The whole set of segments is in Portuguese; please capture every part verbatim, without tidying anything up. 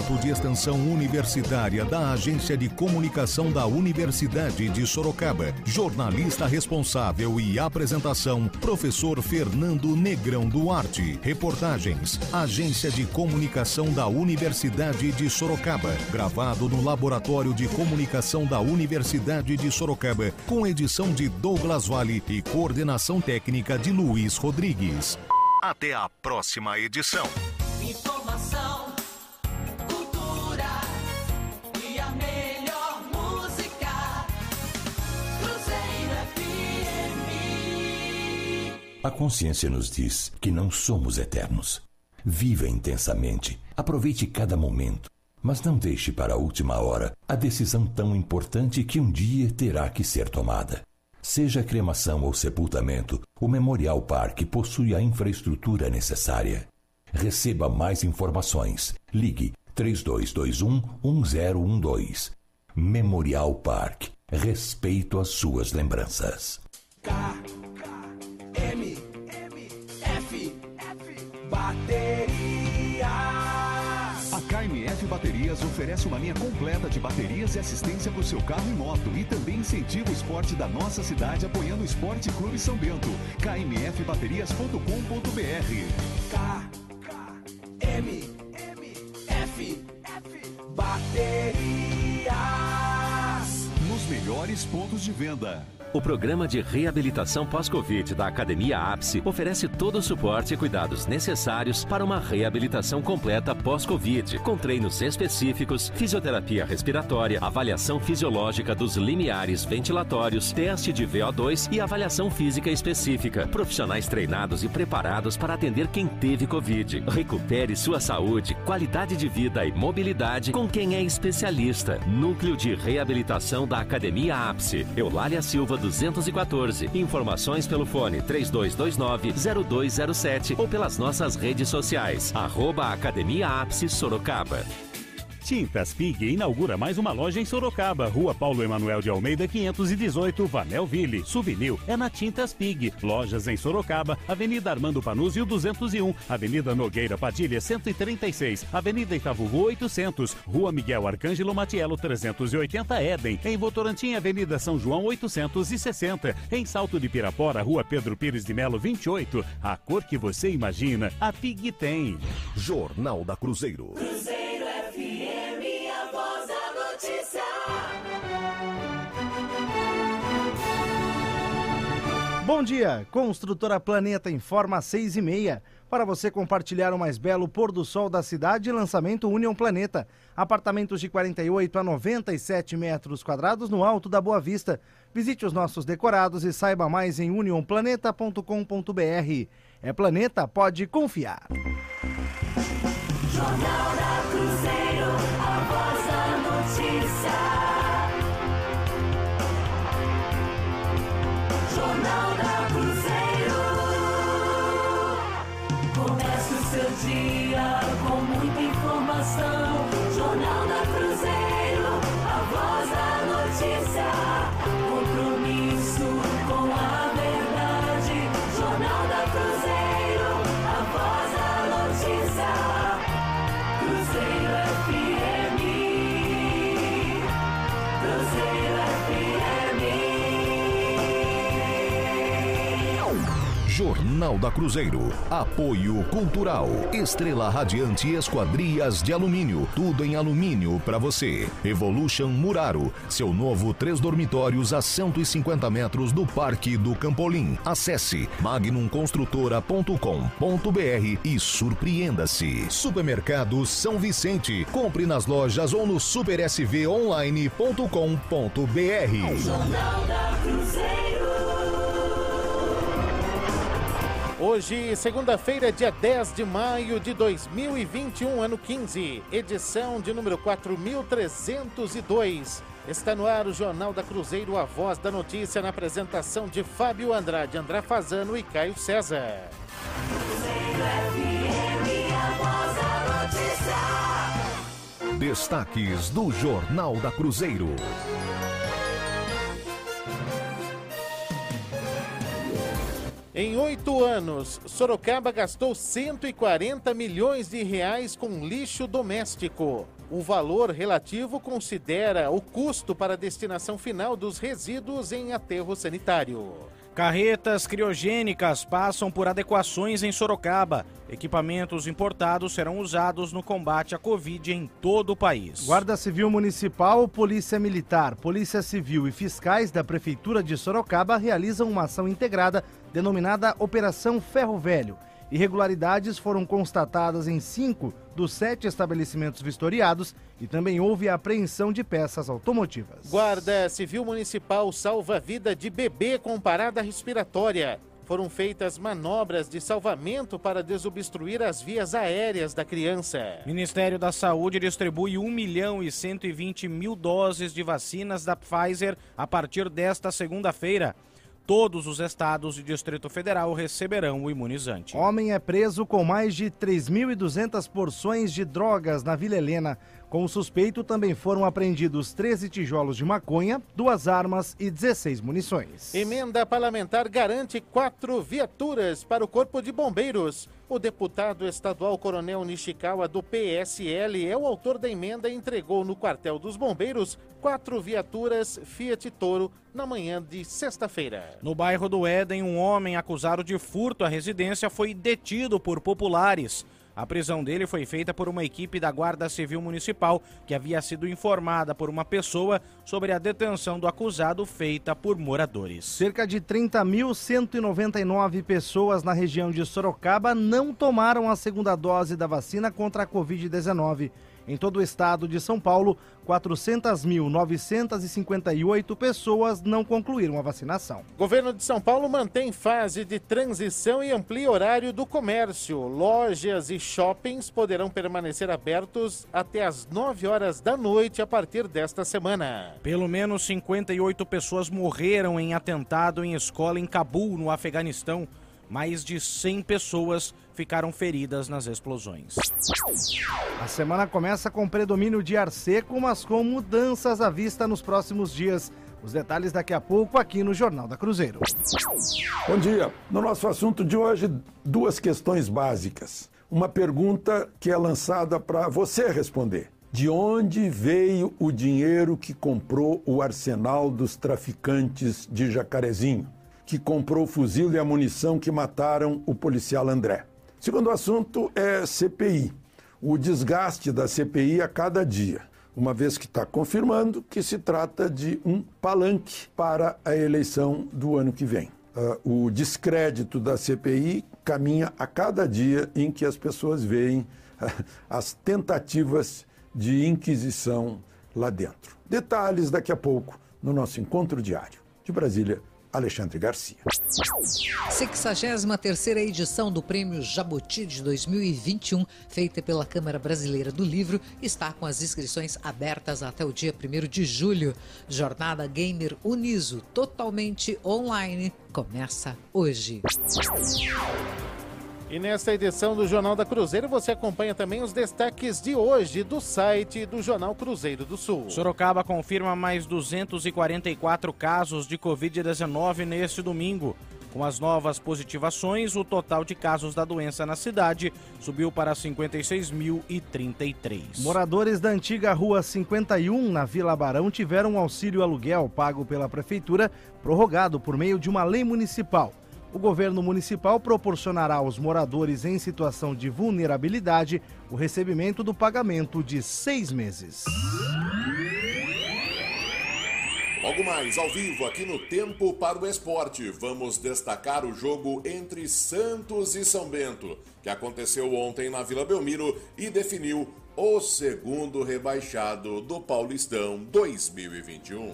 projeto de extensão universitária da Agência de Comunicação da Universidade de Sorocaba. Jornalista responsável e apresentação, professor Fernando Negrão Duarte. Reportagens, Agência de Comunicação da Universidade de Sorocaba. Gravado no Laboratório de Comunicação da Universidade de Sorocaba, com edição de Douglas Vale e coordenação técnica de Luiz Rodrigues. Até a próxima edição. Informação, cultura e a melhor música. Cruzeiro F M. A consciência nos diz que não somos eternos. Viva intensamente, aproveite cada momento, mas não deixe para a última hora a decisão tão importante que um dia terá que ser tomada. Seja cremação ou sepultamento, o Memorial Park possui a infraestrutura necessária. Receba mais informações. Ligue três dois dois um, um zero um dois. Memorial Park. Respeito às suas lembranças. K, M, M, F, F, baterias. A K M F Baterias oferece uma linha completa de baterias e assistência para o seu carro e moto e também incentiva o esporte da nossa cidade apoiando o Esporte Clube São Bento. K M F baterias ponto com ponto b r. K, M, M, F, F, baterias. Nos melhores pontos de venda. O programa de reabilitação pós-Covid da Academia Ápice oferece todo o suporte e cuidados necessários para uma reabilitação completa pós-Covid, com treinos específicos, fisioterapia respiratória, avaliação fisiológica dos limiares ventilatórios, teste de V O dois e avaliação física específica. Profissionais treinados e preparados para atender quem teve Covid. Recupere sua saúde, qualidade de vida e mobilidade com quem é especialista. Núcleo de Reabilitação da Academia Ápice. Eulália Silva duzentos e quatorze. Informações pelo fone três dois dois nove, zero dois zero sete ou pelas nossas redes sociais. Arroba Academia Ápice Sorocaba. Tintas Pig inaugura mais uma loja em Sorocaba, Rua Paulo Emanuel de Almeida, quinhentos e dezoito, Vanelville. Souvenir é na Tintas Pig. Lojas em Sorocaba, Avenida Armando Panuzio duzentos e um, Avenida Nogueira Padilha cento e trinta e seis, Avenida Itavuvu oitocentos, Rua Miguel Arcângelo Matiello trezentos e oitenta, Éden. Em Votorantim, Avenida São João oitocentos e sessenta. Em Salto de Pirapora, Rua Pedro Pires de Melo vinte e oito. A cor que você imagina, a Pig tem. Jornal da Cruzeiro. Cruzeiro F M, a voz da notícia. Bom dia, Construtora Planeta informa às seis e meia. Para você compartilhar o mais belo pôr do sol da cidade, lançamento Union Planeta. Apartamentos de quarenta e oito a noventa e sete metros quadrados no alto da Boa Vista. Visite os nossos decorados e saiba mais em union planeta ponto com ponto b r. É Planeta, pode confiar. Jornal da Cruzeiro, a voz da notícia. Jornal da Cruzeiro. Comece o seu dia com muita informação. Jornal da Cruzeiro, a voz da notícia. Compromisso com a verdade. Jornal da Cruzeiro, a voz da notícia. Cruzeiro F M. Cruzeiro F M. Jornal da Cruzeiro. Apoio Cultural. Estrela Radiante Esquadrias de Alumínio. Tudo em alumínio para você. Evolution Muraro. Seu novo três dormitórios a cento e cinquenta metros do Parque do Campolim. Acesse magnum construtora ponto com ponto b r e surpreenda-se. Supermercado São Vicente. Compre nas lojas ou no super s v online ponto com ponto b r. Jornal da Cruzeiro. Hoje, segunda-feira, dia dez de maio de dois mil e vinte e um, ano quinze, edição de número quatro mil trezentos e dois. Está no ar o Jornal da Cruzeiro, a voz da notícia, na apresentação de Fábio Andrade, André Fazano e Caio César. Cruzeiro F M, a voz da notícia. Destaques do Jornal da Cruzeiro. Em oito anos, Sorocaba gastou cento e quarenta milhões de reais com lixo doméstico. O valor relativo considera o custo para a destinação final dos resíduos em aterro sanitário. Carretas criogênicas passam por adequações em Sorocaba. Equipamentos importados serão usados no combate à Covid em todo o país. Guarda Civil Municipal, Polícia Militar, Polícia Civil e fiscais da Prefeitura de Sorocaba realizam uma ação integrada denominada Operação Ferro Velho. Irregularidades foram constatadas em cinco dos sete estabelecimentos vistoriados e também houve a apreensão de peças automotivas. Guarda Civil Municipal salva a vida de bebê com parada respiratória. Foram feitas manobras de salvamento para desobstruir as vias aéreas da criança. Ministério da Saúde distribui um milhão e cento e vinte mil doses de vacinas da Pfizer a partir desta segunda-feira. Todos os estados e Distrito Federal receberão o imunizante. Homem é preso com mais de três mil e duzentas porções de drogas na Vila Helena. Com o suspeito também foram apreendidos treze tijolos de maconha, duas armas e dezesseis munições. Emenda parlamentar garante quatro viaturas para o Corpo de Bombeiros. O deputado estadual Coronel Nishikawa do P S L é o autor da emenda e entregou no quartel dos bombeiros quatro viaturas Fiat Toro na manhã de sexta-feira. No bairro do Éden, um homem acusado de furto à residência foi detido por populares. A prisão dele foi feita por uma equipe da Guarda Civil Municipal, que havia sido informada por uma pessoa sobre a detenção do acusado feita por moradores. Cerca de trinta mil cento e noventa e nove pessoas na região de Sorocaba não tomaram a segunda dose da vacina contra a covid dezenove. Em todo o estado de São Paulo, quatrocentas mil novecentas e cinquenta e oito pessoas não concluíram a vacinação. Governo de São Paulo mantém fase de transição e amplia horário do comércio. Lojas e shoppings poderão permanecer abertos até às nove horas da noite a partir desta semana. Pelo menos cinquenta e oito pessoas morreram em atentado em escola em Cabul, no Afeganistão. Mais de cem pessoas ficaram feridas nas explosões. A semana começa com predomínio de ar seco, mas com mudanças à vista nos próximos dias. Os detalhes daqui a pouco aqui no Jornal da Cruzeiro. Bom dia. No nosso assunto de hoje, duas questões básicas. Uma pergunta que é lançada para você responder. De onde veio o dinheiro que comprou o arsenal dos traficantes de Jacarezinho? Que comprou o fuzil e a munição que mataram o policial André. Segundo assunto é C P I. O desgaste da C P I a cada dia, uma vez que está confirmando que se trata de um palanque para a eleição do ano que vem. Uh, o descrédito da C P I caminha a cada dia em que as pessoas veem uh, as tentativas de inquisição lá dentro. Detalhes daqui a pouco no nosso encontro diário. De Brasília, Alexandre Garcia. sexagésima terceira edição do Prêmio Jabuti de dois mil e vinte e um, feita pela Câmara Brasileira do Livro, está com as inscrições abertas até o dia primeiro de julho. Jornada Gamer Uniso, totalmente online, começa hoje. E nesta edição do Jornal da Cruzeiro, você acompanha também os destaques de hoje do site do Jornal Cruzeiro do Sul. Sorocaba confirma mais duzentos e quarenta e quatro casos de covid dezenove neste domingo. Com as novas positivações, o total de casos da doença na cidade subiu para cinquenta e seis mil e trinta e três. Moradores da antiga Rua cinquenta e um, na Vila Barão, tiveram um auxílio aluguel pago pela Prefeitura, prorrogado por meio de uma lei municipal. O governo municipal proporcionará aos moradores em situação de vulnerabilidade o recebimento do pagamento de seis meses. Logo mais, ao vivo, aqui no Tempo para o Esporte, vamos destacar o jogo entre Santos e São Bento, que aconteceu ontem na Vila Belmiro e definiu o segundo rebaixado do Paulistão dois mil e vinte e um.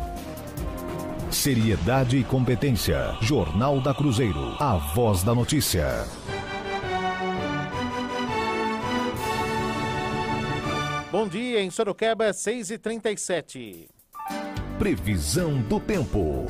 Seriedade e competência. Jornal da Cruzeiro. A voz da notícia. Bom dia, em Sorocaba, seis e trinta e sete. Previsão do tempo.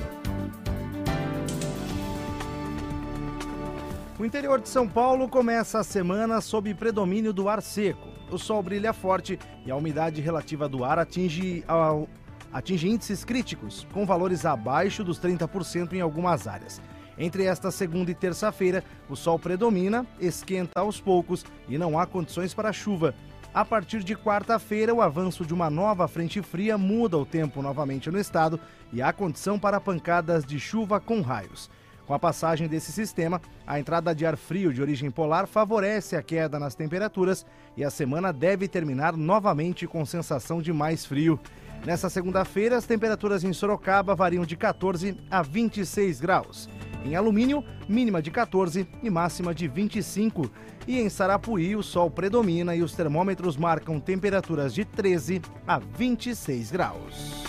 O interior de São Paulo começa a semana sob predomínio do ar seco. O sol brilha forte e a umidade relativa do ar atinge ao... atinge índices críticos, com valores abaixo dos trinta por cento em algumas áreas. Entre esta segunda e terça-feira, o sol predomina, esquenta aos poucos e não há condições para chuva. A partir de quarta-feira, o avanço de uma nova frente fria muda o tempo novamente no estado e há condição para pancadas de chuva com raios. Com a passagem desse sistema, a entrada de ar frio de origem polar favorece a queda nas temperaturas e a semana deve terminar novamente com sensação de mais frio. Nessa segunda-feira, as temperaturas em Sorocaba variam de quatorze a vinte e seis graus. Em Alumínio, mínima de quatorze e máxima de vinte e cinco. E em Sarapuí, o sol predomina e os termômetros marcam temperaturas de treze a vinte e seis graus.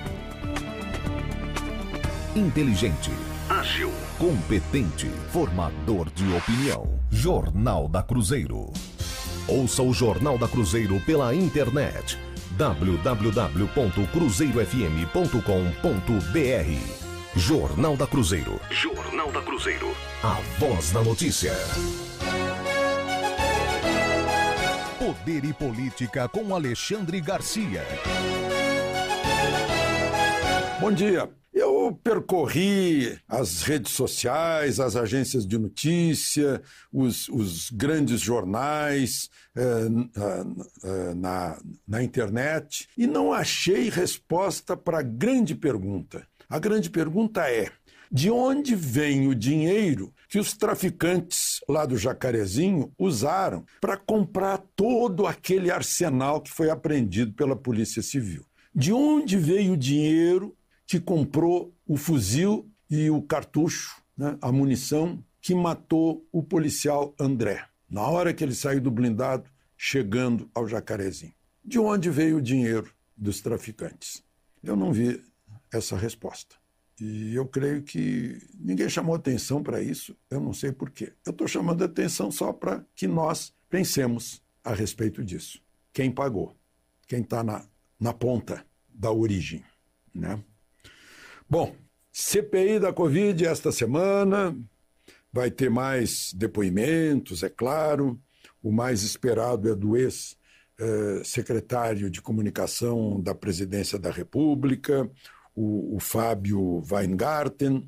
Inteligente, ágil, competente, formador de opinião. Jornal da Cruzeiro. Ouça o Jornal da Cruzeiro pela internet. w w w ponto cruzeiro f m ponto com ponto b r. Jornal da Cruzeiro. Jornal da Cruzeiro. A voz da notícia. Poder e Política com Alexandre Garcia. Bom dia. Eu percorri as redes sociais, as agências de notícia, os, os grandes jornais eh, eh, na, na internet e não achei resposta para a grande pergunta. A grande pergunta é: de onde vem o dinheiro que os traficantes lá do Jacarezinho usaram para comprar todo aquele arsenal que foi apreendido pela Polícia Civil? De onde veio o dinheiro que comprou o fuzil e o cartucho, né, a munição que matou o policial André, na hora que ele saiu do blindado, chegando ao Jacarezinho? De onde veio o dinheiro dos traficantes? Eu não vi essa resposta. E eu creio que ninguém chamou atenção para isso, eu não sei por quê. Eu estou chamando a atenção só para que nós pensemos a respeito disso. Quem pagou? Quem está na, na ponta da origem, né? Bom, C P I da Covid esta semana, vai ter mais depoimentos, é claro. O mais esperado é do ex-secretário de Comunicação da Presidência da República, o, o Fábio Weingarten.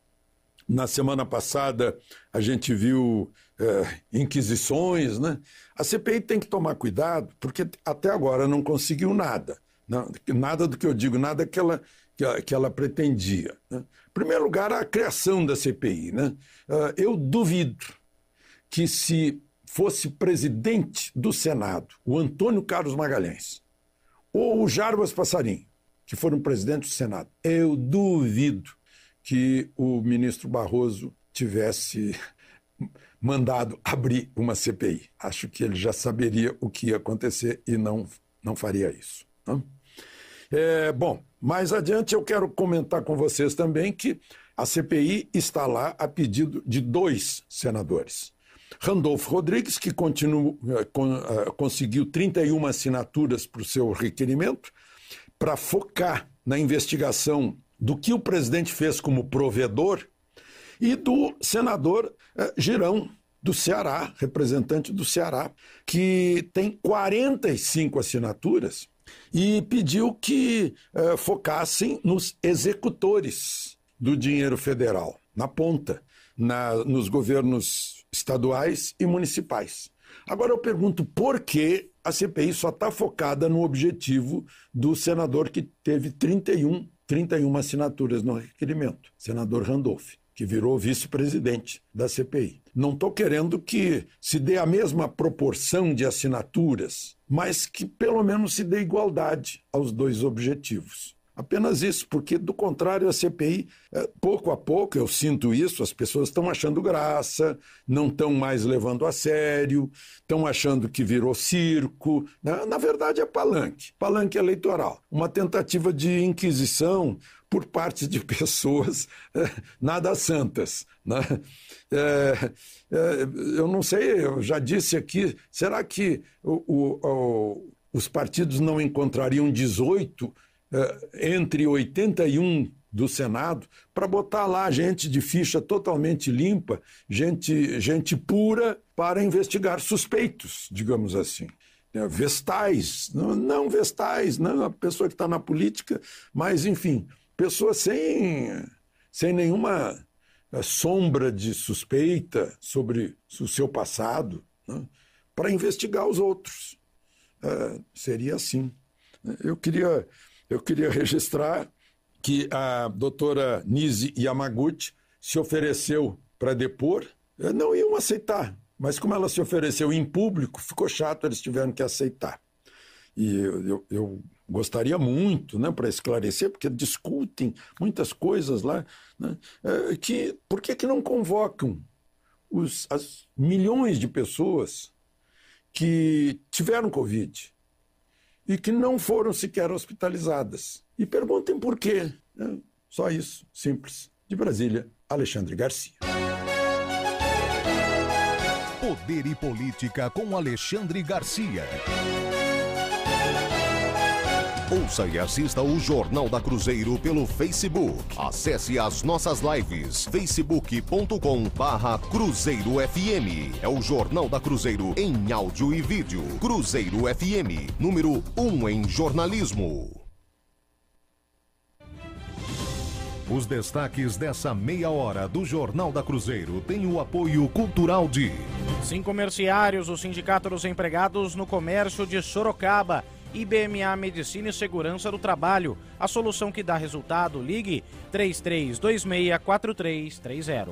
Na semana passada a gente viu é, inquisições, né? A C P I tem que tomar cuidado, porque até agora não conseguiu nada. Não, nada do que eu digo, nada que ela... que ela pretendia. Né? Em primeiro lugar, a criação da C P I. Né? Eu duvido que, se fosse presidente do Senado o Antônio Carlos Magalhães ou o Jarbas Passarinho, que foram presidentes do Senado, eu duvido que o ministro Barroso tivesse mandado abrir uma C P I. Acho que ele já saberia o que ia acontecer e não, não faria isso. Né? É, bom, mais adiante eu quero comentar com vocês também que a C P I está lá a pedido de dois senadores. Randolfo Rodrigues, que continua, con, conseguiu trinta e uma assinaturas para o seu requerimento, para focar na investigação do que o presidente fez como provedor, e do senador eh, Girão, do Ceará, representante do Ceará, que tem quarenta e cinco assinaturas, e pediu que eh, focassem nos executores do dinheiro federal, na ponta, na, nos governos estaduais e municipais. Agora eu pergunto, por que a C P I só está focada no objetivo do senador que teve trinta e um, trinta e uma assinaturas no requerimento, senador Randolph, que virou vice-presidente da C P I? Não estou querendo que se dê a mesma proporção de assinaturas, mas que pelo menos se dê igualdade aos dois objetivos. Apenas isso, porque do contrário a C P I, pouco a pouco, eu sinto isso, as pessoas estão achando graça, não estão mais levando a sério, estão achando que virou circo, né? Na verdade é palanque, palanque eleitoral, uma tentativa de inquisição por parte de pessoas é, nada santas, né? É, é, eu não sei, eu já disse aqui, será que o, o, o, os partidos não encontrariam dezoito entre oitenta e um do Senado para botar lá gente de ficha totalmente limpa, gente, gente pura para investigar suspeitos, digamos assim. Vestais, não, não vestais, não a pessoa que está na política, mas, enfim, pessoas sem, sem nenhuma é, sombra de suspeita sobre o seu passado, né, para investigar os outros. É, seria assim. Eu queria, eu queria registrar que a doutora Nise Yamaguchi se ofereceu para depor, não iam aceitar, mas como ela se ofereceu em público, ficou chato, eles tiveram que aceitar. E eu, eu, eu gostaria muito, né, para esclarecer, porque discutem muitas coisas lá, né, é, que, por que, que não convocam os, as milhões de pessoas que tiveram Covid e que não foram sequer hospitalizadas? E perguntem por quê. Né? Só isso, simples. De Brasília, Alexandre Garcia. Poder e Política com Alexandre Garcia. Ouça e assista o Jornal da Cruzeiro pelo Facebook. Acesse as nossas lives, facebook ponto com barra Cruzeiro F M. É o Jornal da Cruzeiro em áudio e vídeo. Cruzeiro F M, número um em jornalismo. Os destaques dessa meia hora do Jornal da Cruzeiro têm o apoio cultural de Cinco Merciários, o Sindicato dos Empregados no Comércio de Sorocaba. I B M A Medicina e Segurança do Trabalho. A solução que dá resultado. Ligue três três dois seis quatro três três zero.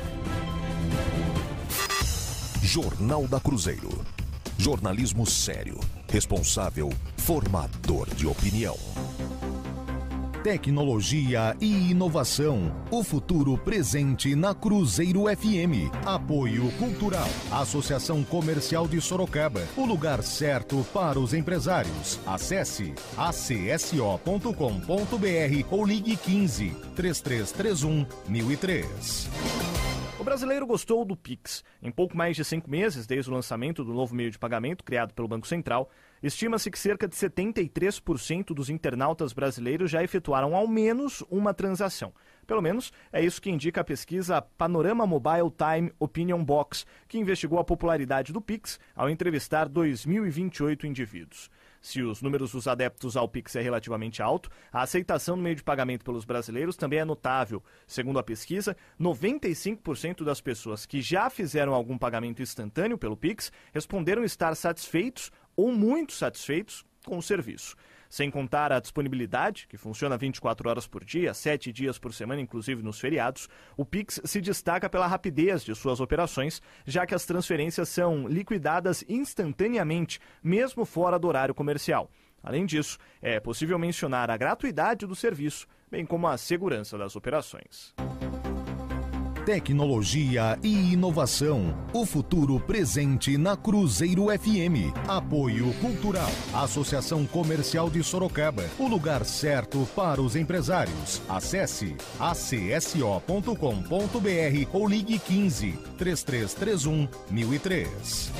Jornal da Cruzeiro. Jornalismo sério, responsável, formador de opinião. Tecnologia e inovação. O futuro presente na Cruzeiro F M. Apoio cultural. Associação Comercial de Sorocaba. O lugar certo para os empresários. Acesse a c s o ponto com ponto b r ou ligue quinze, três três três um, mil e três. O brasileiro gostou do Pix. Em pouco mais de cinco meses, desde o lançamento do novo meio de pagamento criado pelo Banco Central, estima-se que cerca de setenta e três por cento dos internautas brasileiros já efetuaram ao menos uma transação. Pelo menos é isso que indica a pesquisa Panorama Mobile Time Opinion Box, que investigou a popularidade do Pix ao entrevistar dois mil e vinte e oito indivíduos. Se os números dos adeptos ao Pix é relativamente alto, a aceitação no meio de pagamento pelos brasileiros também é notável. Segundo a pesquisa, noventa e cinco por cento das pessoas que já fizeram algum pagamento instantâneo pelo Pix responderam estar satisfeitos ou muito satisfeitos com o serviço. Sem contar a disponibilidade, que funciona vinte e quatro horas por dia, sete dias por semana, inclusive nos feriados, o Pix se destaca pela rapidez de suas operações, já que as transferências são liquidadas instantaneamente, mesmo fora do horário comercial. Além disso, é possível mencionar a gratuidade do serviço, bem como a segurança das operações. Tecnologia e inovação. O futuro presente na Cruzeiro F M. Apoio cultural. Associação Comercial de Sorocaba. O lugar certo para os empresários. Acesse a c s o ponto com ponto b r ou ligue quinze, três três três um, mil e três.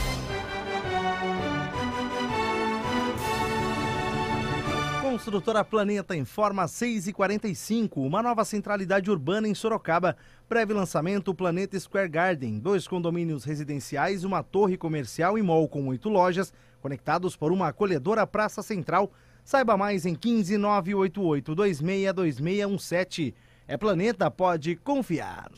Construtora Planeta informa seis e quarenta e cinco, uma nova centralidade urbana em Sorocaba. Breve lançamento Planeta Square Garden, dois condomínios residenciais, uma torre comercial e mall com oito lojas, conectados por uma acolhedora praça central. Saiba mais em quinze, nove oito oito, dois seis dois seis um sete. É Planeta, pode confiar.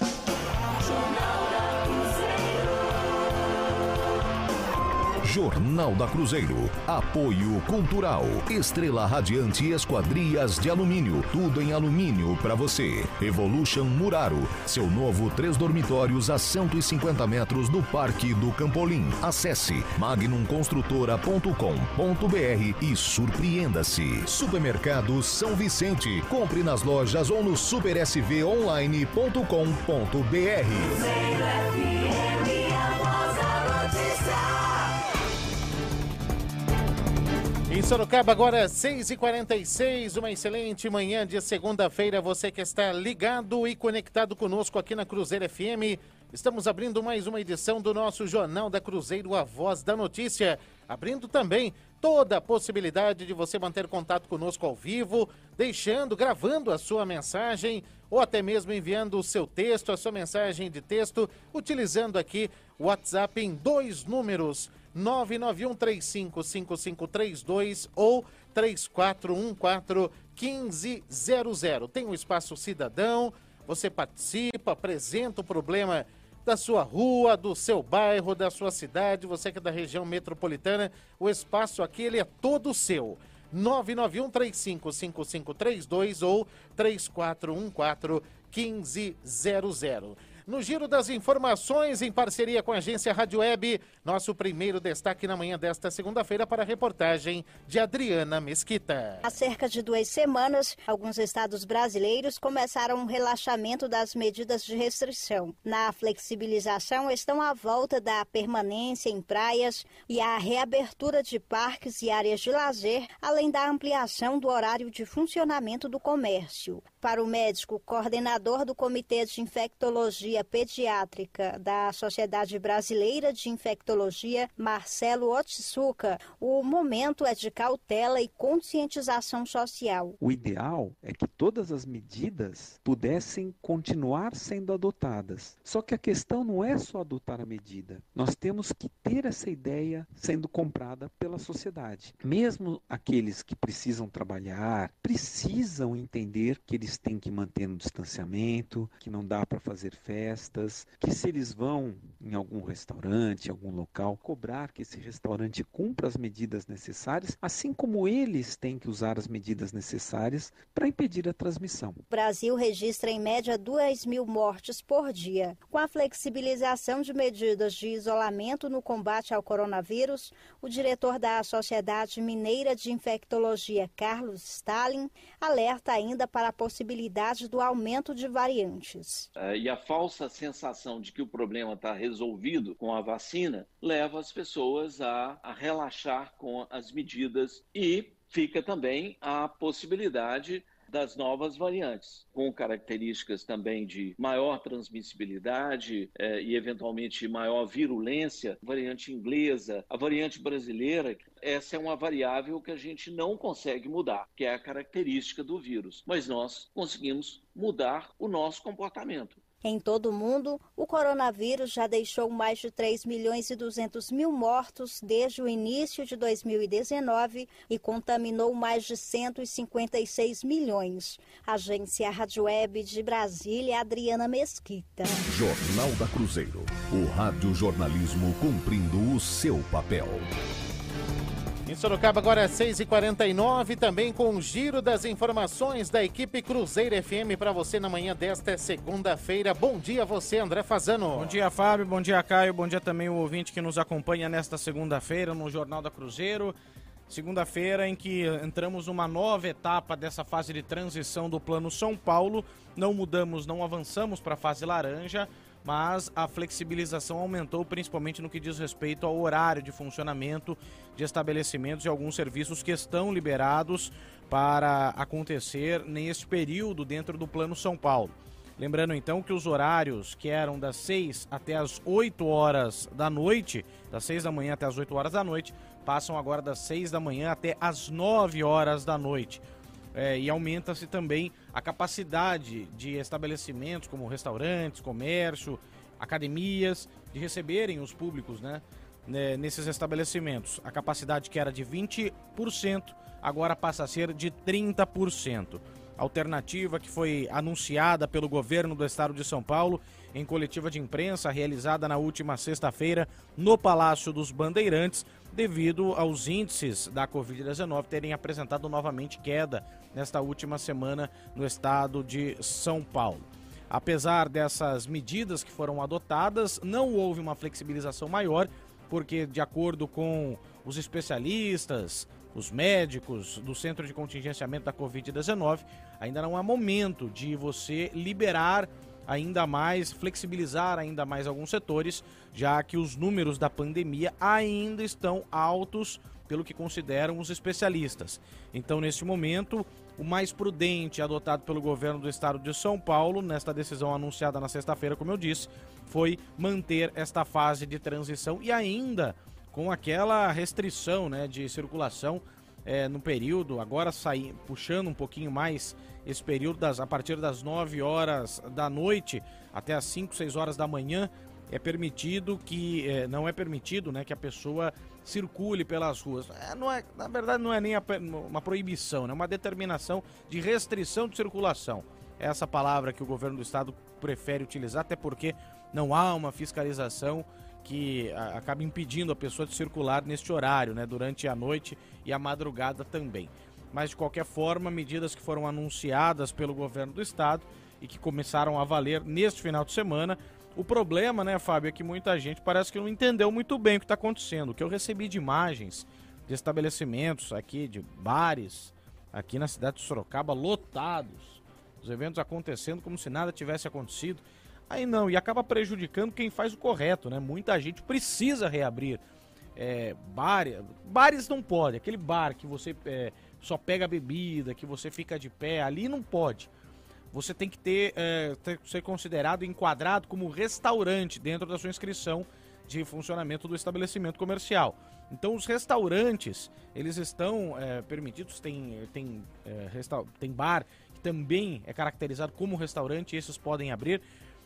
Jornal da Cruzeiro. Apoio cultural. Estrela Radiante Esquadrias de Alumínio. Tudo em alumínio para você. Evolution Muraro. Seu novo três dormitórios a cento e cinquenta metros do Parque do Campolim. Acesse magnum construtora ponto com ponto b r e surpreenda-se. Supermercado São Vicente. Compre nas lojas ou no super s v online ponto com ponto b r. Em Sorocaba, agora seis e quarenta e seis, uma excelente manhã de segunda-feira. Você que está ligado e conectado conosco aqui na Cruzeiro F M. Estamos abrindo mais uma edição do nosso Jornal da Cruzeiro, a Voz da Notícia. Abrindo também toda a possibilidade de você manter contato conosco ao vivo, deixando, gravando a sua mensagem ou até mesmo enviando o seu texto, a sua mensagem de texto, utilizando aqui o WhatsApp em dois números, nove nove um três cinco cinco cinco três dois ou três quatro um quatro um cinco zero zero. Tem o Espaço Cidadão, Você participa, apresenta o problema da sua rua, do seu bairro, da sua cidade, você que é da região metropolitana, o espaço aqui ele é todo seu. nove nove um três cinco cinco cinco três dois ou três quatro um quatro um cinco zero zero. No Giro das Informações, em parceria com a agência Rádio Web, nosso primeiro destaque na manhã desta segunda-feira para a reportagem de Adriana Mesquita. Há cerca de duas semanas, alguns estados brasileiros começaram um relaxamento das medidas de restrição. Na flexibilização estão a volta da permanência em praias e a reabertura de parques e áreas de lazer, além da ampliação do horário de funcionamento do comércio. Para o médico coordenador do Comitê de Infectologia Pediátrica da Sociedade Brasileira de Infectologia, Marcelo Otsuka, o momento é de cautela e conscientização social. O ideal é que todas as medidas pudessem continuar sendo adotadas. Só que a questão não é só adotar a medida. Nós temos que ter essa ideia sendo comprada pela sociedade. Mesmo aqueles que precisam trabalhar, precisam entender que eles têm que manter um distanciamento, que não dá para fazer festas, que se eles vão em algum restaurante, em algum local, cobrar que esse restaurante cumpra as medidas necessárias, assim como eles têm que usar as medidas necessárias para impedir a transmissão. O Brasil registra em média duas mil mortes por dia. Com a flexibilização de medidas de isolamento no combate ao coronavírus, o diretor da Sociedade Mineira de Infectologia, Carlos Stalin, alerta ainda para a possibilidade do aumento de variantes. E a falsa sensação de que o problema está resolvido com a vacina leva as pessoas a, a relaxar com as medidas e fica também a possibilidade das novas variantes, com características também de maior transmissibilidade eh, e eventualmente maior virulência, variante inglesa, a variante brasileira. Essa é uma variável que a gente não consegue mudar, que é a característica do vírus, mas nós conseguimos mudar o nosso comportamento. Em todo o mundo, o coronavírus já deixou mais de três milhões e duzentos mil mortos desde o início de dois mil e dezenove e contaminou mais de cento e cinquenta e seis milhões. Agência Rádio Web de Brasília, Adriana Mesquita. Jornal da Cruzeiro. O rádio jornalismo cumprindo o seu papel. Em Sorocaba, agora é seis e quarenta e nove, também com o giro das informações da equipe Cruzeiro F M para você na manhã desta segunda-feira. Bom dia a você, André Fazano. Bom dia, Fábio. Bom dia, Caio. Bom dia também o ouvinte que nos acompanha nesta segunda-feira no Jornal da Cruzeiro. Segunda-feira em que entramos numa nova etapa dessa fase de transição do Plano São Paulo. Não mudamos, não avançamos para a fase laranja, mas a flexibilização aumentou principalmente no que diz respeito ao horário de funcionamento de estabelecimentos e alguns serviços que estão liberados para acontecer neste período dentro do Plano São Paulo. Lembrando então que os horários que eram das seis até as oito horas da noite, das seis da manhã até as oito horas da noite, passam agora das seis da manhã até as nove horas da noite. É, e aumenta-se também a capacidade de estabelecimentos como restaurantes, comércio, academias, de receberem os públicos, né, né, nesses estabelecimentos. A capacidade que era de vinte por cento agora passa a ser de trinta por cento. Alternativa que foi anunciada pelo governo do estado de São Paulo em coletiva de imprensa realizada na última sexta-feira no Palácio dos Bandeirantes, devido aos índices da covid dezenove terem apresentado novamente queda nesta última semana no estado de São Paulo. Apesar dessas medidas que foram adotadas, não houve uma flexibilização maior, porque, de acordo com os especialistas, os médicos do Centro de Contingenciamento da covid dezenove, ainda não é momento de você liberar ainda mais, flexibilizar ainda mais alguns setores, já que os números da pandemia ainda estão altos, pelo que consideram os especialistas. Então, neste momento, o mais prudente adotado pelo governo do estado de São Paulo, nesta decisão anunciada na sexta-feira, como eu disse, foi manter esta fase de transição e ainda com aquela restrição, né, de circulação é, no período, agora sair, puxando um pouquinho mais esse período, das, a partir das nove horas da noite até as cinco, seis horas da manhã, é permitido que, é, não é permitido, né, que a pessoa circule pelas ruas. É, não é, na verdade não é nem a, uma proibição, é, né, uma determinação de restrição de circulação. essa palavra que o governo do estado prefere utilizar, até porque não há uma fiscalização que a, acaba impedindo a pessoa de circular neste horário, né, durante a noite e a madrugada também. Mas, de qualquer forma, medidas que foram anunciadas pelo governo do estado e que começaram a valer neste final de semana. O problema, né, Fábio, é que muita gente parece que não entendeu muito bem o que está acontecendo. O que eu recebi de imagens de estabelecimentos aqui, de bares, aqui na cidade de Sorocaba, lotados, os eventos acontecendo como se nada tivesse acontecido. Aí não, e acaba prejudicando quem faz o correto, né? Muita gente precisa reabrir. É, bar, bares não pode, aquele bar que você é, só pega bebida, que você fica de pé, ali não pode. Você tem que ter, é, ter ser considerado, enquadrado como restaurante dentro da sua inscrição de funcionamento do estabelecimento comercial. Então os restaurantes, eles estão é, permitidos, tem, tem, é, resta- tem bar que também é caracterizado como restaurante, e esses podem abrir.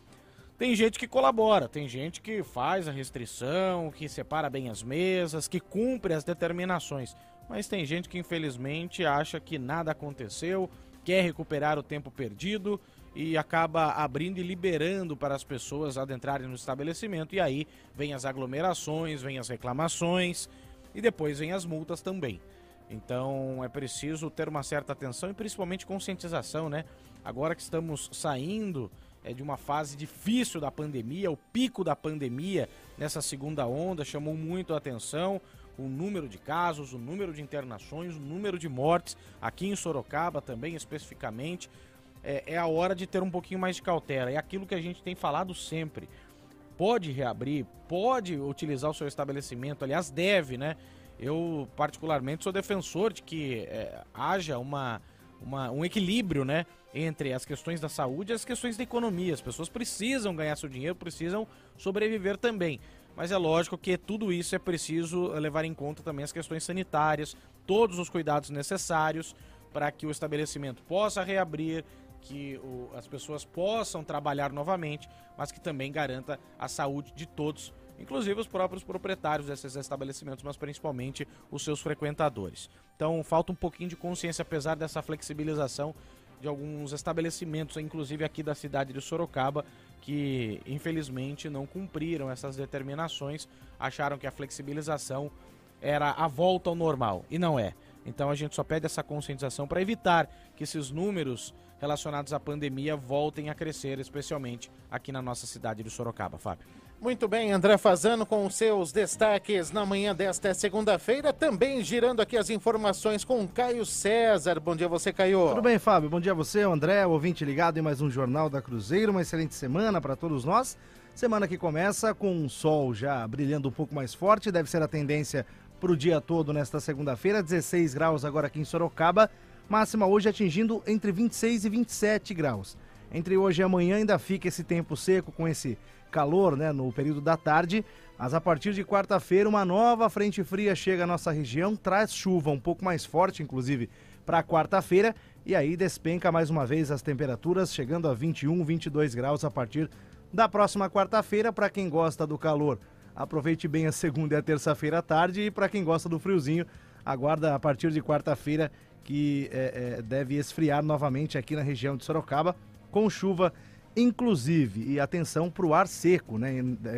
Tem gente que colabora, tem gente que faz a restrição, que separa bem as mesas, que cumpre as determinações. Mas tem gente que infelizmente acha que nada aconteceu, quer recuperar o tempo perdido e acaba abrindo e liberando para as pessoas adentrarem no estabelecimento. E aí vem as aglomerações, vem as reclamações e depois vem as multas também. Então é preciso ter uma certa atenção e principalmente conscientização, né? Agora que estamos saindo é, de uma fase difícil da pandemia, o pico da pandemia nessa segunda onda chamou muito a atenção. O número de casos, o número de internações, o número de mortes, aqui em Sorocaba também especificamente, é, é a hora de ter um pouquinho mais de cautela. É aquilo que a gente tem falado sempre. Pode reabrir, pode utilizar o seu estabelecimento, aliás deve, né? Eu particularmente sou defensor de que é, haja uma, uma, um equilíbrio, né, entre as questões da saúde e as questões da economia. As pessoas precisam ganhar seu dinheiro, precisam sobreviver também. Mas é lógico que tudo isso é preciso levar em conta também as questões sanitárias, todos os cuidados necessários para que o estabelecimento possa reabrir, que o, as pessoas possam trabalhar novamente, mas que também garanta a saúde de todos, inclusive os próprios proprietários desses estabelecimentos, mas principalmente os seus frequentadores. Então falta um pouquinho de consciência, apesar dessa flexibilização de alguns estabelecimentos, inclusive aqui da cidade de Sorocaba, que infelizmente não cumpriram essas determinações, acharam que a flexibilização era a volta ao normal, e não é. Então a gente só pede essa conscientização para evitar que esses números relacionados à pandemia voltem a crescer, especialmente aqui na nossa cidade de Sorocaba, Fábio. Muito bem, André Fazano com os seus destaques na manhã desta segunda-feira, também girando aqui as informações com Caio César. Bom dia você, Caio. Tudo bem, Fábio? Bom dia a você, André, ouvinte ligado em mais um Jornal da Cruzeiro. Uma excelente semana para todos nós. Semana que começa com o sol já brilhando um pouco mais forte, deve ser a tendência para o dia todo nesta segunda-feira. dezesseis graus agora aqui em Sorocaba, máxima hoje atingindo entre vinte e seis e vinte e sete graus. Entre hoje e amanhã ainda fica esse tempo seco com esse calor, né, no período da tarde, mas a partir de quarta-feira uma nova frente fria chega à nossa região, traz chuva um pouco mais forte, inclusive, para quarta-feira, e aí despenca mais uma vez as temperaturas, chegando a vinte e um, vinte e dois graus a partir da próxima quarta-feira. Para quem gosta do calor, aproveite bem a segunda e a terça-feira à tarde, e para quem gosta do friozinho, aguarda a partir de quarta-feira que é, é, deve esfriar novamente aqui na região de Sorocaba, com chuva inclusive, e atenção para o ar seco, né?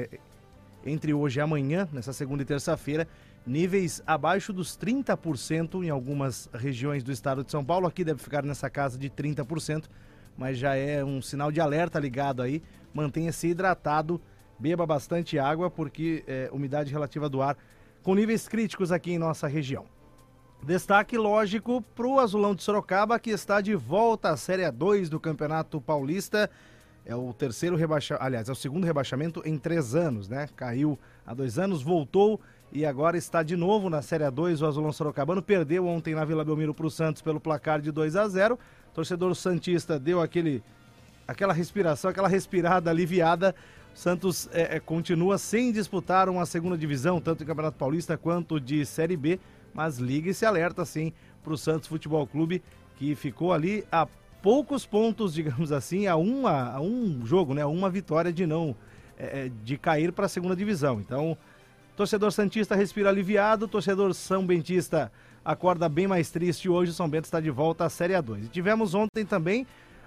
Entre hoje e amanhã, nessa segunda e terça-feira, níveis abaixo dos trinta por cento em algumas regiões do estado de São Paulo. Aqui deve ficar nessa casa de trinta por cento, mas já é um sinal de alerta ligado aí. Mantenha-se hidratado, beba bastante água, porque é, umidade relativa do ar com níveis críticos aqui em nossa região. Destaque, lógico, para o Azulão de Sorocaba, que está de volta à Série dois do Campeonato Paulista. É o terceiro rebaixamento, aliás, é o segundo rebaixamento em três anos, né? Caiu há dois anos, voltou e agora está de novo na Série dois. O Azulão Sorocabano perdeu ontem na Vila Belmiro para o Santos pelo placar de dois a zero. O torcedor santista deu aquele, aquela respiração, aquela respirada aliviada. O Santos é, é, continua sem disputar uma segunda divisão, tanto em Campeonato Paulista quanto de Série B, mas liga e se alerta sim para o Santos Futebol Clube, que ficou ali a poucos pontos, digamos assim, a, uma, a um jogo, né, a uma vitória de não é, de cair para a segunda divisão. Então, torcedor santista respira aliviado, torcedor são bentista acorda bem mais triste. Hoje o São Bento está de volta à Série dois. E tivemos ontem também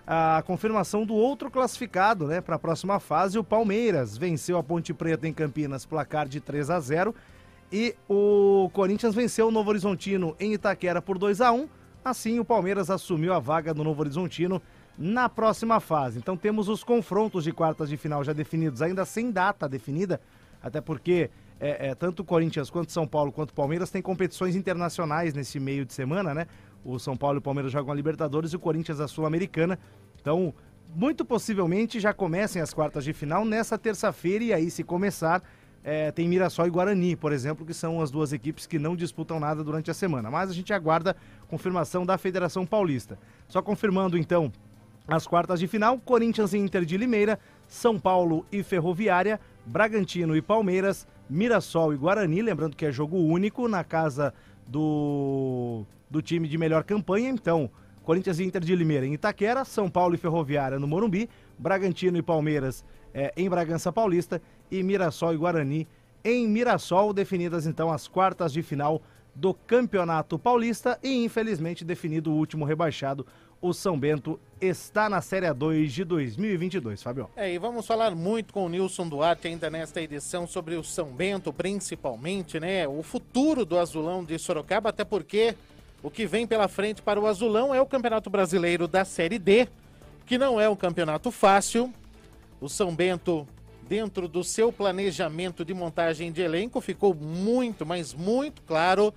a confirmação do outro classificado, né, para a próxima fase. O Palmeiras venceu a Ponte Preta em Campinas, placar de três a zero. E o Corinthians venceu o Novo Horizontino em Itaquera por dois a um. Assim, o Palmeiras assumiu a vaga do Novo Horizontino na próxima fase. Então temos os confrontos de quartas de final já definidos, ainda sem data definida, até porque é, é, tanto o Corinthians quanto São Paulo quanto o Palmeiras têm competições internacionais nesse meio de semana, né? O São Paulo e o Palmeiras jogam a Libertadores e o Corinthians a Sul-Americana. Então, muito possivelmente já comecem as quartas de final nessa terça-feira, e aí, se começar, é, tem Mirassol e Guarani, por exemplo, que são as duas equipes que não disputam nada durante a semana. Mas a gente aguarda confirmação da Federação Paulista. Só confirmando, então, as quartas de final: Corinthians e Inter de Limeira, São Paulo e Ferroviária, Bragantino e Palmeiras, Mirassol e Guarani, lembrando que é jogo único na casa do, do time de melhor campanha. Então, Corinthians e Inter de Limeira em Itaquera, São Paulo e Ferroviária no Morumbi, Bragantino e Palmeiras é, em Bragança Paulista e Mirassol e Guarani em Mirassol. Definidas então as quartas de final do Campeonato Paulista e, infelizmente, definido o último rebaixado. O São Bento está na Série A dois de dois mil e vinte e dois, Fábio. É, e vamos falar muito com o Nilson Duarte ainda nesta edição sobre o São Bento, principalmente, né? O futuro do Azulão de Sorocaba, até porque o que vem pela frente para o Azulão é o Campeonato Brasileiro da Série D, que não é um campeonato fácil. O São Bento, dentro do seu planejamento de montagem de elenco, ficou muito, mas muito claro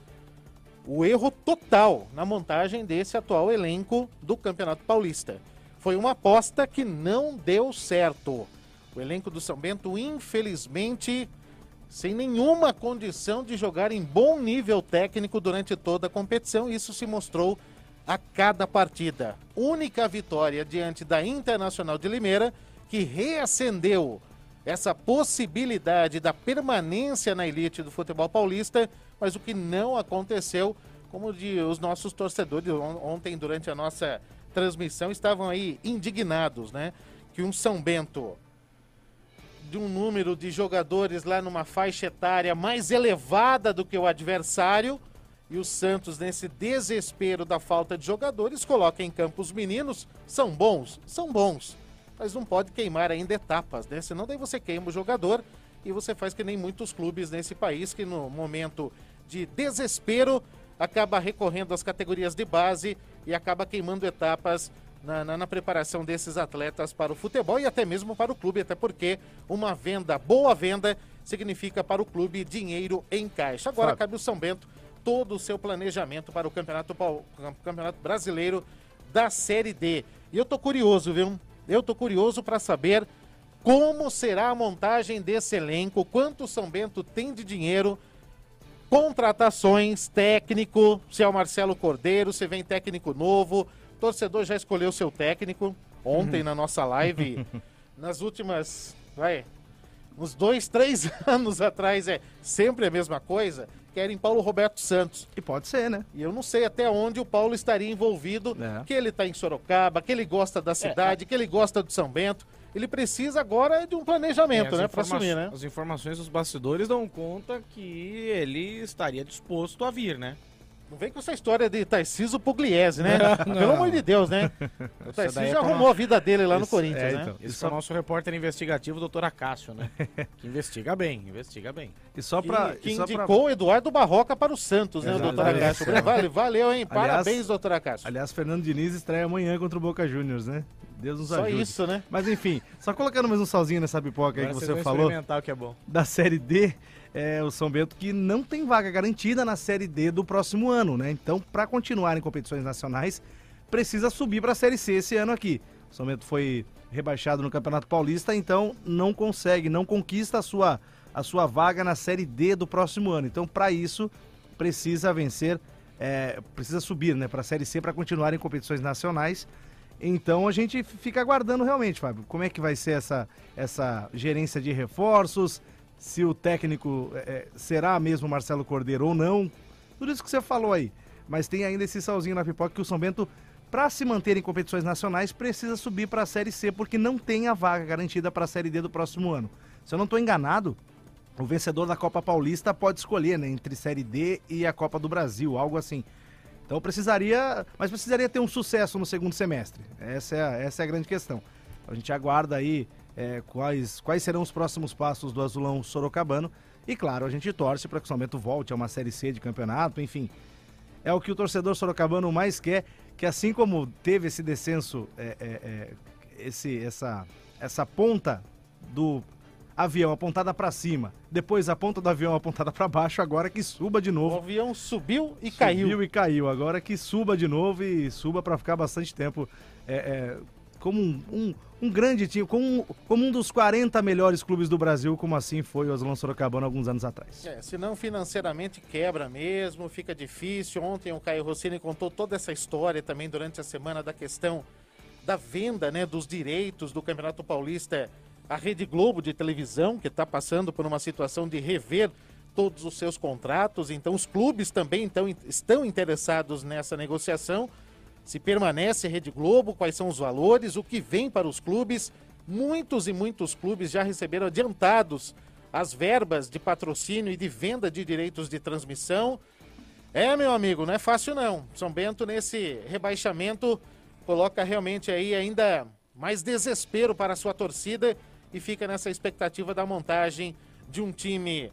o erro total na montagem desse atual elenco do Campeonato Paulista. Foi uma aposta que não deu certo. O elenco do São Bento, infelizmente, sem nenhuma condição de jogar em bom nível técnico durante toda a competição, isso se mostrou a cada partida. Única vitória diante da Internacional de Limeira, que reacendeu essa possibilidade da permanência na elite do futebol paulista, mas o que não aconteceu, como de, os nossos torcedores ontem durante a nossa transmissão estavam aí indignados, né? Que um São Bento de um número de jogadores lá numa faixa etária mais elevada do que o adversário, e o Santos, nesse desespero da falta de jogadores, coloca em campo os meninos. São bons? São bons, mas não pode queimar ainda etapas, né? Senão daí você queima o jogador e você faz que nem muitos clubes nesse país, que no momento de desespero acaba recorrendo às categorias de base e acaba queimando etapas na, na, na preparação desses atletas para o futebol e até mesmo para o clube, até porque uma venda, boa venda, significa para o clube dinheiro em caixa. Agora cabe o São Bento todo o seu planejamento para o Campeonato, Campeonato Brasileiro da Série D. E eu tô curioso, viu? Eu tô curioso para saber como será a montagem desse elenco, quanto o São Bento tem de dinheiro, contratações, técnico, se é o Marcelo Cordeiro, se vem técnico novo. O torcedor já escolheu seu técnico ontem na nossa live. Nas últimas, vai, uns dois, três anos atrás, é sempre a mesma coisa. Querem Paulo Roberto Santos. E pode ser, né? E eu não sei até onde o Paulo estaria envolvido, é. que ele está em Sorocaba, que ele gosta da cidade, é. que ele gosta do São Bento. Ele precisa agora de um planejamento, é, né, para assumir, né? As informações dos bastidores dão conta que ele estaria disposto a vir, né? Não vem com essa história de Tarcísio Pugliese, né? Não, Pelo amor de Deus, né? O Tarcísio já arrumou a vida dele lá no isso, Corinthians, é, né? Então, isso é o nosso repórter investigativo, doutor Acácio, né? Que investiga bem, investiga bem. E só pra, que, e que só indicou pra... o Eduardo Barroca para o Santos, né, o doutor Acácio? Vale, valeu, hein? Aliás, Parabéns, doutor Acácio. Aliás, Fernando Diniz estreia amanhã contra o Boca Juniors, né? Deus nos ajude. Só isso, né? Mas enfim, só colocando mais um salzinho nessa pipoca aí Agora que você falou. Experimentar o que é bom. Da Série D, é, o São Bento que não tem vaga garantida na Série D do próximo ano, né? Então, para continuar em competições nacionais, precisa subir para a Série C esse ano aqui. O São Bento foi rebaixado no Campeonato Paulista, então não consegue, não conquista a sua, a sua vaga na Série D do próximo ano. Então, para isso, precisa vencer, é, precisa subir, né, para a Série C para continuar em competições nacionais. Então a gente fica aguardando realmente, Fábio, como é que vai ser essa, essa gerência de reforços, se o técnico é, será mesmo Marcelo Cordeiro ou não, tudo isso que você falou aí. Mas tem ainda esse salzinho na pipoca que o São Bento, para se manter em competições nacionais, precisa subir para a Série C, porque não tem a vaga garantida para a Série D do próximo ano. Se eu não estou enganado, o vencedor da Copa Paulista pode escolher, né, entre Série D e a Copa do Brasil, algo assim. Então precisaria, mas precisaria ter um sucesso no segundo semestre. Essa é a, essa é a grande questão. A gente aguarda aí é, quais, quais serão os próximos passos do Azulão Sorocabano. E claro, a gente torce para que o São Bento volte a uma Série C de campeonato, enfim. É o que o torcedor sorocabano mais quer, que assim como teve esse descenso, é, é, é, esse, essa, essa ponta do avião apontada para cima, depois a ponta do avião apontada para baixo, agora que suba de novo. O avião subiu e subiu caiu. Subiu e caiu, agora que suba de novo e suba para ficar bastante tempo é, é, como um, um, um grande time, como um, como um dos quarenta melhores clubes do Brasil, como assim foi o Azulão Sorocabana alguns anos atrás. É, senão financeiramente quebra mesmo, fica difícil. Ontem o Caio Rossini contou toda essa história também durante a semana da questão da venda, né, dos direitos do Campeonato Paulista à Rede Globo de televisão, que está passando por uma situação de rever todos os seus contratos. Então os clubes também então, estão interessados nessa negociação. Se permanece a Rede Globo, quais são os valores, o que vem para os clubes. Muitos e muitos clubes já receberam adiantados as verbas de patrocínio e de venda de direitos de transmissão. É, meu amigo, não é fácil não. São Bento, nesse rebaixamento, coloca realmente aí ainda mais desespero para a sua torcida e fica nessa expectativa da montagem de um time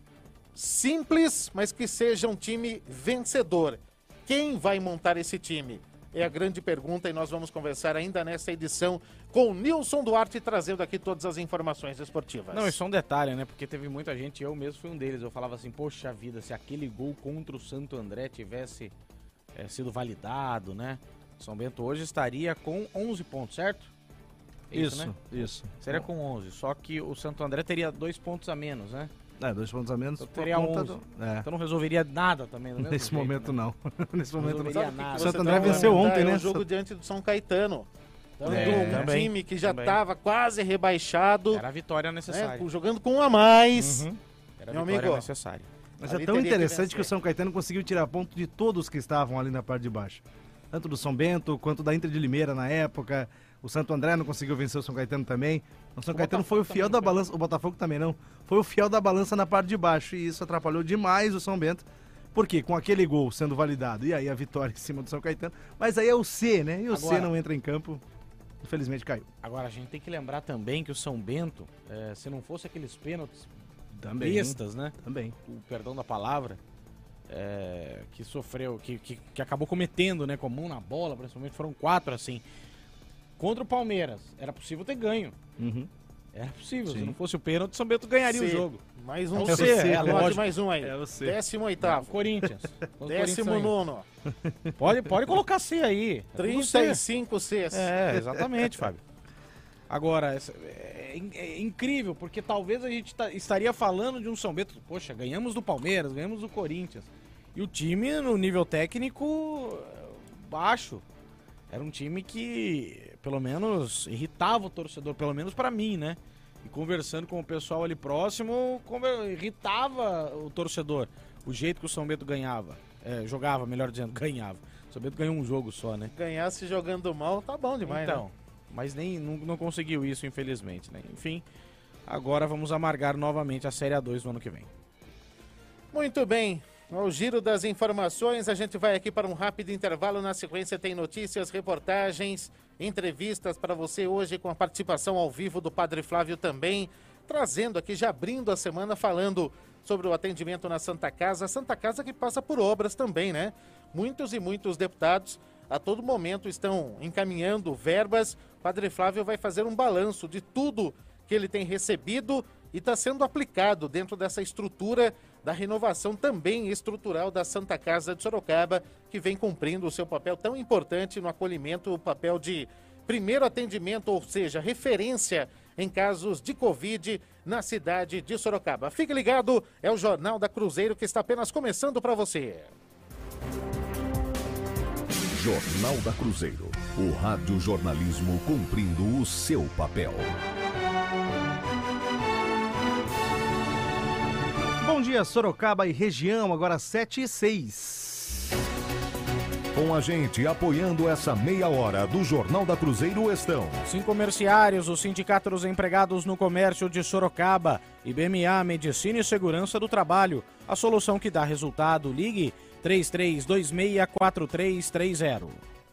simples, mas que seja um time vencedor. Quem vai montar esse time? É a grande pergunta e nós vamos conversar ainda nessa edição com o Nilson Duarte, trazendo aqui todas as informações esportivas. Não, isso é um detalhe, né? Porque teve muita gente, eu mesmo fui um deles, eu falava assim, poxa vida, se aquele gol contra o Santo André tivesse é, sido validado, né? São Bento hoje estaria com onze pontos, certo? Isso, isso, né? isso. Seria com onze, só que o Santo André teria dois pontos a menos, né? É, dois pontos a menos. Então teria onze. Do... É. Então não resolveria nada também. Do mesmo Nesse jeito, momento né? não. Nesse não momento não. nada. O Santo André venceu ontem, né? É um jogo diante do São Caetano. Então, É, um também, time que já também. estava quase rebaixado. Era a vitória necessária. Né, jogando com um a mais. Uhum. Era a Meu vitória amigo, necessária. Mas ali é tão teria que interessante que, vencer. o São Caetano conseguiu tirar ponto de todos que estavam ali na parte de baixo. Tanto do São Bento, quanto da Inter de Limeira na época. O Santo André não conseguiu vencer o São Caetano também. O São O Caetano Botafogo foi o fiel também da foi. balança. O Botafogo também não. Foi o fiel da balança na parte de baixo. E isso atrapalhou demais o São Bento. Porque com aquele gol sendo validado, e aí a vitória em cima do São Caetano. Mas aí é o C, né? E o Agora- C não entra em campo. Infelizmente caiu. Agora, a gente tem que lembrar também que o São Bento, é, se não fosse aqueles pênaltis Também. bestas, né? Também. O perdão da palavra, é, que sofreu, que, que, que acabou cometendo, né? Com a mão na bola, principalmente, foram quatro, assim. Contra o Palmeiras, era possível ter ganho. Uhum. Era possível, Sim. se não fosse o pênalti, o São Bento ganharia C. o jogo. Mais É um o C, C, é anote lógico. mais um aí. É o C. Décimo Não, oitavo. Corinthians. Os Décimo Corinthians nono. aí. Pode, pode colocar C aí. É tudo C. trinta e cinco Cs. É, exatamente, Fábio. Agora, essa- é, in- é incrível, porque talvez a gente tá- estaria falando de um São Bento, poxa, ganhamos do Palmeiras, ganhamos do Corinthians. E o time, no nível técnico, baixo. Era um time que, pelo menos, irritava o torcedor, pelo menos pra mim, né? E conversando com o pessoal ali próximo, conver- irritava o torcedor. O jeito que o São Bento ganhava. É, jogava, melhor dizendo, ganhava. O São Bento ganhou um jogo só, né? Ganhasse jogando mal, tá bom demais, Então, né? mas nem não, não conseguiu isso, infelizmente, né? Enfim, agora vamos amargar novamente a Série A dois no ano que vem. Muito bem. Ao giro das informações, a gente vai aqui para um rápido intervalo. Na sequência tem notícias, reportagens, entrevistas para você hoje com a participação ao vivo do Padre Flávio também, trazendo aqui, já abrindo a semana, falando sobre o atendimento na Santa Casa. A Santa Casa que passa por obras também, né? Muitos e muitos deputados a todo momento estão encaminhando verbas. Padre Flávio vai fazer um balanço de tudo que ele tem recebido e está sendo aplicado dentro dessa estrutura da renovação também estrutural da Santa Casa de Sorocaba, que vem cumprindo o seu papel tão importante no acolhimento, o papel de primeiro atendimento, ou seja, referência em casos de Covid na cidade de Sorocaba. Fique ligado, é o Jornal da Cruzeiro que está apenas começando para você. Jornal da Cruzeiro, o rádio jornalismo cumprindo o seu papel. Bom dia, Sorocaba e região, agora sete e seis. Com a gente apoiando essa meia hora do Jornal da Cruzeiro estão Sim Comerciários, o Sindicato dos Empregados no Comércio de Sorocaba, I B M A Medicina e Segurança do Trabalho, a solução que dá resultado. Ligue três três dois seis, quatro três três zero.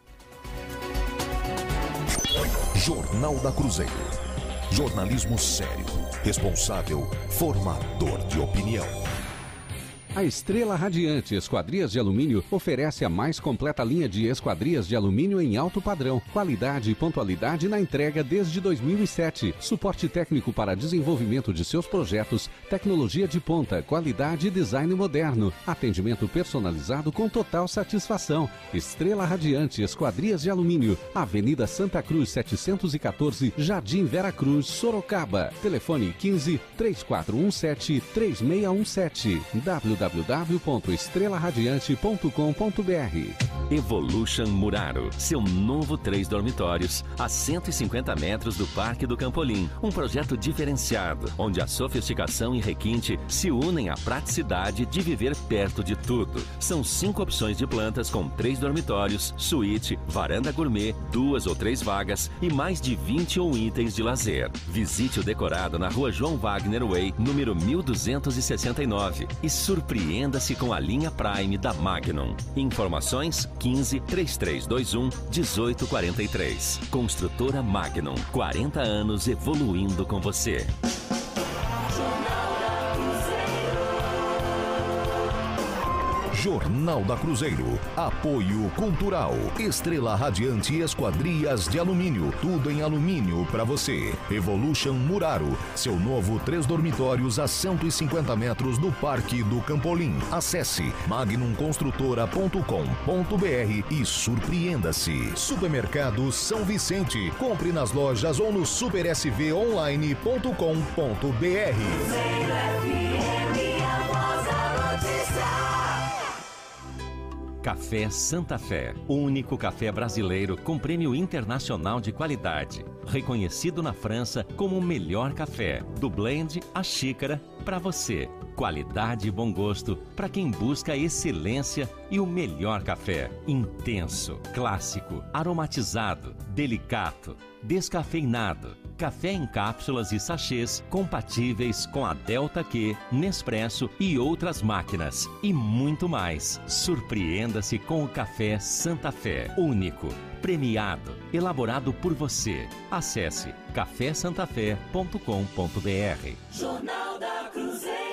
Jornal da Cruzeiro. Jornalismo sério, responsável, formador de opinião. A Estrela Radiante Esquadrias de Alumínio oferece a mais completa linha de esquadrias de alumínio em alto padrão, qualidade e pontualidade na entrega desde dois mil e sete. Suporte técnico para desenvolvimento de seus projetos, tecnologia de ponta, qualidade e design moderno, atendimento personalizado com total satisfação. Estrela Radiante Esquadrias de Alumínio, Avenida Santa Cruz setecentos e quatorze, Jardim Vera Cruz, Sorocaba. Telefone quinze, três quatro um sete, três seis um sete. w w w ponto estrela radiante ponto com ponto b r. Evolution Muraro, seu novo três dormitórios a cento e cinquenta metros do Parque do Campolim. Um projeto diferenciado, onde a sofisticação e requinte se unem à praticidade de viver perto de tudo. São cinco opções de plantas com três dormitórios, suíte, varanda gourmet, duas ou três vagas e mais de vinte e um itens de lazer. Visite o decorado na rua João Wagner Way, número mil duzentos e sessenta e nove e surpreenda-se com a linha Prime da Magnum. Informações quinze, três três dois um, um oito quatro três. Construtora Magnum, quarenta anos evoluindo com você. Jornal da Cruzeiro. Apoio Cultural. Estrela Radiante Esquadrias de Alumínio. Tudo em alumínio para você. Evolution Muraro. Seu novo três dormitórios a cento e cinquenta metros do Parque do Campolim. Acesse magnum construtora ponto com ponto b r e surpreenda-se. Supermercado São Vicente. Compre nas lojas ou no super s v online ponto com ponto b r. Café Santa Fé, o único café brasileiro com prêmio internacional de qualidade. Reconhecido na França como o melhor café. Do blend à xícara, para você. Qualidade e bom gosto para quem busca excelência e o melhor café. Intenso, clássico, aromatizado, delicato, descafeinado. Café em cápsulas e sachês compatíveis com a Delta Q, Nespresso e outras máquinas. E muito mais. Surpreenda-se com o Café Santa Fé. Único, premiado, elaborado por você. Acesse café santa fé ponto com ponto b r. Jornal da Cruzeiro.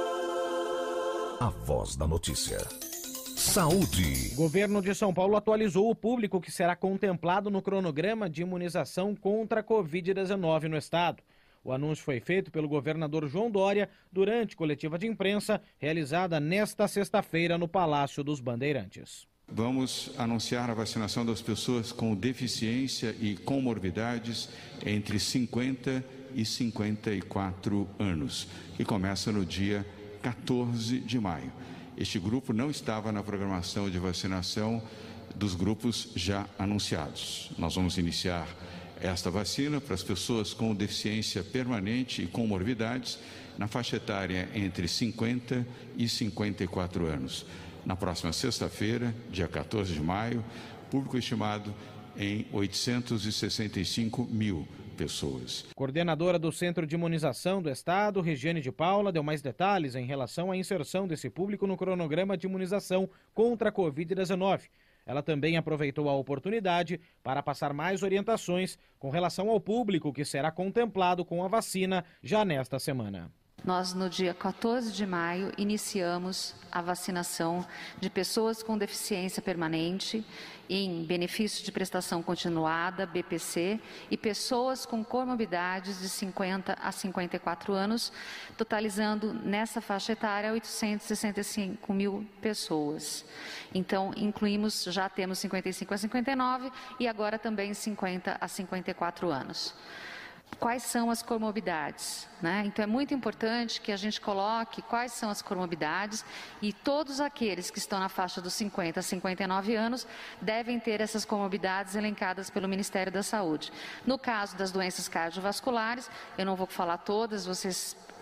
A voz da notícia. Saúde. O governo de São Paulo atualizou o público que será contemplado no cronograma de imunização contra a covid dezenove no estado. O anúncio foi feito pelo governador João Dória durante coletiva de imprensa realizada nesta sexta-feira no Palácio dos Bandeirantes. Vamos anunciar a vacinação das pessoas com deficiência e comorbidades entre cinquenta e cinquenta e quatro anos, que começa no dia quatorze de maio. Este grupo não estava na programação de vacinação dos grupos já anunciados. Nós vamos iniciar esta vacina para as pessoas com deficiência permanente e comorbidades na faixa etária entre cinquenta e cinquenta e quatro anos. Na próxima sexta-feira, dia quatorze de maio, público estimado em oitocentos e sessenta e cinco mil pessoas. Coordenadora do Centro de Imunização do Estado, Regiane de Paula, deu mais detalhes em relação à inserção desse público no cronograma de imunização contra a covid dezenove. Ela também aproveitou a oportunidade para passar mais orientações com relação ao público que será contemplado com a vacina já nesta semana. Nós, no dia quatorze de maio, iniciamos a vacinação de pessoas com deficiência permanente em benefício de prestação continuada, B P C, e pessoas com comorbidades de cinquenta a cinquenta e quatro anos, totalizando nessa faixa etária oitocentos e sessenta e cinco mil pessoas. Então, incluímos, já temos cinquenta e cinco a cinquenta e nove e agora também cinquenta a cinquenta e quatro anos. Quais são as comorbidades, né? Então é muito importante que a gente coloque quais são as comorbidades e todos aqueles que estão na faixa dos cinquenta a cinquenta e nove anos devem ter essas comorbidades elencadas pelo Ministério da Saúde. No caso das doenças cardiovasculares, eu não vou falar todas, vocês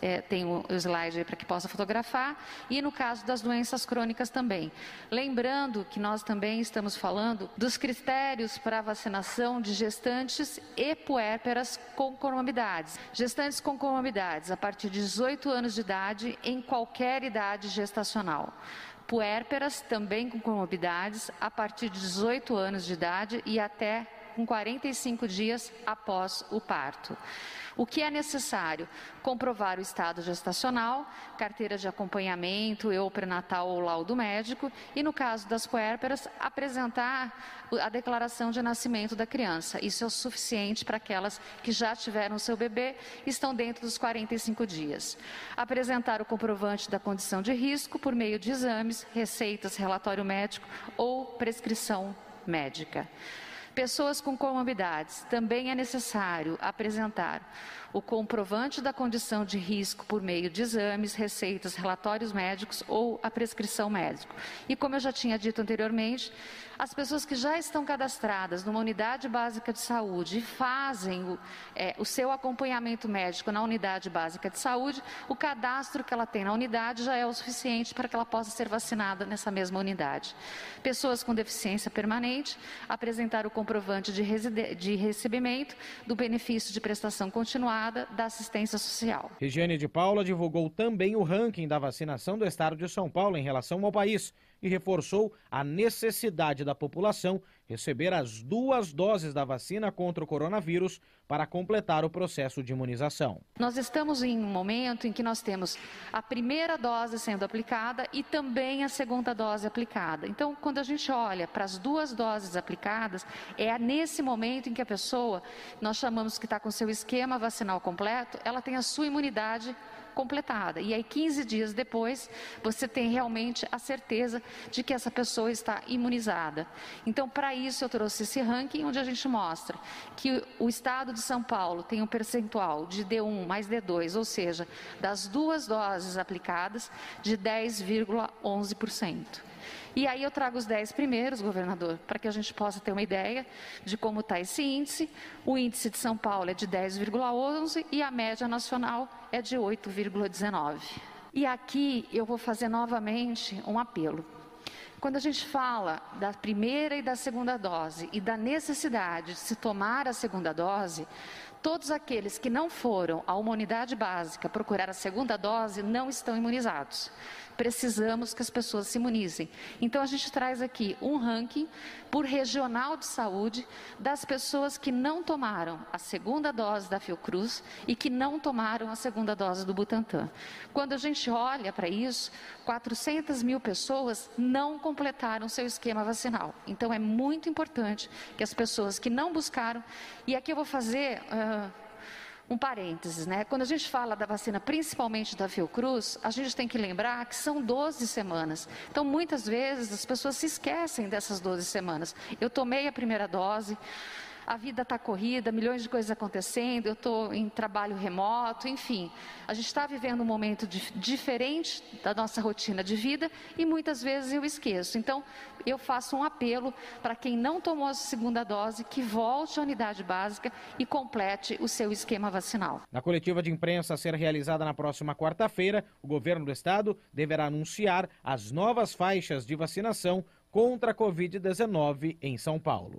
é, tem o, o slide aí para que possa fotografar, e no caso das doenças crônicas também. Lembrando que nós também estamos falando dos critérios para a vacinação de gestantes e puérperas com comorbidades. Gestantes com comorbidades a partir de dezoito anos de idade em qualquer idade gestacional. Puérperas também com comorbidades a partir de dezoito anos de idade e até com quarenta e cinco dias após o parto. O que é necessário? Comprovar o estado gestacional, carteira de acompanhamento, ou pré-natal ou laudo médico, e no caso das puérperas, apresentar a declaração de nascimento da criança. Isso é o suficiente para aquelas que já tiveram seu bebê e estão dentro dos quarenta e cinco dias. Apresentar o comprovante da condição de risco por meio de exames, receitas, relatório médico ou prescrição médica. Pessoas com comorbidades, também é necessário apresentar o comprovante da condição de risco por meio de exames, receitas, relatórios médicos ou a prescrição médica. E como eu já tinha dito anteriormente, as pessoas que já estão cadastradas numa unidade básica de saúde e fazem o, é, o seu acompanhamento médico na unidade básica de saúde, o cadastro que ela tem na unidade já é o suficiente para que ela possa ser vacinada nessa mesma unidade. Pessoas com deficiência permanente, apresentar o comprovante de, reside- de recebimento do benefício de prestação continuada da assistência social. Regiane de Paula divulgou também o ranking da vacinação do estado de São Paulo em relação ao país e reforçou a necessidade da população receber as duas doses da vacina contra o coronavírus para completar o processo de imunização. Nós estamos em um momento em que nós temos a primeira dose sendo aplicada e também a segunda dose aplicada. Então, quando a gente olha para as duas doses aplicadas, é nesse momento em que a pessoa, nós chamamos que está com seu esquema vacinal completo, ela tem a sua imunidade completada. E aí, quinze dias depois, você tem realmente a certeza de que essa pessoa está imunizada. Então, para isso, eu trouxe esse ranking onde a gente mostra que o estado de São Paulo tem um percentual de D um mais D dois, ou seja, das duas doses aplicadas, de dez vírgula onze por cento. E aí eu trago os dez primeiros, governador, para que a gente possa ter uma ideia de como está esse índice. O índice de São Paulo é de dez vírgula onze e a média nacional é de oito vírgula dezenove. E aqui eu vou fazer novamente um apelo. Quando a gente fala da primeira e da segunda dose e da necessidade de se tomar a segunda dose, todos aqueles que não foram a uma unidade básica procurar a segunda dose não estão imunizados. Precisamos que as pessoas se imunizem. Então a gente traz aqui um ranking por regional de saúde das pessoas que não tomaram a segunda dose da Fiocruz e que não tomaram a segunda dose do Butantan. Quando a gente olha para isso, quatrocentas mil pessoas não completaram seu esquema vacinal. Então é muito importante que as pessoas que não buscaram, e aqui eu vou fazer Uh, um parênteses, né? Quando a gente fala da vacina, principalmente da Fiocruz, a gente tem que lembrar que são doze semanas. Então, muitas vezes, as pessoas se esquecem dessas doze semanas. Eu tomei a primeira dose, a vida está corrida, milhões de coisas acontecendo, eu estou em trabalho remoto, enfim. A gente está vivendo um momento dif- diferente da nossa rotina de vida e muitas vezes eu esqueço. Então, eu faço um apelo para quem não tomou a segunda dose, que volte à unidade básica e complete o seu esquema vacinal. Na coletiva de imprensa a ser realizada na próxima quarta-feira, o governo do estado deverá anunciar as novas faixas de vacinação contra a covid dezenove em São Paulo.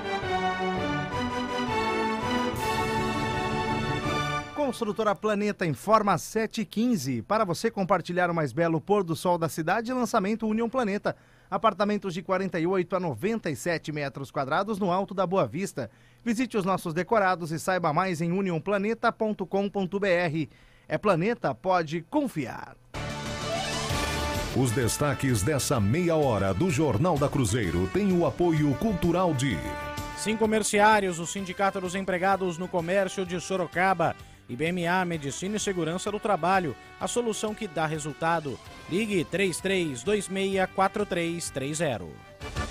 Construtora Planeta informa às sete e quinze. Para você compartilhar o mais belo pôr do sol da cidade, lançamento União Planeta. Apartamentos de quarenta e oito a noventa e sete metros quadrados no Alto da Boa Vista. Visite os nossos decorados e saiba mais em união planeta ponto com ponto b r. É Planeta, pode confiar. Os destaques dessa meia hora do Jornal da Cruzeiro têm o apoio cultural de Cinco Comerciários, o Sindicato dos Empregados no Comércio de Sorocaba. I B M A Medicina e Segurança do Trabalho, a solução que dá resultado. Ligue três três dois seis quatro três três zero.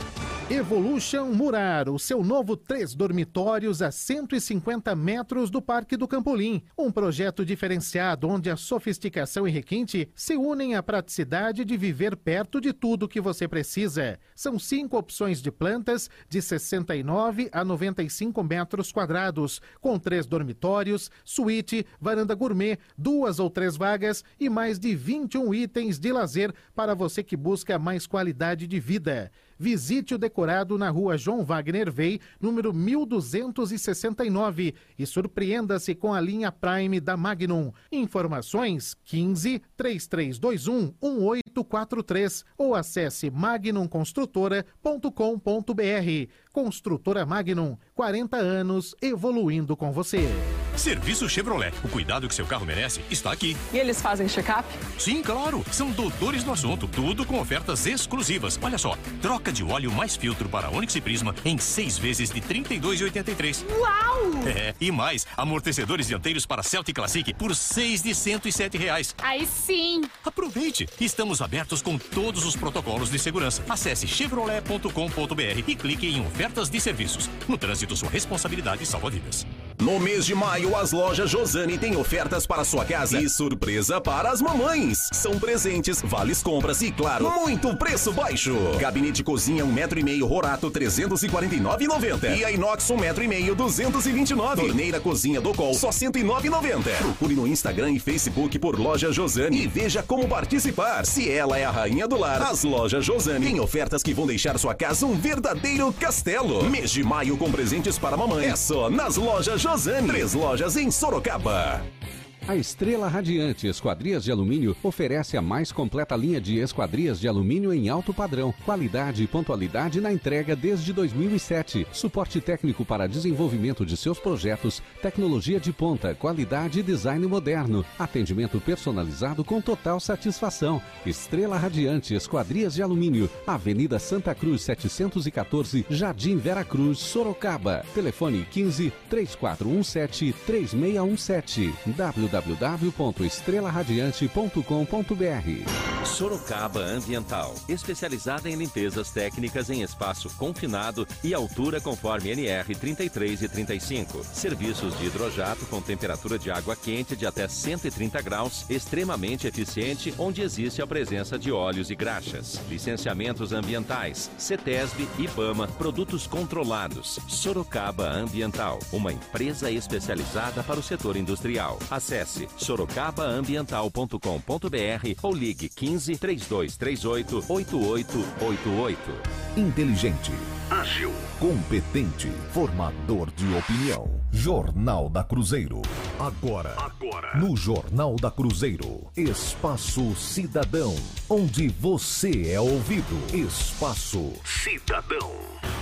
Evolution Murar, o seu novo três dormitórios a cento e cinquenta metros do Parque do Campolim. Um projeto diferenciado onde a sofisticação e requinte se unem à praticidade de viver perto de tudo que você precisa. São cinco opções de plantas de sessenta e nove a noventa e cinco metros quadrados, com três dormitórios, suíte, varanda gourmet, duas ou três vagas e mais de vinte e um itens de lazer para você que busca mais qualidade de vida. Visite o decorado na rua João Wagner Vey, número mil duzentos e sessenta e nove e surpreenda-se com a linha Prime da Magnum. Informações quinze, três três dois um, um oito quatro três ou acesse magnum construtora ponto com ponto br. Construtora Magnum, quarenta anos evoluindo com você. Serviço Chevrolet. O cuidado que seu carro merece está aqui. E eles fazem check-up? Sim, claro. São doutores no assunto. Tudo com ofertas exclusivas. Olha só. Troca de óleo mais filtro para Onix e Prisma em seis vezes de trinta e dois reais e oitenta e três centavos. Uau! É, e mais. Amortecedores dianteiros para Celtic Classic por seis de cento e sete reais. Aí sim! Aproveite. Estamos abertos com todos os protocolos de segurança. Acesse chevrolet ponto com ponto br e clique em ofertas de serviços. No trânsito, sua responsabilidade salva vidas. No mês de maio, as lojas Josani têm ofertas para sua casa e surpresa para as mamães. São presentes, vales compras e, claro, muito preço baixo. Gabinete cozinha um metro e meio Rorato trezentos e quarenta e nove reais e noventa centavos. E a inox um metro e meio duzentos e vinte e nove reais. Torneira cozinha do Col só cento e nove reais e noventa centavos. Procure no Instagram e Facebook por Loja Josani e veja como participar. Se ela é a rainha do lar, as lojas Josani têm ofertas que vão deixar sua casa um verdadeiro castelo. Mês de maio com presentes para mamãe é só nas lojas Josani. Três lojas em Sorocaba. A Estrela Radiante Esquadrias de Alumínio oferece a mais completa linha de esquadrias de alumínio em alto padrão, qualidade e pontualidade na entrega desde dois mil e sete. Suporte técnico para desenvolvimento de seus projetos, tecnologia de ponta, qualidade e design moderno, atendimento personalizado com total satisfação. Estrela Radiante Esquadrias de Alumínio, Avenida Santa Cruz setecentos e quatorze, Jardim Vera Cruz, Sorocaba. Telefone quinze, três quatro um sete, três seis um sete. w w w ponto estrela radiante ponto com ponto br. Sorocaba Ambiental, especializada em limpezas técnicas em espaço confinado e altura conforme N R trinta e três e trinta e cinco. Serviços de hidrojato com temperatura de água quente de até cento e trinta graus, extremamente eficiente, onde existe a presença de óleos e graxas. Licenciamentos ambientais, CETESB, IBAMA, produtos controlados. Sorocaba Ambiental, uma empresa especializada para o setor industrial. Acesse sorocaba ambiental ponto com ponto br ou ligue quinze, três dois três oito, oito oito oito oito. Inteligente, ágil, competente, formador de opinião. Jornal da Cruzeiro. Agora, Agora. no Jornal da Cruzeiro, Espaço Cidadão, onde você é ouvido. Espaço Cidadão.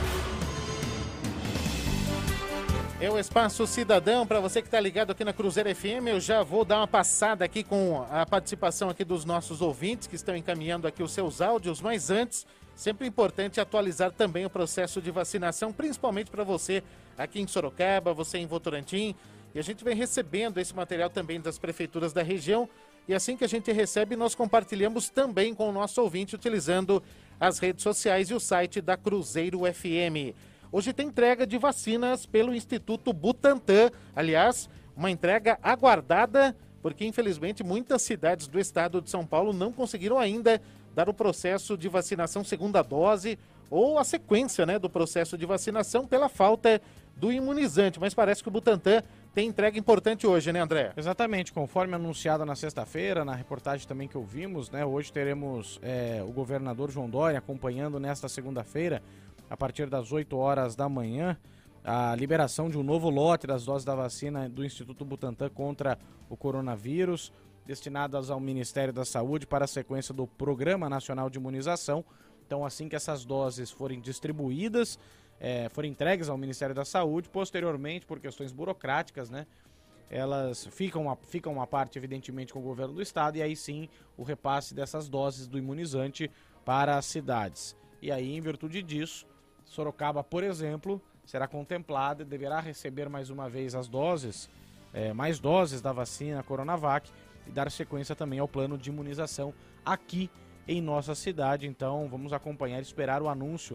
É o Espaço Cidadão, para você que está ligado aqui na Cruzeiro F M, eu já vou dar uma passada aqui com a participação aqui dos nossos ouvintes que estão encaminhando aqui os seus áudios, mas antes, sempre importante atualizar também o processo de vacinação, principalmente para você aqui em Sorocaba, você em Votorantim, e a gente vem recebendo esse material também das prefeituras da região, e assim que a gente recebe, nós compartilhamos também com o nosso ouvinte utilizando as redes sociais e o site da Cruzeiro F M. Hoje tem entrega de vacinas pelo Instituto Butantan. Aliás, uma entrega aguardada, porque infelizmente muitas cidades do estado de São Paulo não conseguiram ainda dar o processo de vacinação segunda dose ou a sequência, né, do processo de vacinação pela falta do imunizante. Mas parece que o Butantan tem entrega importante hoje, né, André? Exatamente, conforme anunciado na sexta-feira, na reportagem também que ouvimos, né, hoje teremos é, o governador João Dória acompanhando nesta segunda-feira, a partir das oito horas da manhã, a liberação de um novo lote das doses da vacina do Instituto Butantan contra o coronavírus, destinadas ao Ministério da Saúde para a sequência do Programa Nacional de Imunização. Então, assim que essas doses forem distribuídas, é, forem entregues ao Ministério da Saúde, posteriormente, por questões burocráticas, né, elas ficam, a, ficam uma parte, evidentemente, com o governo do estado, e aí sim o repasse dessas doses do imunizante para as cidades. E aí, em virtude disso, Sorocaba, por exemplo, será contemplada e deverá receber mais uma vez as doses, é, mais doses da vacina Coronavac e dar sequência também ao plano de imunização aqui em nossa cidade. Então, vamos acompanhar e esperar o anúncio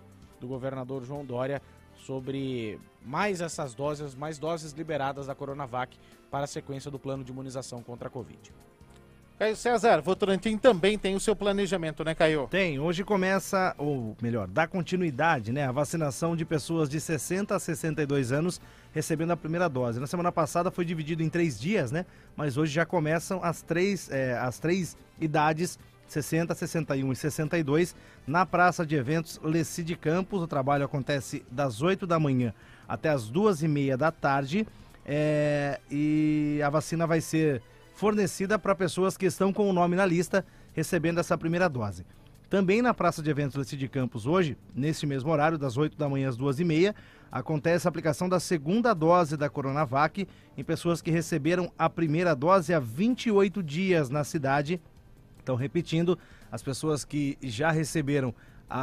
do governador João Dória sobre mais essas doses, mais doses liberadas da Coronavac para a sequência do plano de imunização contra a Covid. Caio César, Votorantim também tem o seu planejamento, né, Caio? Tem. Hoje começa, ou melhor, dá continuidade, né? A vacinação de pessoas de sessenta a sessenta e dois anos recebendo a primeira dose. Na semana passada foi dividido em três dias, né? Mas hoje já começam as três, é, as três idades, sessenta, sessenta e um e sessenta e dois, na Praça de Eventos Leci de Campos. O trabalho acontece das oito da manhã até as duas e meia da tarde. É, e a vacina vai ser fornecida para pessoas que estão com o nome na lista recebendo essa primeira dose. Também na Praça de Eventos Leci de Campos hoje, nesse mesmo horário, das oito da manhã às duas e meia, acontece a aplicação da segunda dose da Coronavac em pessoas que receberam a primeira dose há vinte e oito dias na cidade. Então, repetindo, as pessoas que já receberam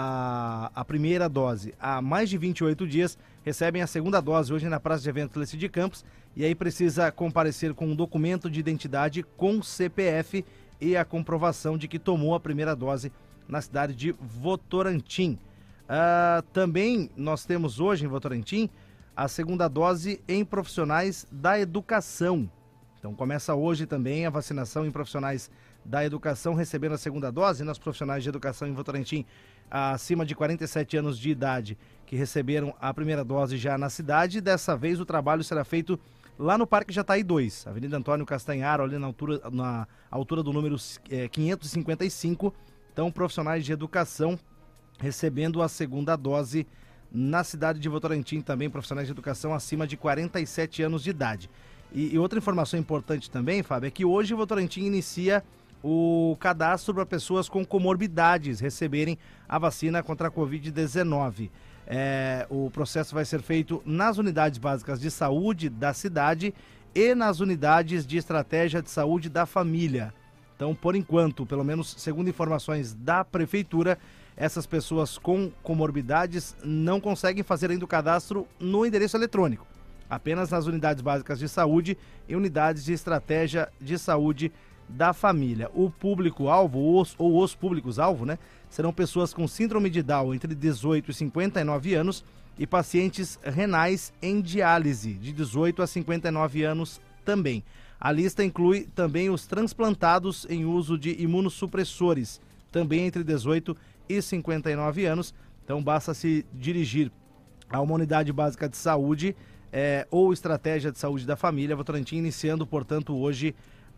a, a primeira dose há mais de vinte e oito dias recebem a segunda dose hoje na Praça de Eventos Leci de Campos, e aí precisa comparecer com um documento de identidade com C P F e a comprovação de que tomou a primeira dose na cidade de Votorantim. Uh, também nós temos hoje em Votorantim a segunda dose em profissionais da educação. Então começa hoje também a vacinação em profissionais da educação recebendo a segunda dose. Nos profissionais de educação em Votorantim acima de quarenta e sete anos de idade que receberam a primeira dose já na cidade. Dessa vez o trabalho será feito lá no Parque Jataí dois, Avenida Antônio Castanharo, ali na altura, na altura do número é, quinhentos e cinquenta e cinco. Então, profissionais de educação recebendo a segunda dose na cidade de Votorantim, também profissionais de educação acima de quarenta e sete anos de idade. E, e outra informação importante também, Fábio, é que hoje Votorantim inicia o cadastro para pessoas com comorbidades receberem a vacina contra a covid dezenove. É, o processo vai ser feito nas unidades básicas de saúde da cidade e nas unidades de estratégia de saúde da família. Então, por enquanto, pelo menos segundo informações da prefeitura, essas pessoas com comorbidades não conseguem fazer ainda o cadastro no endereço eletrônico. Apenas nas unidades básicas de saúde e unidades de estratégia de saúde da família. O público-alvo, ou os, ou os públicos-alvo, né, serão pessoas com síndrome de Down entre dezoito e cinquenta e nove anos e pacientes renais em diálise de dezoito a cinquenta e nove anos também. A lista inclui também os transplantados em uso de imunossupressores, também entre dezoito e cinquenta e nove anos. Então basta se dirigir a uma unidade básica de saúde é, ou estratégia de saúde da família. Votorantim iniciando, portanto, hoje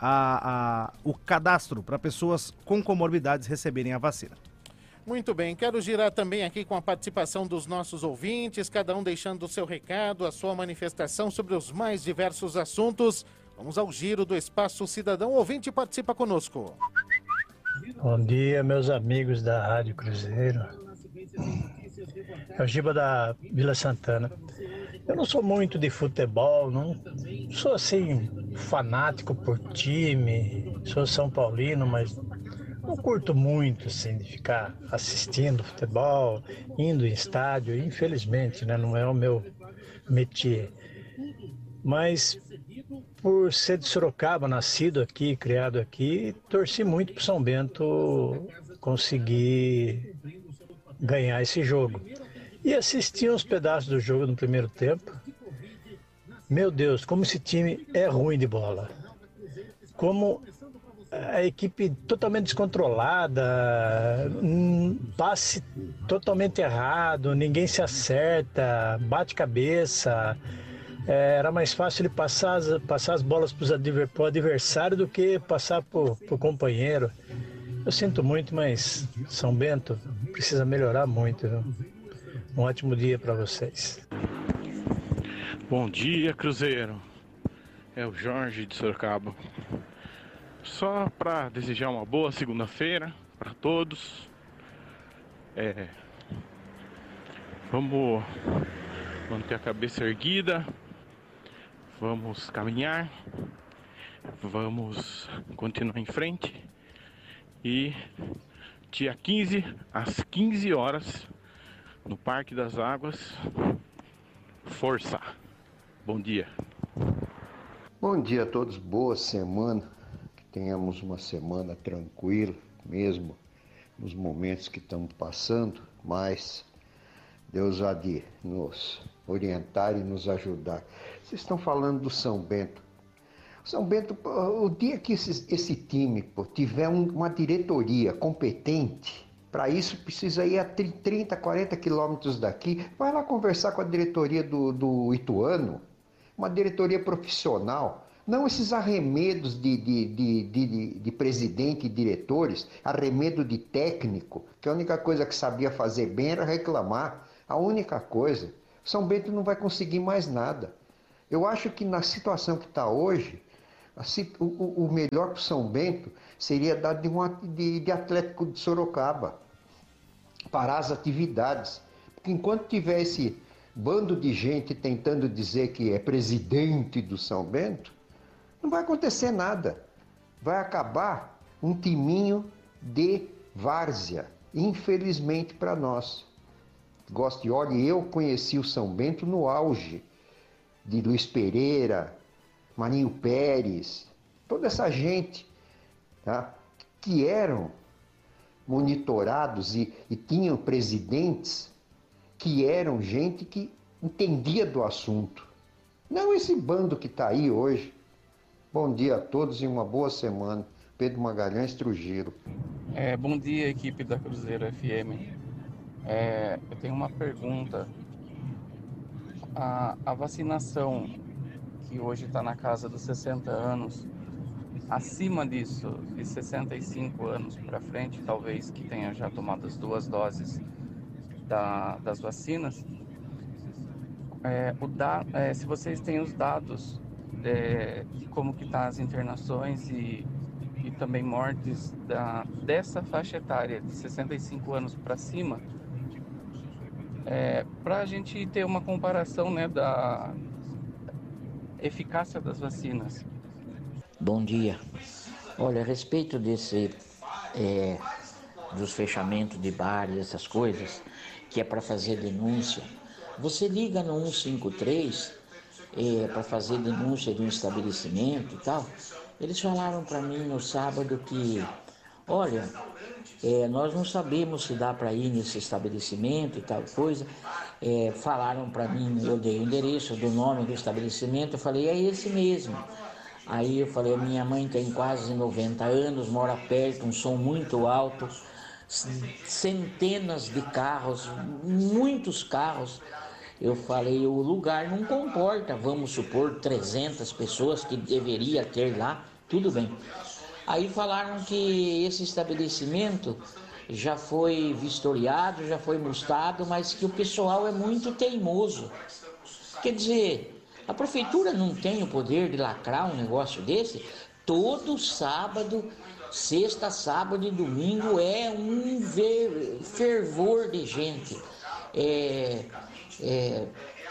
a, a, o cadastro para pessoas com comorbidades receberem a vacina. Muito bem, quero girar também aqui com a participação dos nossos ouvintes, cada um deixando o seu recado, a sua manifestação sobre os mais diversos assuntos. Vamos ao giro do Espaço Cidadão. O ouvinte participa conosco. Bom dia, meus amigos da Rádio Cruzeiro. É o Giba da Vila Santana. Eu não sou muito de futebol, não sou assim fanático por time, sou São Paulino, mas não curto muito assim de ficar assistindo futebol, indo em estádio, infelizmente, né, não é o meu métier. Mas por ser de Sorocaba, nascido aqui, criado aqui, torci muito para São Bento conseguir ganhar esse jogo. E assisti uns pedaços do jogo no primeiro tempo. Meu Deus, como esse time é ruim de bola. Como a equipe totalmente descontrolada, um passe totalmente errado, ninguém se acerta, bate cabeça. É, era mais fácil ele passar as, passar as bolas para o adversário do que passar para o companheiro. Eu sinto muito, mas São Bento precisa melhorar muito, viu? Um ótimo dia para vocês. Bom dia, Cruzeiro. É o Jorge de Sorocaba. Só para desejar uma boa segunda-feira para todos. É, vamos manter a cabeça erguida. Vamos caminhar. Vamos continuar em frente. E dia quinze, às quinze horas, no Parque das Águas, força. Bom dia. Bom dia a todos, boa semana. Que tenhamos uma semana tranquila, mesmo nos momentos que estamos passando, mas Deus há de nos orientar e nos ajudar. Vocês estão falando do São Bento. São Bento, o dia que esse, esse time pô, tiver um, uma diretoria competente, para isso precisa ir a trinta, quarenta quilômetros daqui, vai lá conversar com a diretoria do, do Ituano, uma diretoria profissional, não esses arremedos de, de, de, de, de presidente e diretores, arremedo de técnico, que a única coisa que sabia fazer bem era reclamar. A única coisa. São Bento não vai conseguir mais nada. Eu acho que na situação que está hoje, o, o melhor para o São Bento seria dar de, um, de, de Atlético de Sorocaba, parar as atividades. Porque enquanto tiver esse bando de gente tentando dizer que é presidente do São Bento, não vai acontecer nada. Vai acabar um timinho de várzea, infelizmente para nós. Gosto de olha, eu conheci o São Bento no auge de Luiz Pereira, Maninho Pérez, toda essa gente, tá, que eram monitorados e, e tinham presidentes que eram gente que entendia do assunto. Não esse bando que está aí hoje. Bom dia a todos e uma boa semana. Pedro Magalhães, Trujillo. É, bom dia, equipe da Cruzeiro F M. É, eu tenho uma pergunta. A, a vacinação que hoje está na casa dos sessenta anos, acima disso, de sessenta e cinco anos para frente, talvez que tenha já tomado as duas doses da, das vacinas, é, o da, é, se vocês têm os dados é, de como que tá as internações e, e também mortes da, dessa faixa etária de sessenta e cinco anos para cima, É, para a gente ter uma comparação, né, da eficácia das vacinas. Bom dia. Olha, a respeito desse é, dos fechamentos de bares, essas coisas, que é para fazer denúncia, você liga no cento e cinquenta e três é, para fazer denúncia de um estabelecimento e tal. Eles falaram para mim no sábado que, olha, É, nós não sabemos se dá para ir nesse estabelecimento e tal coisa. É, falaram para mim, eu dei o endereço do nome do estabelecimento, eu falei, é esse mesmo. Aí eu falei, minha mãe tem quase noventa anos, mora perto, um som muito alto, centenas de carros, muitos carros. Eu falei, o lugar não comporta, vamos supor, trezentas pessoas que deveria ter lá, tudo bem. Aí falaram que esse estabelecimento já foi vistoriado, já foi multado, mas que o pessoal é muito teimoso. Quer dizer, a prefeitura não tem o poder de lacrar um negócio desse? Todo sábado, sexta, sábado e domingo é um fervor de gente. É, é,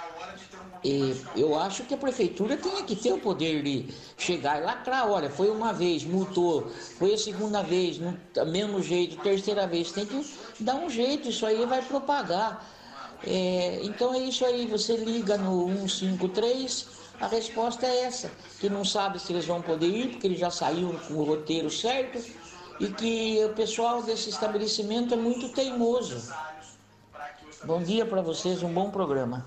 é, eu acho que a prefeitura tem que ter o poder de chegar e lacrar. Olha, foi uma vez, multou, foi a segunda vez, no mesmo jeito, terceira vez, tem que dar um jeito, isso aí vai propagar. É, então é isso aí, você liga no cento e cinquenta e três, a resposta é essa, que não sabe se eles vão poder ir, porque eles já saíram com o roteiro certo, e que o pessoal desse estabelecimento é muito teimoso. Bom dia para vocês, um bom programa.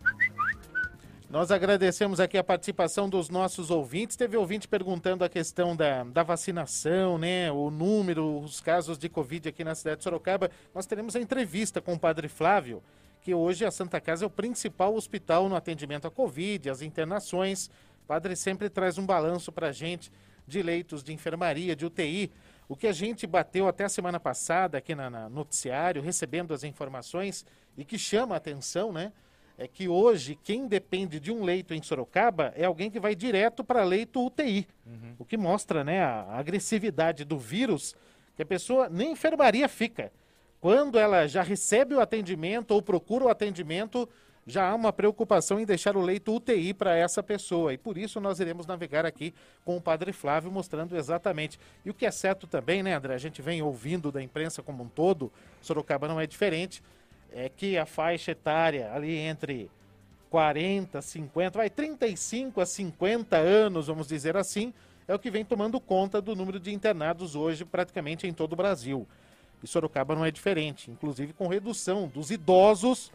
Nós agradecemos aqui a participação dos nossos ouvintes. Teve ouvinte perguntando a questão da, da vacinação, né? O número, os casos de Covid aqui na cidade de Sorocaba. Nós teremos a entrevista com o Padre Flávio, que hoje a Santa Casa é o principal hospital no atendimento à Covid, as internações. O padre sempre traz um balanço para a gente de leitos de enfermaria, de U T I. O que a gente bateu até a semana passada aqui na, na noticiário, recebendo as informações, e que chama a atenção, né? É que hoje quem depende de um leito em Sorocaba é alguém que vai direto para leito U T I. Uhum. O que mostra, né, a agressividade do vírus, que a pessoa nem enfermaria fica. Quando ela já recebe o atendimento ou procura o atendimento, já há uma preocupação em deixar o leito U T I para essa pessoa. E por isso nós iremos navegar aqui com o Padre Flávio, mostrando exatamente. E o que é certo também, né, André? A gente vem ouvindo da imprensa como um todo, Sorocaba não é diferente, é que a faixa etária ali entre quarenta, cinquenta, vai trinta e cinco a cinquenta anos, vamos dizer assim, é o que vem tomando conta do número de internados hoje praticamente em todo o Brasil. E Sorocaba não é diferente, inclusive com redução dos idosos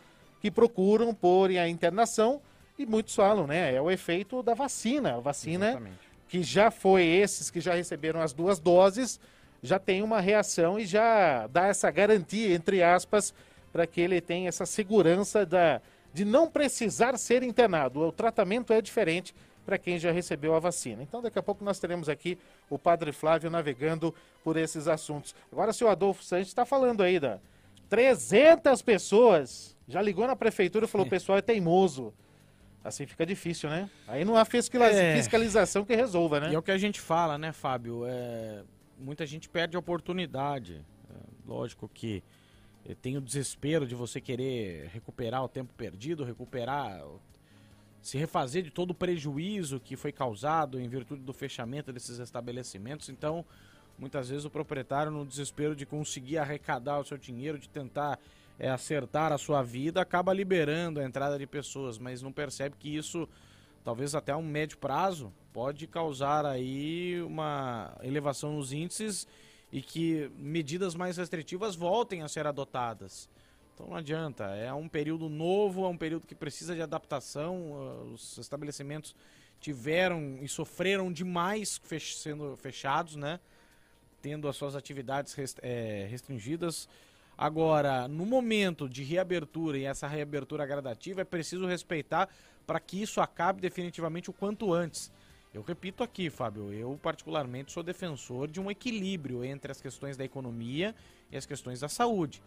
que procuram por a internação e muitos falam, né? É o efeito da vacina. A vacina Exatamente. que já foi esses que já receberam as duas doses, já tem uma reação e já dá essa garantia, entre aspas, para que ele tenha essa segurança da, de não precisar ser internado. O tratamento é diferente para quem já recebeu a vacina. Então, daqui a pouco nós teremos aqui o Padre Flávio navegando por esses assuntos. Agora, o senhor Adolfo Sanches está falando aí da trezentas pessoas. Já ligou na prefeitura e falou, o pessoal é teimoso. Assim fica difícil, né? Aí não há fiscaliza- é. fiscalização que resolva, né? E é o que a gente fala, né, Fábio? É... Muita gente perde a oportunidade. É, lógico que tem o desespero de você querer recuperar o tempo perdido, recuperar, se refazer de todo o prejuízo que foi causado em virtude do fechamento desses estabelecimentos. Então, muitas vezes o proprietário, no desespero de conseguir arrecadar o seu dinheiro, de tentar é, acertar a sua vida, acaba liberando a entrada de pessoas, mas não percebe que isso, talvez até a um médio prazo, pode causar aí uma elevação nos índices e que medidas mais restritivas voltem a ser adotadas. Então não adianta, é um período novo, é um período que precisa de adaptação, os estabelecimentos tiveram e sofreram demais fech- sendo fechados, né? Tendo as suas atividades rest- é, restringidas. Agora, no momento de reabertura e essa reabertura gradativa, é preciso respeitar para que isso acabe definitivamente o quanto antes. Eu repito aqui, Fábio, eu particularmente sou defensor de um equilíbrio entre as questões da economia e as questões da saúde.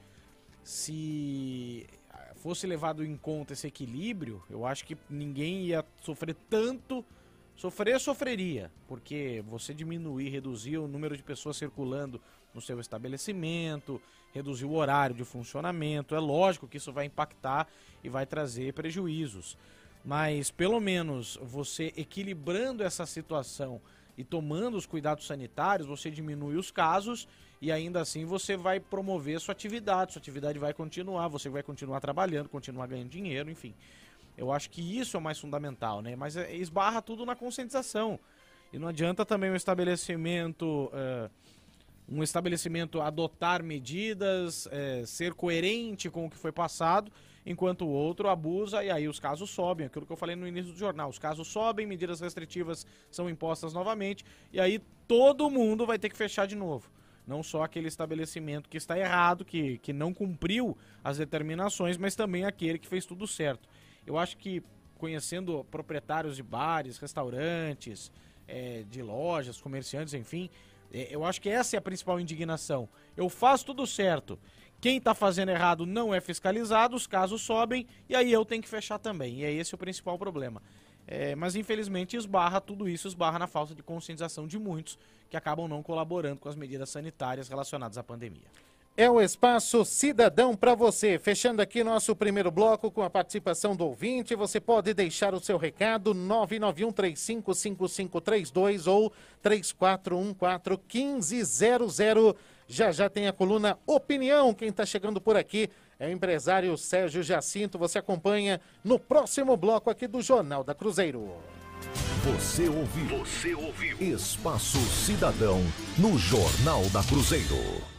Se fosse levado em conta esse equilíbrio, eu acho que ninguém ia sofrer tanto. Sofrer, sofreria, porque você diminuir, reduzir o número de pessoas circulando no seu estabelecimento, reduzir o horário de funcionamento, é lógico que isso vai impactar e vai trazer prejuízos. Mas, pelo menos, você equilibrando essa situação e tomando os cuidados sanitários, você diminui os casos e ainda assim você vai promover sua atividade, sua atividade vai continuar, você vai continuar trabalhando, continuar ganhando dinheiro, enfim. Eu acho que isso é o mais fundamental, né? Mas esbarra tudo na conscientização. E não adianta também um estabelecimento, uh, um estabelecimento adotar medidas, uh, ser coerente com o que foi passado, enquanto o outro abusa e aí os casos sobem. Aquilo que eu falei no início do jornal. Os casos sobem, medidas restritivas são impostas novamente e aí todo mundo vai ter que fechar de novo. Não só aquele estabelecimento que está errado, que, que não cumpriu as determinações, mas também aquele que fez tudo certo. Eu acho que, conhecendo proprietários de bares, restaurantes, é, de lojas, comerciantes, enfim, é, eu acho que essa é a principal indignação. Eu faço tudo certo, quem está fazendo errado não é fiscalizado, os casos sobem e aí eu tenho que fechar também. E é esse o principal problema. É, mas, infelizmente, esbarra tudo isso, esbarra na falta de conscientização de muitos que acabam não colaborando com as medidas sanitárias relacionadas à pandemia. É o Espaço Cidadão para você. Fechando aqui nosso primeiro bloco com a participação do ouvinte. Você pode deixar o seu recado nove nove um três cinco cinco cinco três dois ou três quatro um quatro um cinco zero zero. Já já tem a coluna Opinião. Quem está chegando por aqui é o empresário Sérgio Jacinto. Você acompanha no próximo bloco aqui do Jornal da Cruzeiro. Você ouviu. Você ouviu. Espaço Cidadão no Jornal da Cruzeiro.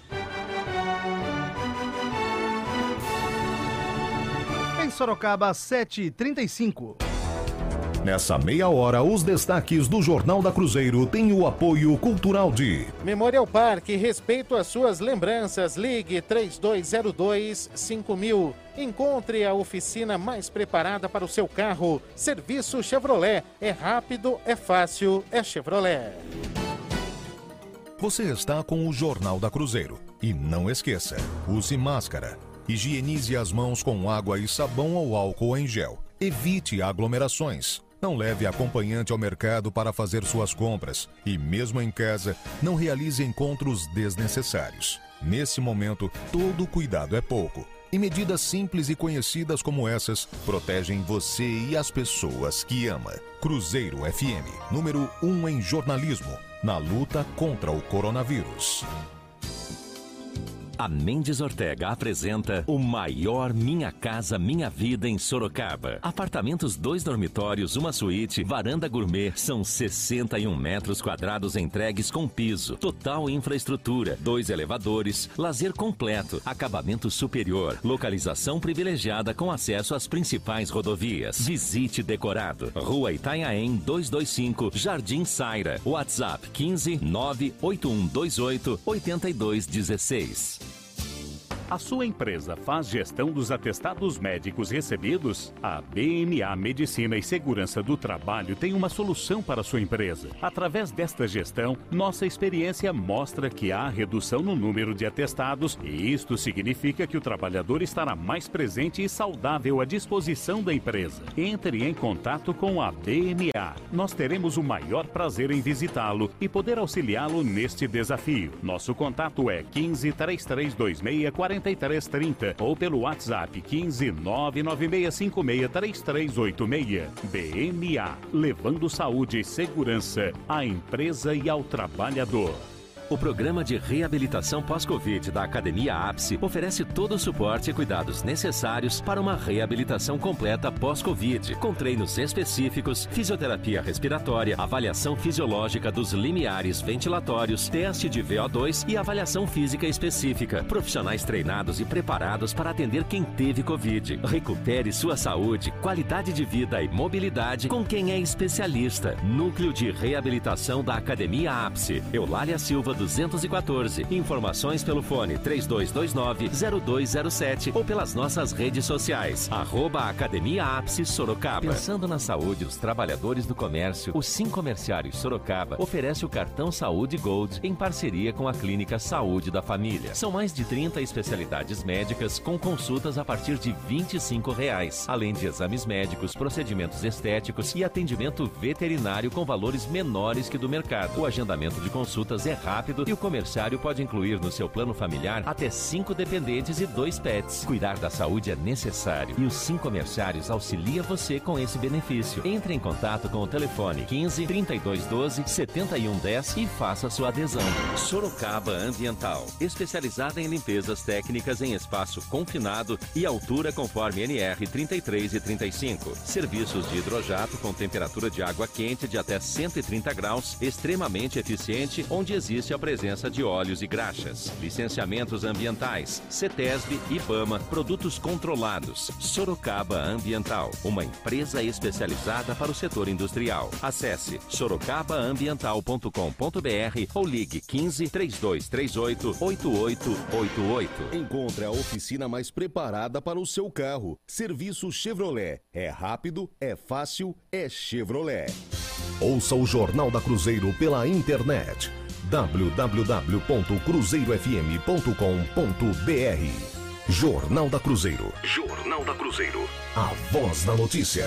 Em Sorocaba, sete e trinta e cinco. Nessa meia hora, os destaques do Jornal da Cruzeiro têm o apoio cultural de Memorial Park, respeito às suas lembranças. Ligue três dois zero dois cinco mil. Encontre a oficina mais preparada para o seu carro. Serviço Chevrolet. É rápido, é fácil, é Chevrolet. Você está com o Jornal da Cruzeiro. E não esqueça, use máscara. Higienize as mãos com água e sabão ou álcool em gel. Evite aglomerações. Não leve acompanhante ao mercado para fazer suas compras. E mesmo em casa, não realize encontros desnecessários. Nesse momento, todo cuidado é pouco. E medidas simples e conhecidas como essas protegem você e as pessoas que ama. Cruzeiro F M, número um em jornalismo, na luta contra o coronavírus. A Mendes Ortega apresenta o maior Minha Casa Minha Vida em Sorocaba. Apartamentos, dois dormitórios, uma suíte, varanda gourmet, são sessenta e um metros quadrados entregues com piso, total infraestrutura, dois elevadores, lazer completo, acabamento superior, localização privilegiada com acesso às principais rodovias. Visite decorado. Rua Itanhaém duzentos e vinte e cinco, Jardim Saira. WhatsApp quinze nove oito um dois oito oito dois um seis. A sua empresa faz gestão dos atestados médicos recebidos? A B M A Medicina e Segurança do Trabalho tem uma solução para a sua empresa. Através desta gestão, nossa experiência mostra que há redução no número de atestados e isto significa que o trabalhador estará mais presente e saudável à disposição da empresa. Entre em contato com a B M A. Nós teremos o maior prazer em visitá-lo e poder auxiliá-lo neste desafio. Nosso contato é quinze, três três dois seis, quatro três três zero ou pelo WhatsApp quinze nove nove seis cinco seis três três oito seis. B M A, levando saúde e segurança à empresa e ao trabalhador. O programa de reabilitação pós-Covid da Academia Ápice oferece todo o suporte e cuidados necessários para uma reabilitação completa pós-Covid, com treinos específicos, fisioterapia respiratória, avaliação fisiológica dos limiares ventilatórios, teste de V O dois e avaliação física específica. Profissionais treinados e preparados para atender quem teve Covid. Recupere sua saúde, qualidade de vida e mobilidade com quem é especialista. Núcleo de Reabilitação da Academia Ápice. Eulália Silva duzentos e quatorze. Informações pelo fone três dois dois nove zero dois zero sete ou pelas nossas redes sociais. Arroba Academia Ápice Sorocaba. Pensando na saúde dos trabalhadores do comércio, o Sim Comerciário Sorocaba oferece o cartão Saúde Gold em parceria com a Clínica Saúde da Família. São mais de trinta especialidades médicas com consultas a partir de vinte e cinco reais, além de exames médicos, procedimentos estéticos e atendimento veterinário com valores menores que do mercado. O agendamento de consultas é rápido e o comerciário pode incluir no seu plano familiar até cinco dependentes e dois pets. Cuidar da saúde é necessário e o Sim Comerciários auxilia você com esse benefício. Entre em contato com o telefone quinze, trinta e dois doze, setenta e um dez e faça sua adesão. Sorocaba Ambiental, especializada em limpezas técnicas em espaço confinado e altura conforme N R trinta e três e trinta e cinco. Serviços de hidrojato com temperatura de água quente de até cento e trinta graus, extremamente eficiente, onde existe a presença de óleos e graxas. Licenciamentos ambientais, CETESB, IBAMA, produtos controlados. Sorocaba Ambiental, uma empresa especializada para o setor industrial. Acesse sorocaba ambiental ponto com ponto br ou ligue quinze, três dois três oito, oito oito oito oito. Encontre a oficina mais preparada para o seu carro. Serviço Chevrolet. É rápido, é fácil, é Chevrolet. Ouça o Jornal da Cruzeiro pela internet. w w w ponto cruzeiro f m ponto com ponto b r. Jornal da Cruzeiro. Jornal da Cruzeiro. A voz da notícia.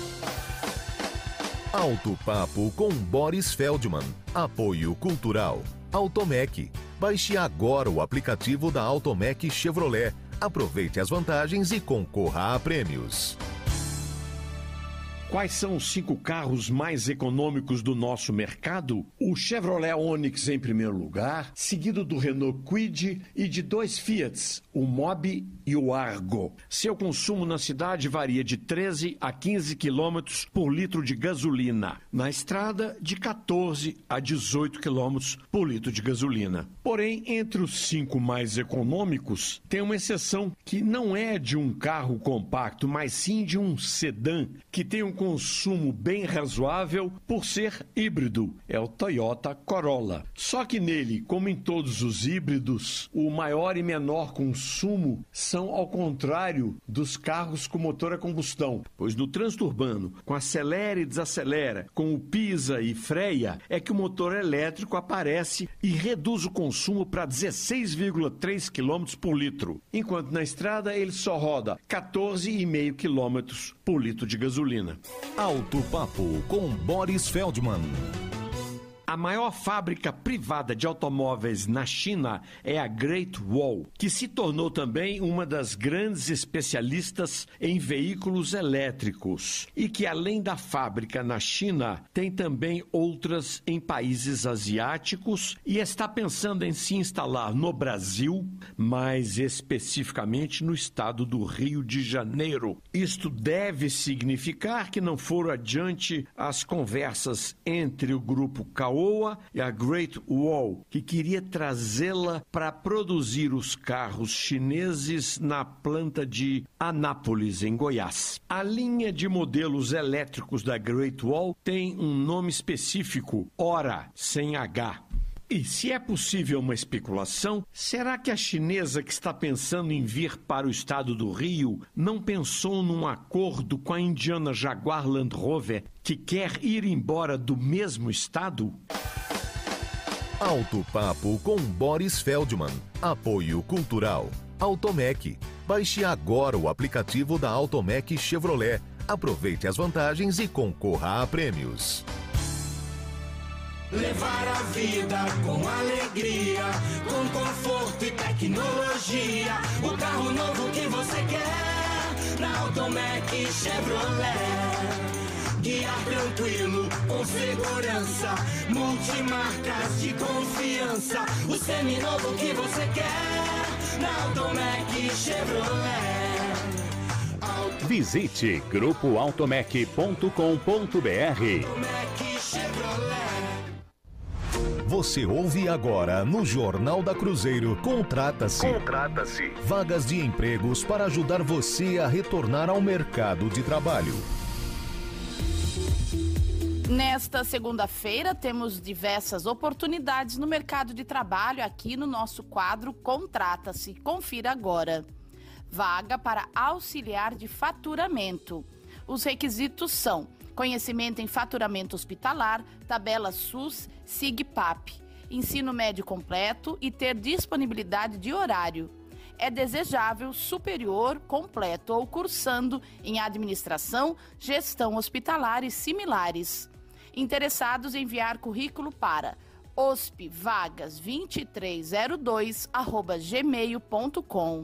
Alto Papo com Boris Feldman. Apoio Cultural. Automec. Baixe agora o aplicativo da Automec Chevrolet. Aproveite as vantagens e concorra a prêmios. Quais são os cinco carros mais econômicos do nosso mercado? O Chevrolet Onix em primeiro lugar, seguido do Renault Kwid e de dois Fiats, o Mobi e o Argo. Seu consumo na cidade varia de treze a quinze quilômetros por litro de gasolina. Na estrada, de quatorze a dezoito quilômetros por litro de gasolina. Porém, entre os cinco mais econômicos, tem uma exceção que não é de um carro compacto, mas sim de um sedã, que tem um consumo bem razoável por ser híbrido. É o Toyota Corolla. Só que nele, como em todos os híbridos, o maior e menor consumo são ao contrário dos carros com motor a combustão, pois no trânsito urbano, com acelera e desacelera, com o pisa e freia, é que o motor elétrico aparece e reduz o consumo para dezesseis vírgula três quilômetros por litro, enquanto na estrada ele só roda quatorze vírgula cinco quilômetros por litro de gasolina. Alto Papo com Boris Feldman. A maior fábrica privada de automóveis na China é a Great Wall, que se tornou também uma das grandes especialistas em veículos elétricos e que, além da fábrica na China, tem também outras em países asiáticos e está pensando em se instalar no Brasil, mais especificamente no estado do Rio de Janeiro. Isto deve significar que não foram adiante as conversas entre o grupo Caoa e a Great Wall, que queria trazê-la para produzir os carros chineses na planta de Anápolis, em Goiás. A linha de modelos elétricos da Great Wall tem um nome específico, Ora, sem H. E se é possível uma especulação, será que a chinesa que está pensando em vir para o estado do Rio não pensou num acordo com a indiana Jaguar Land Rover, que quer ir embora do mesmo estado? Alto Papo com Boris Feldman. Apoio Cultural. Automec. Baixe agora o aplicativo da Automec Chevrolet. Aproveite as vantagens e concorra a prêmios. Levar a vida com alegria, com conforto e tecnologia. O carro novo que você quer, na Automec Chevrolet. Guiar tranquilo, com segurança, multimarcas de confiança. O seminovo que você quer, na Automec Chevrolet. Visite grupo automec ponto com ponto br. Automec Chevrolet. Você ouve agora no Jornal da Cruzeiro. Contrata-se. Contrata-se. Vagas de empregos para ajudar você a retornar ao mercado de trabalho. Nesta segunda-feira, temos diversas oportunidades no mercado de trabalho aqui no nosso quadro Contrata-se. Confira agora. Vaga para auxiliar de faturamento. Os requisitos são conhecimento em faturamento hospitalar, tabela SUS, SIGPAP, ensino médio completo e ter disponibilidade de horário. É desejável superior, completo ou cursando em administração, gestão hospitalar e similares. Interessados em enviar currículo para ospvagas dois três zero dois arroba gmail ponto com.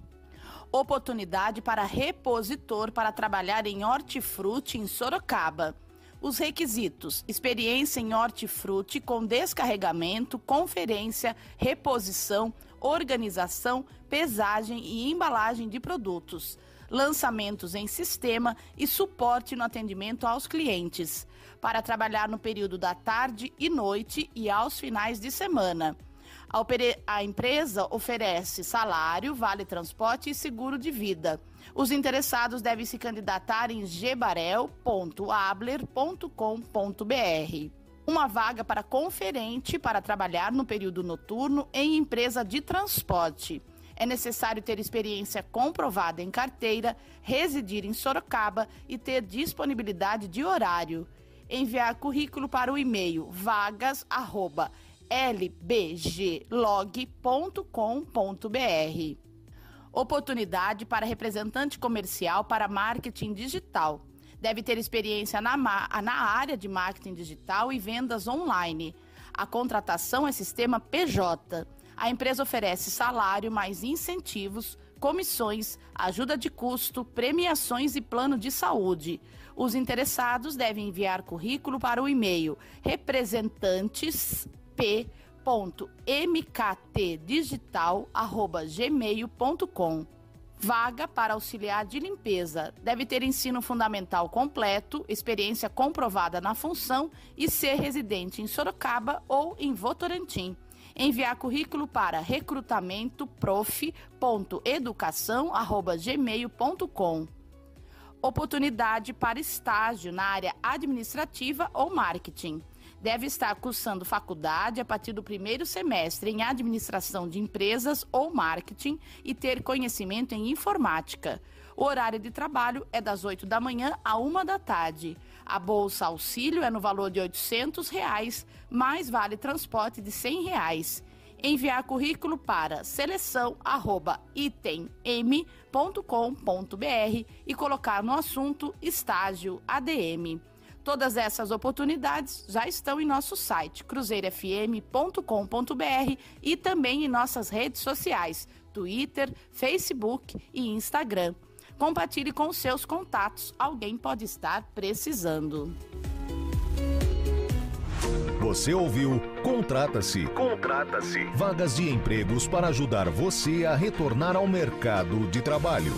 Oportunidade para repositor para trabalhar em hortifruti em Sorocaba. Os requisitos: experiência em hortifruti com descarregamento, conferência, reposição, organização, pesagem e embalagem de produtos, lançamentos em sistema e suporte no atendimento aos clientes, para trabalhar no período da tarde e noite e aos finais de semana. A, opere... a empresa oferece salário, vale transporte e seguro de vida. Os interessados devem se candidatar em gebarel ponto abler ponto com ponto br. Uma vaga para conferente para trabalhar no período noturno em empresa de transporte. É necessário ter experiência comprovada em carteira, residir em Sorocaba e ter disponibilidade de horário. Enviar currículo para o e-mail vagas arroba l b g log ponto com ponto br. Oportunidade para representante comercial para marketing digital. Deve ter experiência na, na área de marketing digital e vendas online. A contratação é sistema P J. A empresa oferece salário mais incentivos, comissões, ajuda de custo, premiações e plano de saúde. Os interessados devem enviar currículo para o e-mail representantes p ponto m k t digital arroba gmail ponto com. Vaga para auxiliar de limpeza. Deve ter ensino fundamental completo, experiência comprovada na função e ser residente em Sorocaba ou em Votorantim. Enviar currículo para recrutamento prof ponto educação arroba gmail ponto com. Oportunidade para estágio na área administrativa ou marketing. Deve estar cursando faculdade a partir do primeiro semestre em administração de empresas ou marketing e ter conhecimento em informática. O horário de trabalho é das oito da manhã à uma da tarde. A bolsa auxílio é no valor de oitocentos reais, mais vale transporte de cem reais. Enviar currículo para seleção arroba item m ponto com ponto br e colocar no assunto estágio A D M. Todas essas oportunidades já estão em nosso site cruzeiro f m ponto com ponto b r e também em nossas redes sociais, Twitter, Facebook e Instagram. Compartilhe com seus contatos, alguém pode estar precisando. Você ouviu Contrata-se. Contrata-se. Vagas de empregos para ajudar você a retornar ao mercado de trabalho.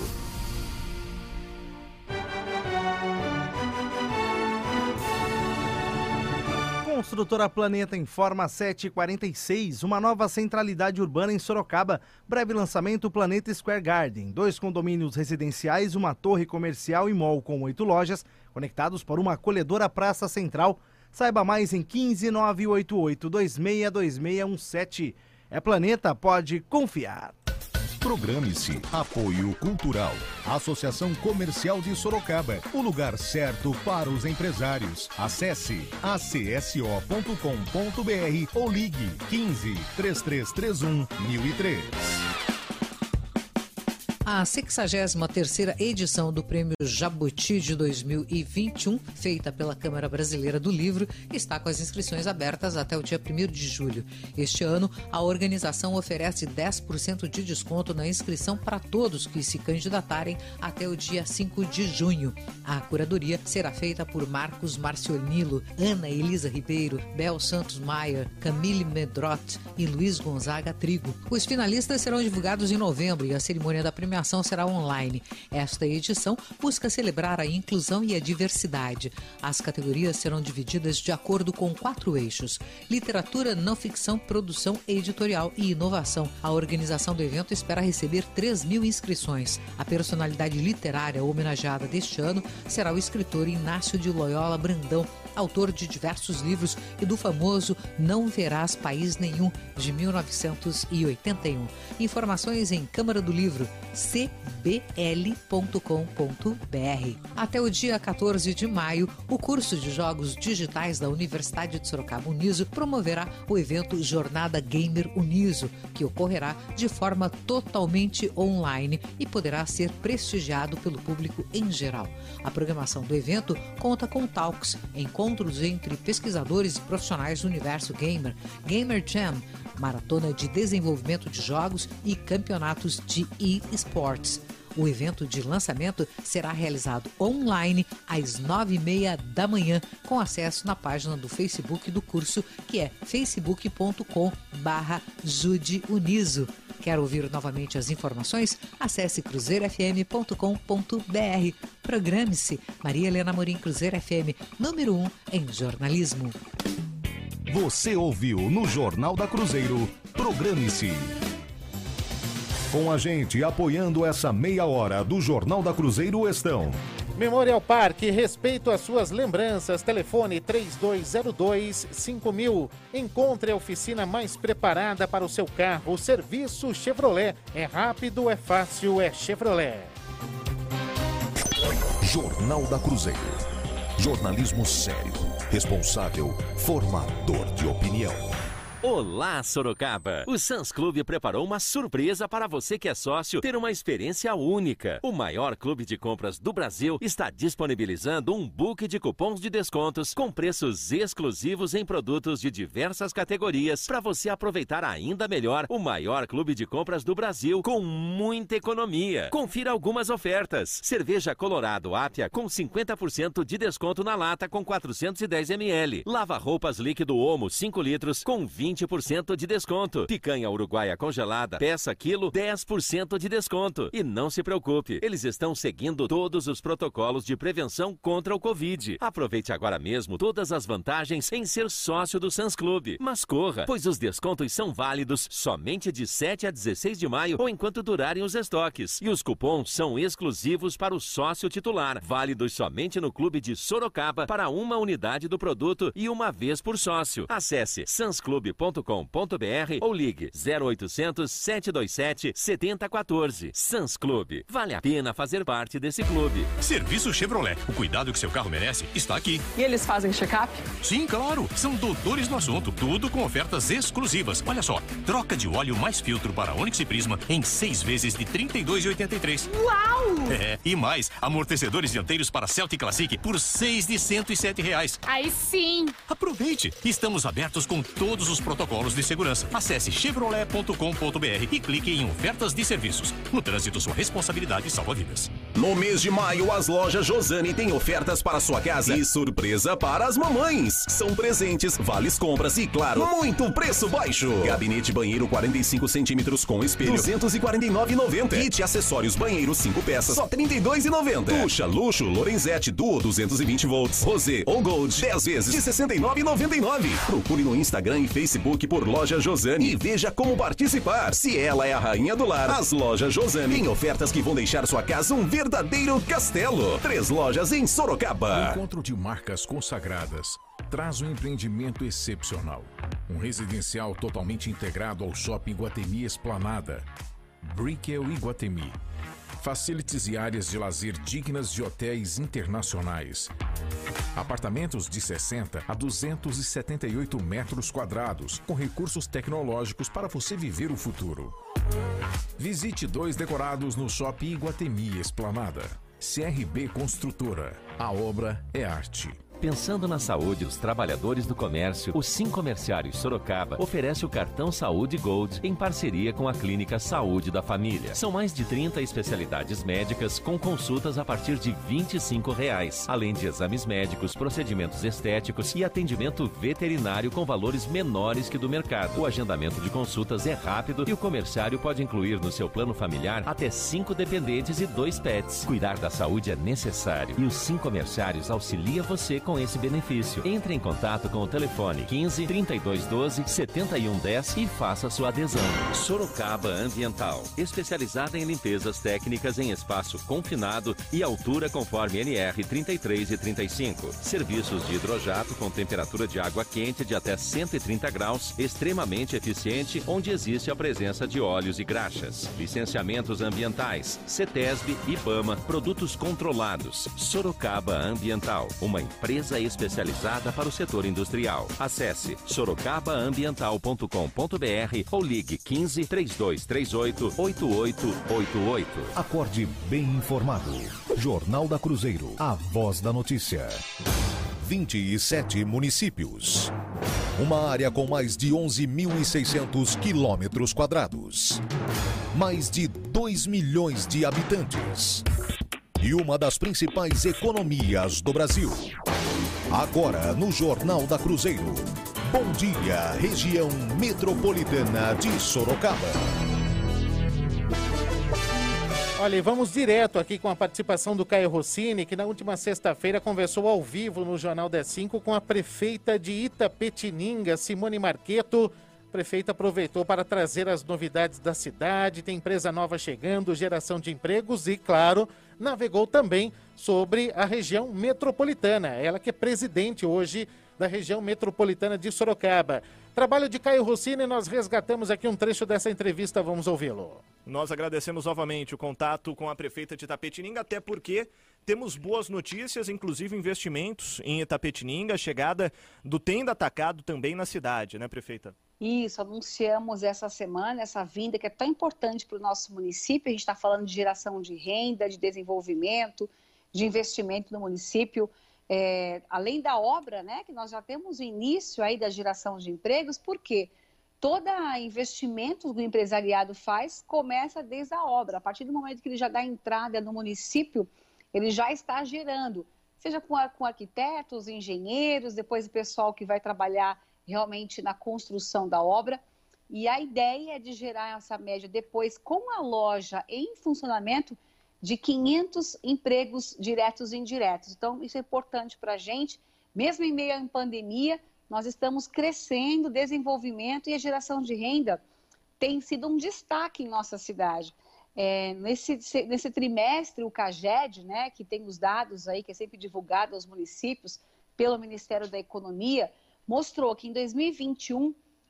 Construtora Planeta informa sete e quarenta e seis, uma nova centralidade urbana em Sorocaba. Breve lançamento Planeta Square Garden. Dois condomínios residenciais, uma torre comercial e mall com oito lojas, conectados por uma acolhedora praça central. Saiba mais em quinze nove oito oito dois seis dois seis um sete. É Planeta, pode confiar. Programe-se. Apoio Cultural. Associação Comercial de Sorocaba. O lugar certo para os empresários. Acesse a c s o ponto com ponto b r ou ligue quinze, três três três um, mil e três. A sexagésima terceira edição do Prêmio Jabuti de dois mil e vinte e um, feita pela Câmara Brasileira do Livro, está com as inscrições abertas até o dia primeiro de julho. Este ano, a organização oferece dez por cento de desconto na inscrição para todos que se candidatarem até o dia cinco de junho. A curadoria será feita por Marcos Marcionilo, Ana Elisa Ribeiro, Bel Santos Maia, Camille Medrot e Luiz Gonzaga Trigo. Os finalistas serão divulgados em novembro e a cerimônia da premiação A premiação será online. Esta edição busca celebrar a inclusão e a diversidade. As categorias serão divididas de acordo com quatro eixos: literatura, não ficção, produção editorial e inovação. A organização do evento espera receber três mil inscrições. A personalidade literária homenageada deste ano será o escritor Inácio de Loyola Brandão, autor de diversos livros e do famoso Não Verás País Nenhum, de mil novecentos e oitenta e um. Informações em Câmara do Livro, c b l ponto com ponto b r. Até o dia quatorze de maio, o curso de Jogos Digitais da Universidade de Sorocaba Uniso promoverá o evento Jornada Gamer Uniso, que ocorrerá de forma totalmente online e poderá ser prestigiado pelo público em geral. A programação do evento conta com talks, encontros entre pesquisadores e profissionais do universo gamer, Gamer Jam, maratona de desenvolvimento de jogos e campeonatos de e-sports. O evento de lançamento será realizado online às nove e meia da manhã, com acesso na página do Facebook do curso, que é facebook ponto com barra jude uniso. Quer ouvir novamente as informações? Acesse cruzeiro f m ponto com ponto b r. Programe-se. Maria Helena Morim, Cruzeiro F M, número um em jornalismo. Você ouviu no Jornal da Cruzeiro, Programe-se. Com a gente apoiando essa meia hora do Jornal da Cruzeiro estão... Memorial Park, respeito às suas lembranças. Telefone três dois zero dois, cinco mil. Encontre a oficina mais preparada para o seu carro. O serviço Chevrolet. É rápido, é fácil, é Chevrolet. Jornal da Cruzeiro. Jornalismo sério, responsável, formador de opinião. Olá, Sorocaba! O Suns Clube preparou uma surpresa para você que é sócio ter uma experiência única. O maior clube de compras do Brasil está disponibilizando um book de cupons de descontos com preços exclusivos em produtos de diversas categorias para você aproveitar ainda melhor o maior clube de compras do Brasil com muita economia. Confira algumas ofertas. Cerveja Colorado Ápia com cinquenta por cento de desconto na lata com quatrocentos e dez mililitros. Lava-roupas líquido Omo cinco litros com vinte por cento de desconto. Picanha uruguaia congelada, peça quilo, dez por cento de desconto. E não se preocupe, eles estão seguindo todos os protocolos de prevenção contra o Covid. Aproveite agora mesmo todas as vantagens em ser sócio do Suns Clube. Mas corra, pois os descontos são válidos somente de sete a dezesseis de maio ou enquanto durarem os estoques. E os cupons são exclusivos para o sócio titular, válidos somente no Clube de Sorocaba para uma unidade do produto e uma vez por sócio. Acesse suns clube ponto com ponto br ou ligue zero oitocentos, sete dois sete, sete zero um quatro. Sans Clube. Vale a pena fazer parte desse clube. Serviço Chevrolet. O cuidado que seu carro merece está aqui. E eles fazem check-up? Sim, claro. São doutores no assunto. Tudo com ofertas exclusivas. Olha só. Troca de óleo mais filtro para Onix e Prisma em seis vezes de trinta e dois reais e oitenta e três centavos. Uau! É, e mais. Amortecedores dianteiros para Celtic Classic por seis de cento e sete reais. Aí sim! Aproveite. Estamos abertos com todos os protocolos de segurança. Acesse chevrolet ponto com ponto br e clique em ofertas de serviços. No trânsito, sua responsabilidade salva vidas. No mês de maio, as lojas Josane têm ofertas para sua casa e surpresa para as mamães. São presentes, vales compras e, claro, muito preço baixo. Gabinete banheiro quarenta e cinco centímetros com espelho, duzentos e quarenta e nove reais e noventa centavos. Kit acessórios banheiro cinco peças, só trinta e dois reais e noventa centavos. Tuxa Luxo Lorenzetti Duo duzentos e vinte volts. Rosé ou Gold dez vezes de sessenta e nove reais e noventa e nove centavos. Procure no Instagram e Facebook por Loja Josane e veja como participar. Se ela é a rainha do lar, as lojas Josane têm ofertas que vão deixar sua casa um verdadeiro castelo. Três lojas em Sorocaba. O encontro de marcas consagradas traz um empreendimento excepcional. Um residencial totalmente integrado ao Shopping Iguatemi Esplanada. Brickell Iguatemi. Facilities e áreas de lazer dignas de hotéis internacionais. Apartamentos de sessenta a duzentos e setenta e oito metros quadrados, com recursos tecnológicos para você viver o futuro. Visite dois decorados no Shopping Iguatemi Esplanada. C R B Construtora. A obra é arte. Pensando na saúde dos trabalhadores do comércio, o Sim Comerciários Sorocaba oferece o cartão Saúde Gold em parceria com a Clínica Saúde da Família. São mais de trinta especialidades médicas com consultas a partir de vinte e cinco reais, além de exames médicos, procedimentos estéticos e atendimento veterinário com valores menores que do mercado. O agendamento de consultas é rápido e o comerciário pode incluir no seu plano familiar até cinco dependentes e dois pets. Cuidar da saúde é necessário e o Sim Comerciários auxilia você com esse benefício. Entre em contato com o telefone quinze, trinta e dois doze, setenta e um dez e faça sua adesão. Sorocaba Ambiental, especializada em limpezas técnicas em espaço confinado e altura conforme N R trinta e três e trinta e cinco. Serviços de hidrojato com temperatura de água quente de até cento e trinta graus, extremamente eficiente, onde existe a presença de óleos e graxas. Licenciamentos ambientais, CETESB, IBAMA, produtos controlados. Sorocaba Ambiental, uma empresa especializada para o setor industrial. Acesse sorocaba ambiental ponto com ponto br ou ligue quinze, trinta e dois trinta e oito, oito oito oito oito. Acorde bem informado. Jornal da Cruzeiro, a voz da notícia. vinte e sete municípios. Uma área com mais de onze mil e seiscentos quilômetros quadrados. Mais de dois milhões de habitantes. E uma das principais economias do Brasil. Agora no Jornal da Cruzeiro. Bom dia, região metropolitana de Sorocaba. Olha, e vamos direto aqui com a participação do Caio Rossini, que na última sexta-feira conversou ao vivo no Jornal das cinco com a prefeita de Itapetininga, Simone Marqueto. A prefeita aproveitou para trazer as novidades da cidade, tem empresa nova chegando, geração de empregos e, claro, navegou também sobre a região metropolitana. Ela que é presidente hoje da região metropolitana de Sorocaba. Trabalho de Caio Rossini, nós resgatamos aqui um trecho dessa entrevista, vamos ouvi-lo. Nós agradecemos novamente o contato com a prefeita de Itapetininga, até porque temos boas notícias, inclusive investimentos em Itapetininga, a chegada do Tenda Atacado também na cidade, né, prefeita? Isso, anunciamos essa semana, essa vinda que é tão importante para o nosso município. A gente está falando de geração de renda, de desenvolvimento, de investimento no município. É, além da obra, né, que nós já temos o início aí da geração de empregos, porque todo investimento que o empresariado faz começa desde a obra. A partir do momento que ele já dá entrada no município, ele já está gerando, seja com, a, com arquitetos, engenheiros, depois o pessoal que vai trabalhar realmente na construção da obra. E a ideia é de gerar essa média depois, com a loja em funcionamento, de quinhentos empregos diretos e indiretos. Então, isso é importante para a gente. Mesmo em meio à pandemia, nós estamos crescendo, desenvolvimento e a geração de renda tem sido um destaque em nossa cidade. É, nesse, nesse trimestre, o CAGED, né, que tem os dados aí, que é sempre divulgado aos municípios pelo Ministério da Economia, mostrou que em dois mil e vinte e um,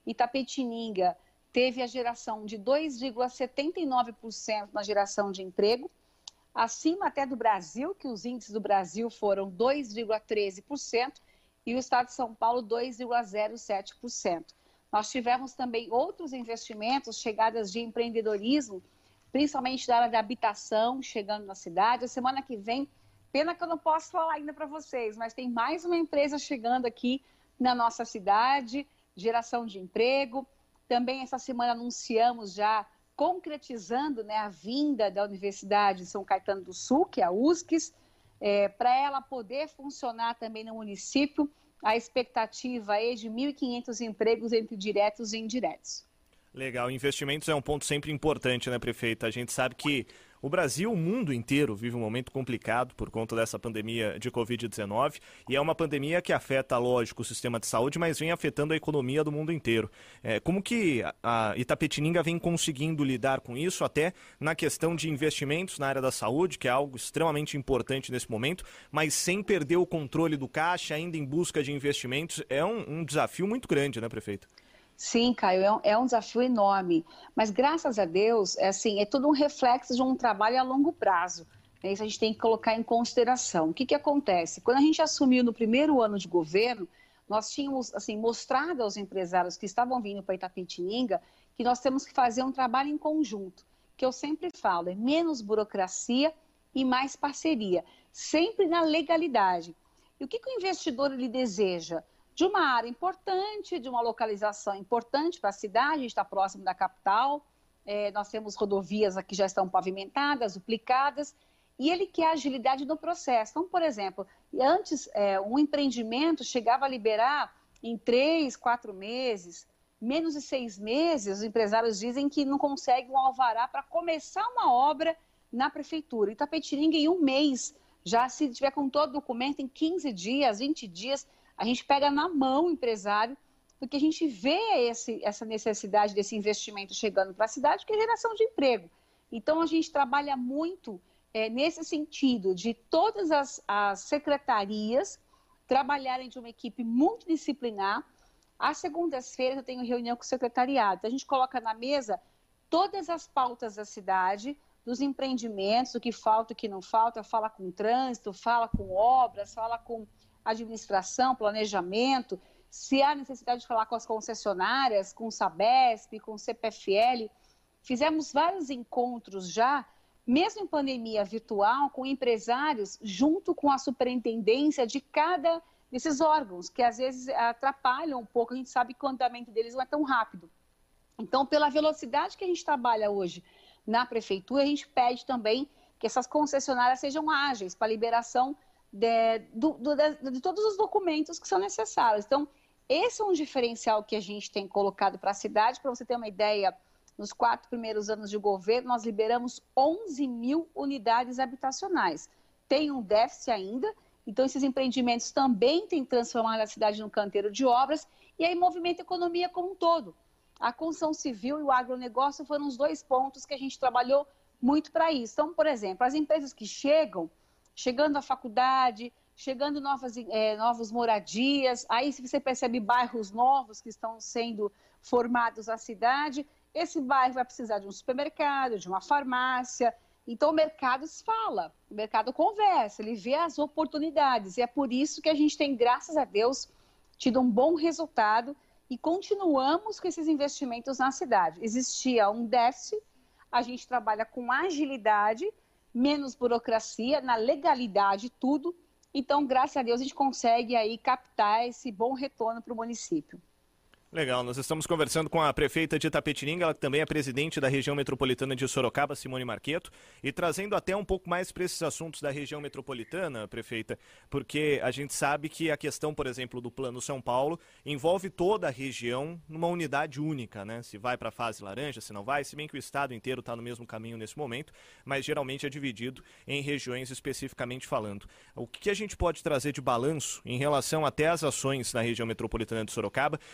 Itapetininga teve a geração de dois vírgula setenta e nove por cento na geração de emprego, acima até do Brasil, que os índices do Brasil foram dois vírgula treze por cento e o estado de São Paulo dois vírgula zero sete por cento. Nós tivemos também outros investimentos, chegadas de empreendedorismo, principalmente da área da habitação, chegando na cidade. A semana que vem, pena que eu não posso falar ainda para vocês, mas tem mais uma empresa chegando aqui na nossa cidade, geração de emprego. Também essa semana anunciamos já, concretizando, né, a vinda da Universidade de São Caetano do Sul, que é a U S C S, é, para ela poder funcionar também no município. A expectativa é de mil e quinhentos empregos entre diretos e indiretos. Legal, investimentos é um ponto sempre importante, né, prefeita? A gente sabe que o Brasil, o mundo inteiro, vive um momento complicado por conta dessa pandemia de covid dezenove, e é uma pandemia que afeta, lógico, o sistema de saúde, mas vem afetando a economia do mundo inteiro. É, como que a Itapetininga vem conseguindo lidar com isso, até na questão de investimentos na área da saúde, que é algo extremamente importante nesse momento, mas sem perder o controle do caixa, ainda em busca de investimentos? É um, um desafio muito grande, né, prefeita? Sim, Caio, é um, é um desafio enorme, mas graças a Deus, é, assim, é todo um reflexo de um trabalho a longo prazo, né? Isso a gente tem que colocar em consideração. O que que acontece? Quando a gente assumiu no primeiro ano de governo, nós tínhamos, assim, mostrado aos empresários que estavam vindo para Itapetininga que nós temos que fazer um trabalho em conjunto, que eu sempre falo, é menos burocracia e mais parceria, sempre na legalidade. E o que que o investidor ele deseja? De uma área importante, de uma localização importante para a cidade, a gente está próximo da capital, é, nós temos rodovias aqui que já estão pavimentadas, duplicadas, e ele quer agilidade no processo. Então, por exemplo, antes é, um empreendimento chegava a liberar em três, quatro meses, menos de seis meses, os empresários dizem que não conseguem um alvará para começar uma obra na prefeitura. Itapetininga, em um mês, já se tiver com todo o documento, em quinze dias, vinte dias, a gente pega na mão o empresário, porque a gente vê esse, essa necessidade desse investimento chegando para a cidade, que é geração de emprego. Então, a gente trabalha muito é, nesse sentido de todas as, as secretarias trabalharem de uma equipe multidisciplinar. Às segundas-feiras eu tenho reunião com o secretariado. Então, a gente coloca na mesa todas as pautas da cidade, dos empreendimentos, o que falta, o que não falta, fala com trânsito, fala com obras, fala com administração, planejamento, se há necessidade de falar com as concessionárias, com o Sabesp, com o C P F L. Fizemos vários encontros já, mesmo em pandemia virtual, com empresários, junto com a superintendência de cada desses órgãos, que às vezes atrapalham um pouco, a gente sabe que o andamento deles não é tão rápido. Então, pela velocidade que a gente trabalha hoje na prefeitura, a gente pede também que essas concessionárias sejam ágeis para a liberação De, do, do, de, de todos os documentos que são necessários. Então, esse é um diferencial que a gente tem colocado para a cidade. Para você ter uma ideia, nos quatro primeiros anos de governo, nós liberamos onze mil unidades habitacionais. Tem um déficit ainda, então esses empreendimentos também têm transformado a cidade num canteiro de obras, e aí movimenta a economia como um todo. A construção civil e o agronegócio foram os dois pontos que a gente trabalhou muito para isso. Então, por exemplo, as empresas que chegam, chegando à faculdade, chegando novas, é, novas moradias, aí se você percebe bairros novos que estão sendo formados na cidade, esse bairro vai precisar de um supermercado, de uma farmácia, então o mercado se fala, o mercado conversa, ele vê as oportunidades, e é por isso que a gente tem, graças a Deus, tido um bom resultado e continuamos com esses investimentos na cidade. Existia um déficit, a gente trabalha com agilidade, menos burocracia, na legalidade, tudo. Então, graças a Deus, a gente consegue aí captar esse bom retorno para o município. Legal, nós estamos conversando com a prefeita de Itapetininga, ela que também é presidente da região metropolitana de Sorocaba, Simone Marqueto, e trazendo até um pouco mais para esses assuntos da região metropolitana, prefeita, porque a gente sabe que a questão, por exemplo, do Plano São Paulo envolve toda a região numa unidade única, né? Se vai para a fase laranja, se não vai, se bem que o estado inteiro está no mesmo caminho nesse momento, mas geralmente é dividido em regiões especificamente falando. O que a gente pode trazer de balanço em relação até às ações na região metropolitana de Sorocaba, é,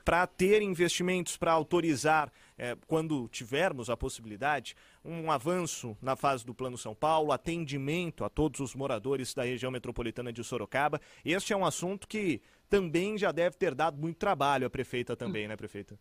para ter investimentos, para autorizar, é, quando tivermos a possibilidade, um avanço na fase do Plano São Paulo, atendimento a todos os moradores da região metropolitana de Sorocaba. Este é um assunto que também já deve ter dado muito trabalho à prefeita também, né, prefeita?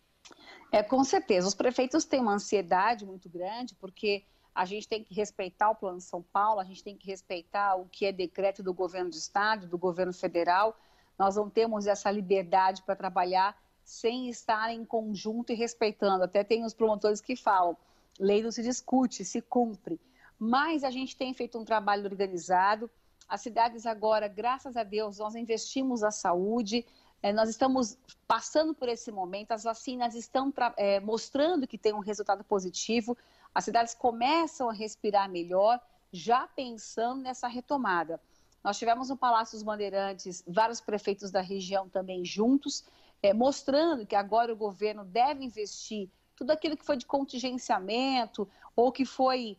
É, com certeza. Os prefeitos têm uma ansiedade muito grande, porque a gente tem que respeitar o Plano São Paulo, a gente tem que respeitar o que é decreto do governo do estado, do governo federal. Nós não temos essa liberdade para trabalhar sem estar em conjunto e respeitando. Até tem os promotores que falam, lei não se discute, se cumpre. Mas a gente tem feito um trabalho organizado. As cidades agora, graças a Deus, nós investimos na saúde, é, nós estamos passando por esse momento, as vacinas estão é, mostrando que tem um resultado positivo, as cidades começam a respirar melhor, já pensando nessa retomada. Nós tivemos no Palácio dos Bandeirantes vários prefeitos da região também juntos, é, mostrando que agora o governo deve investir tudo aquilo que foi de contingenciamento ou que foi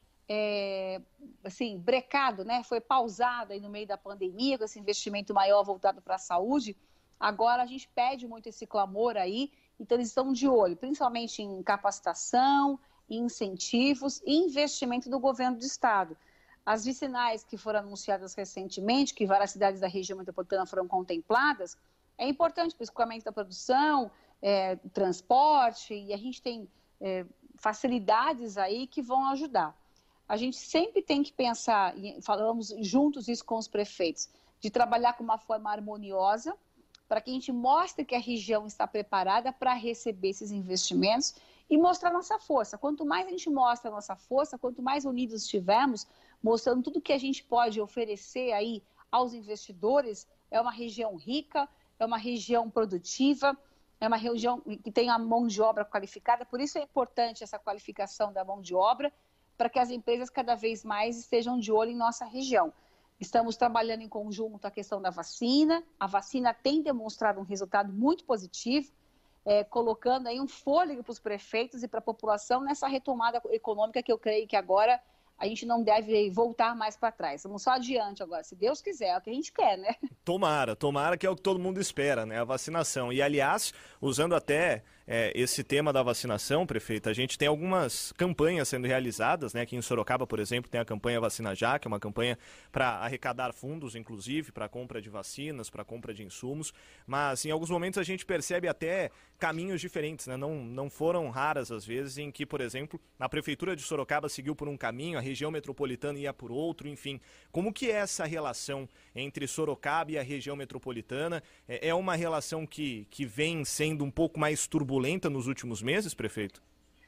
é, assim, brecado, né? Foi pausado aí no meio da pandemia, com esse investimento maior voltado para a saúde. Agora a gente pede muito esse clamor aí, então eles estão de olho, principalmente em capacitação, em incentivos e investimento do governo do estado. As vicinais que foram anunciadas recentemente, que várias cidades da região metropolitana foram contempladas, é importante para o escoamento da produção, é, transporte, e a gente tem é, facilidades aí que vão ajudar. A gente sempre tem que pensar, e falamos juntos isso com os prefeitos, de trabalhar com uma forma harmoniosa, para que a gente mostre que a região está preparada para receber esses investimentos e mostrar nossa força. Quanto mais a gente mostra a nossa força, quanto mais unidos estivermos, mostrando tudo que a gente pode oferecer aí aos investidores, é uma região rica, é uma região produtiva, é uma região que tem a mão de obra qualificada, por isso é importante essa qualificação da mão de obra, para que as empresas cada vez mais estejam de olho em nossa região. Estamos trabalhando em conjunto a questão da vacina, a vacina tem demonstrado um resultado muito positivo, é, colocando aí um fôlego para os prefeitos e para a população nessa retomada econômica que eu creio que agora a gente não deve voltar mais para trás. Vamos só adiante agora, se Deus quiser, é o que a gente quer, né? Tomara, tomara que é o que todo mundo espera, né? A vacinação. E, aliás, usando até é, esse tema da vacinação, prefeita, a gente tem algumas campanhas sendo realizadas, né? Aqui em Sorocaba, por exemplo, tem a campanha Vacina Já, que é uma campanha para arrecadar fundos, inclusive, para a compra de vacinas, para a compra de insumos. Mas, em alguns momentos, a gente percebe até caminhos diferentes, né? Não, não foram raras as vezes em que, por exemplo, a Prefeitura de Sorocaba seguiu por um caminho, a região metropolitana ia por outro, enfim. Como que é essa relação entre Sorocaba e a região metropolitana? É uma relação que, que vem sendo um pouco mais turbulenta nos últimos meses, prefeito?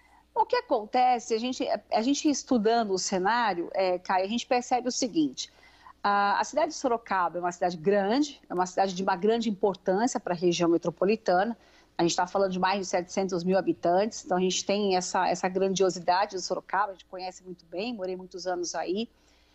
O que acontece, a gente, a gente estudando o cenário, é, Caio, a gente percebe o seguinte, a, a cidade de Sorocaba é uma cidade grande, é uma cidade de uma grande importância para a região metropolitana, a gente está falando de mais de setecentos mil habitantes, então a gente tem essa, essa grandiosidade de Sorocaba, a gente conhece muito bem, morei muitos anos aí.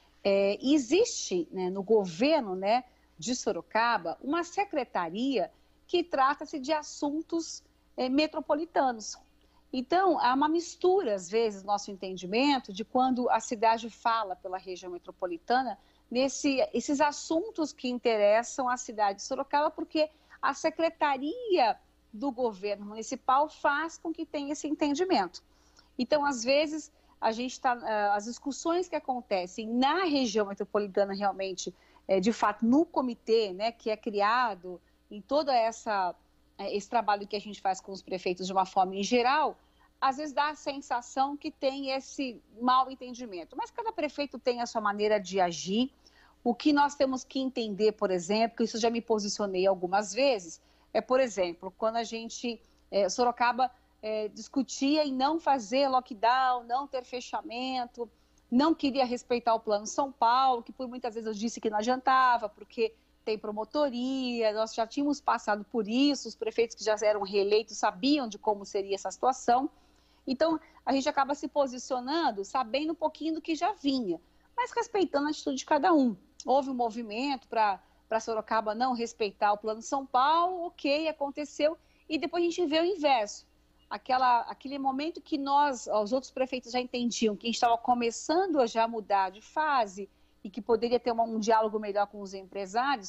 É, existe, né, no governo, né, de Sorocaba uma secretaria que trata-se de assuntos é, metropolitanos. Então, há uma mistura, às vezes, no nosso entendimento, de quando a cidade fala pela região metropolitana, nesse, esses assuntos que interessam a cidade de Sorocaba, porque a secretaria do governo municipal faz com que tenha esse entendimento. Então, às vezes, a gente está, as discussões que acontecem na região metropolitana realmente, é, de fato, no comitê, né, que é criado, em todo essa, esse trabalho que a gente faz com os prefeitos de uma forma em geral, às vezes dá a sensação que tem esse mal entendimento. Mas cada prefeito tem a sua maneira de agir. O que nós temos que entender, por exemplo, que isso já me posicionei algumas vezes, é, por exemplo, quando a gente, é, Sorocaba, é, discutia em não fazer lockdown, não ter fechamento, não queria respeitar o Plano São Paulo, que por muitas vezes eu disse que não adiantava, porque tem promotoria, nós já tínhamos passado por isso, os prefeitos que já eram reeleitos sabiam de como seria essa situação. Então, a gente acaba se posicionando, sabendo um pouquinho do que já vinha, mas respeitando a atitude de cada um. Houve um movimento para para Sorocaba não respeitar o Plano São Paulo, ok, aconteceu, e depois a gente vê o inverso. Aquela, aquele momento que nós, os outros prefeitos já entendiam que a gente estava começando a já mudar de fase e que poderia ter uma, um diálogo melhor com os empresários,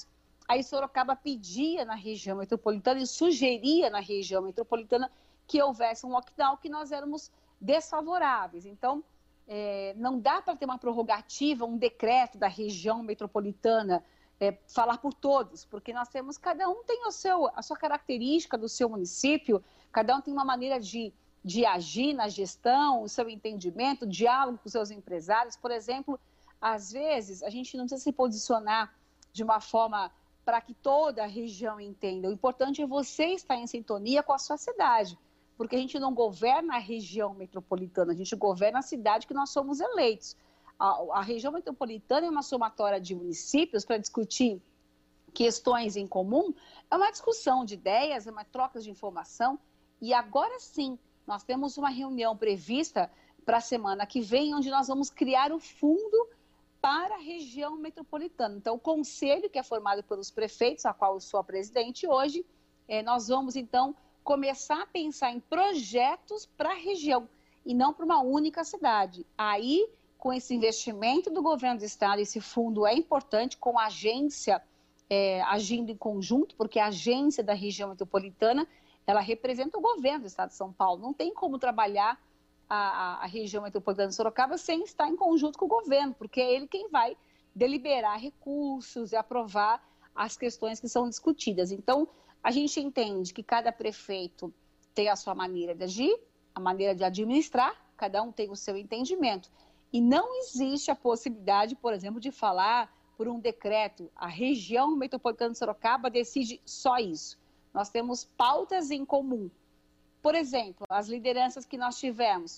aí Sorocaba pedia na região metropolitana e sugeria na região metropolitana que houvesse um lockdown, que nós éramos desfavoráveis. Então, é, não dá para ter uma prorrogativa, um decreto da região metropolitana, é, falar por todos, porque nós temos, cada um tem o seu, a sua característica do seu município, cada um tem uma maneira de, de agir na gestão, o seu entendimento, o diálogo com os seus empresários. Por exemplo, às vezes, a gente não precisa se posicionar de uma forma para que toda a região entenda. O importante é você estar em sintonia com a sua cidade, porque a gente não governa a região metropolitana, a gente governa a cidade que nós somos eleitos. A, a região metropolitana é uma somatória de municípios para discutir questões em comum, é uma discussão de ideias, é uma troca de informação, e agora sim, nós temos uma reunião prevista para a semana que vem, onde nós vamos criar o fundo para a região metropolitana. Então, o conselho, que é formado pelos prefeitos, a qual eu sou a presidente hoje, eh, nós vamos, então, começar a pensar em projetos para a região e não para uma única cidade. Aí, com esse investimento do governo do estado, esse fundo é importante, com a agência é, agindo em conjunto, porque a agência da região metropolitana, ela representa o governo do estado de São Paulo. Não tem como trabalhar a, a, a região metropolitana de Sorocaba sem estar em conjunto com o governo, porque é ele quem vai deliberar recursos e aprovar as questões que são discutidas. Então, a gente entende que cada prefeito tem a sua maneira de agir, a maneira de administrar, cada um tem o seu entendimento. E não existe a possibilidade, por exemplo, de falar por um decreto, a região metropolitana de Sorocaba decide só isso. Nós temos pautas em comum. Por exemplo, as lideranças que nós tivemos.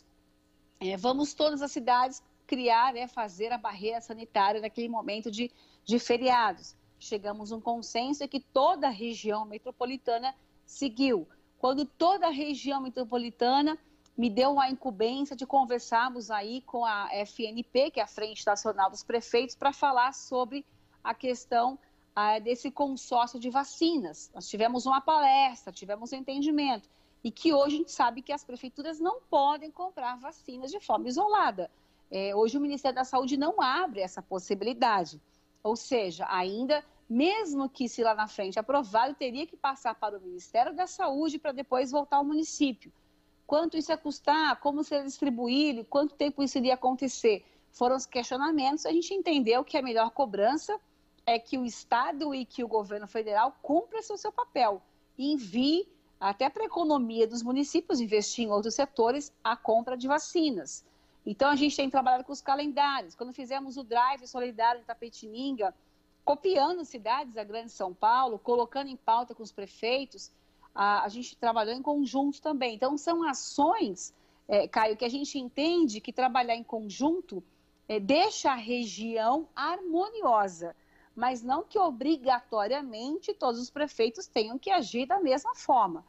É, vamos todas as cidades criar, né, fazer a barreira sanitária naquele momento de, de feriados. Chegamos a um consenso em que toda a região metropolitana seguiu. Quando toda a região metropolitana me deu a incumbência de conversarmos aí com a F N P, que é a Frente Nacional dos Prefeitos, para falar sobre a questão ah, desse consórcio de vacinas. Nós tivemos uma palestra, tivemos um entendimento, e que hoje a gente sabe que as prefeituras não podem comprar vacinas de forma isolada. É, hoje o Ministério da Saúde não abre essa possibilidade. Ou seja, ainda, mesmo que se lá na frente aprovado, teria que passar para o Ministério da Saúde para depois voltar ao município. Quanto isso ia custar, como seria distribuído, quanto tempo isso iria acontecer? Foram os questionamentos, a gente entendeu que a melhor cobrança é que o Estado e que o governo federal cumpram o seu papel e envie, até para a economia dos municípios, investir em outros setores, a compra de vacinas. Então, a gente tem trabalhado com os calendários. Quando fizemos o Drive Solidário em Itapetininga, copiando cidades da Grande São Paulo, colocando em pauta com os prefeitos, a, a gente trabalhou em conjunto também. Então, são ações, é, Caio, que a gente entende que trabalhar em conjunto é, deixa a região harmoniosa, mas não que obrigatoriamente todos os prefeitos tenham que agir da mesma forma.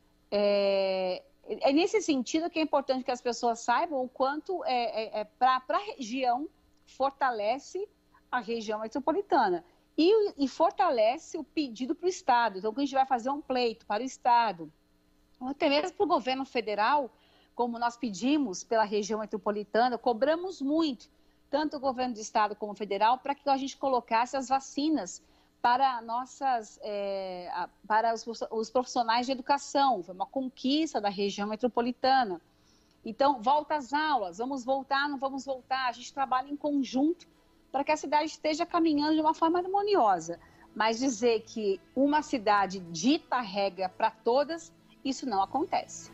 É, é nesse sentido que é importante que as pessoas saibam o quanto é, é, é para a região fortalece a região metropolitana e, e fortalece o pedido para o Estado. Então, que a gente vai fazer um pleito para o Estado, ou até mesmo para o governo federal, como nós pedimos pela região metropolitana, cobramos muito, tanto o governo do Estado como o federal, para que a gente colocasse as vacinas para, nossas, é, para os, os profissionais de educação. Foi uma conquista da região metropolitana. Então, volta às aulas, vamos voltar, não vamos voltar, a gente trabalha em conjunto para que a cidade esteja caminhando de uma forma harmoniosa. Mas dizer que uma cidade dita a regra para todas, isso não acontece.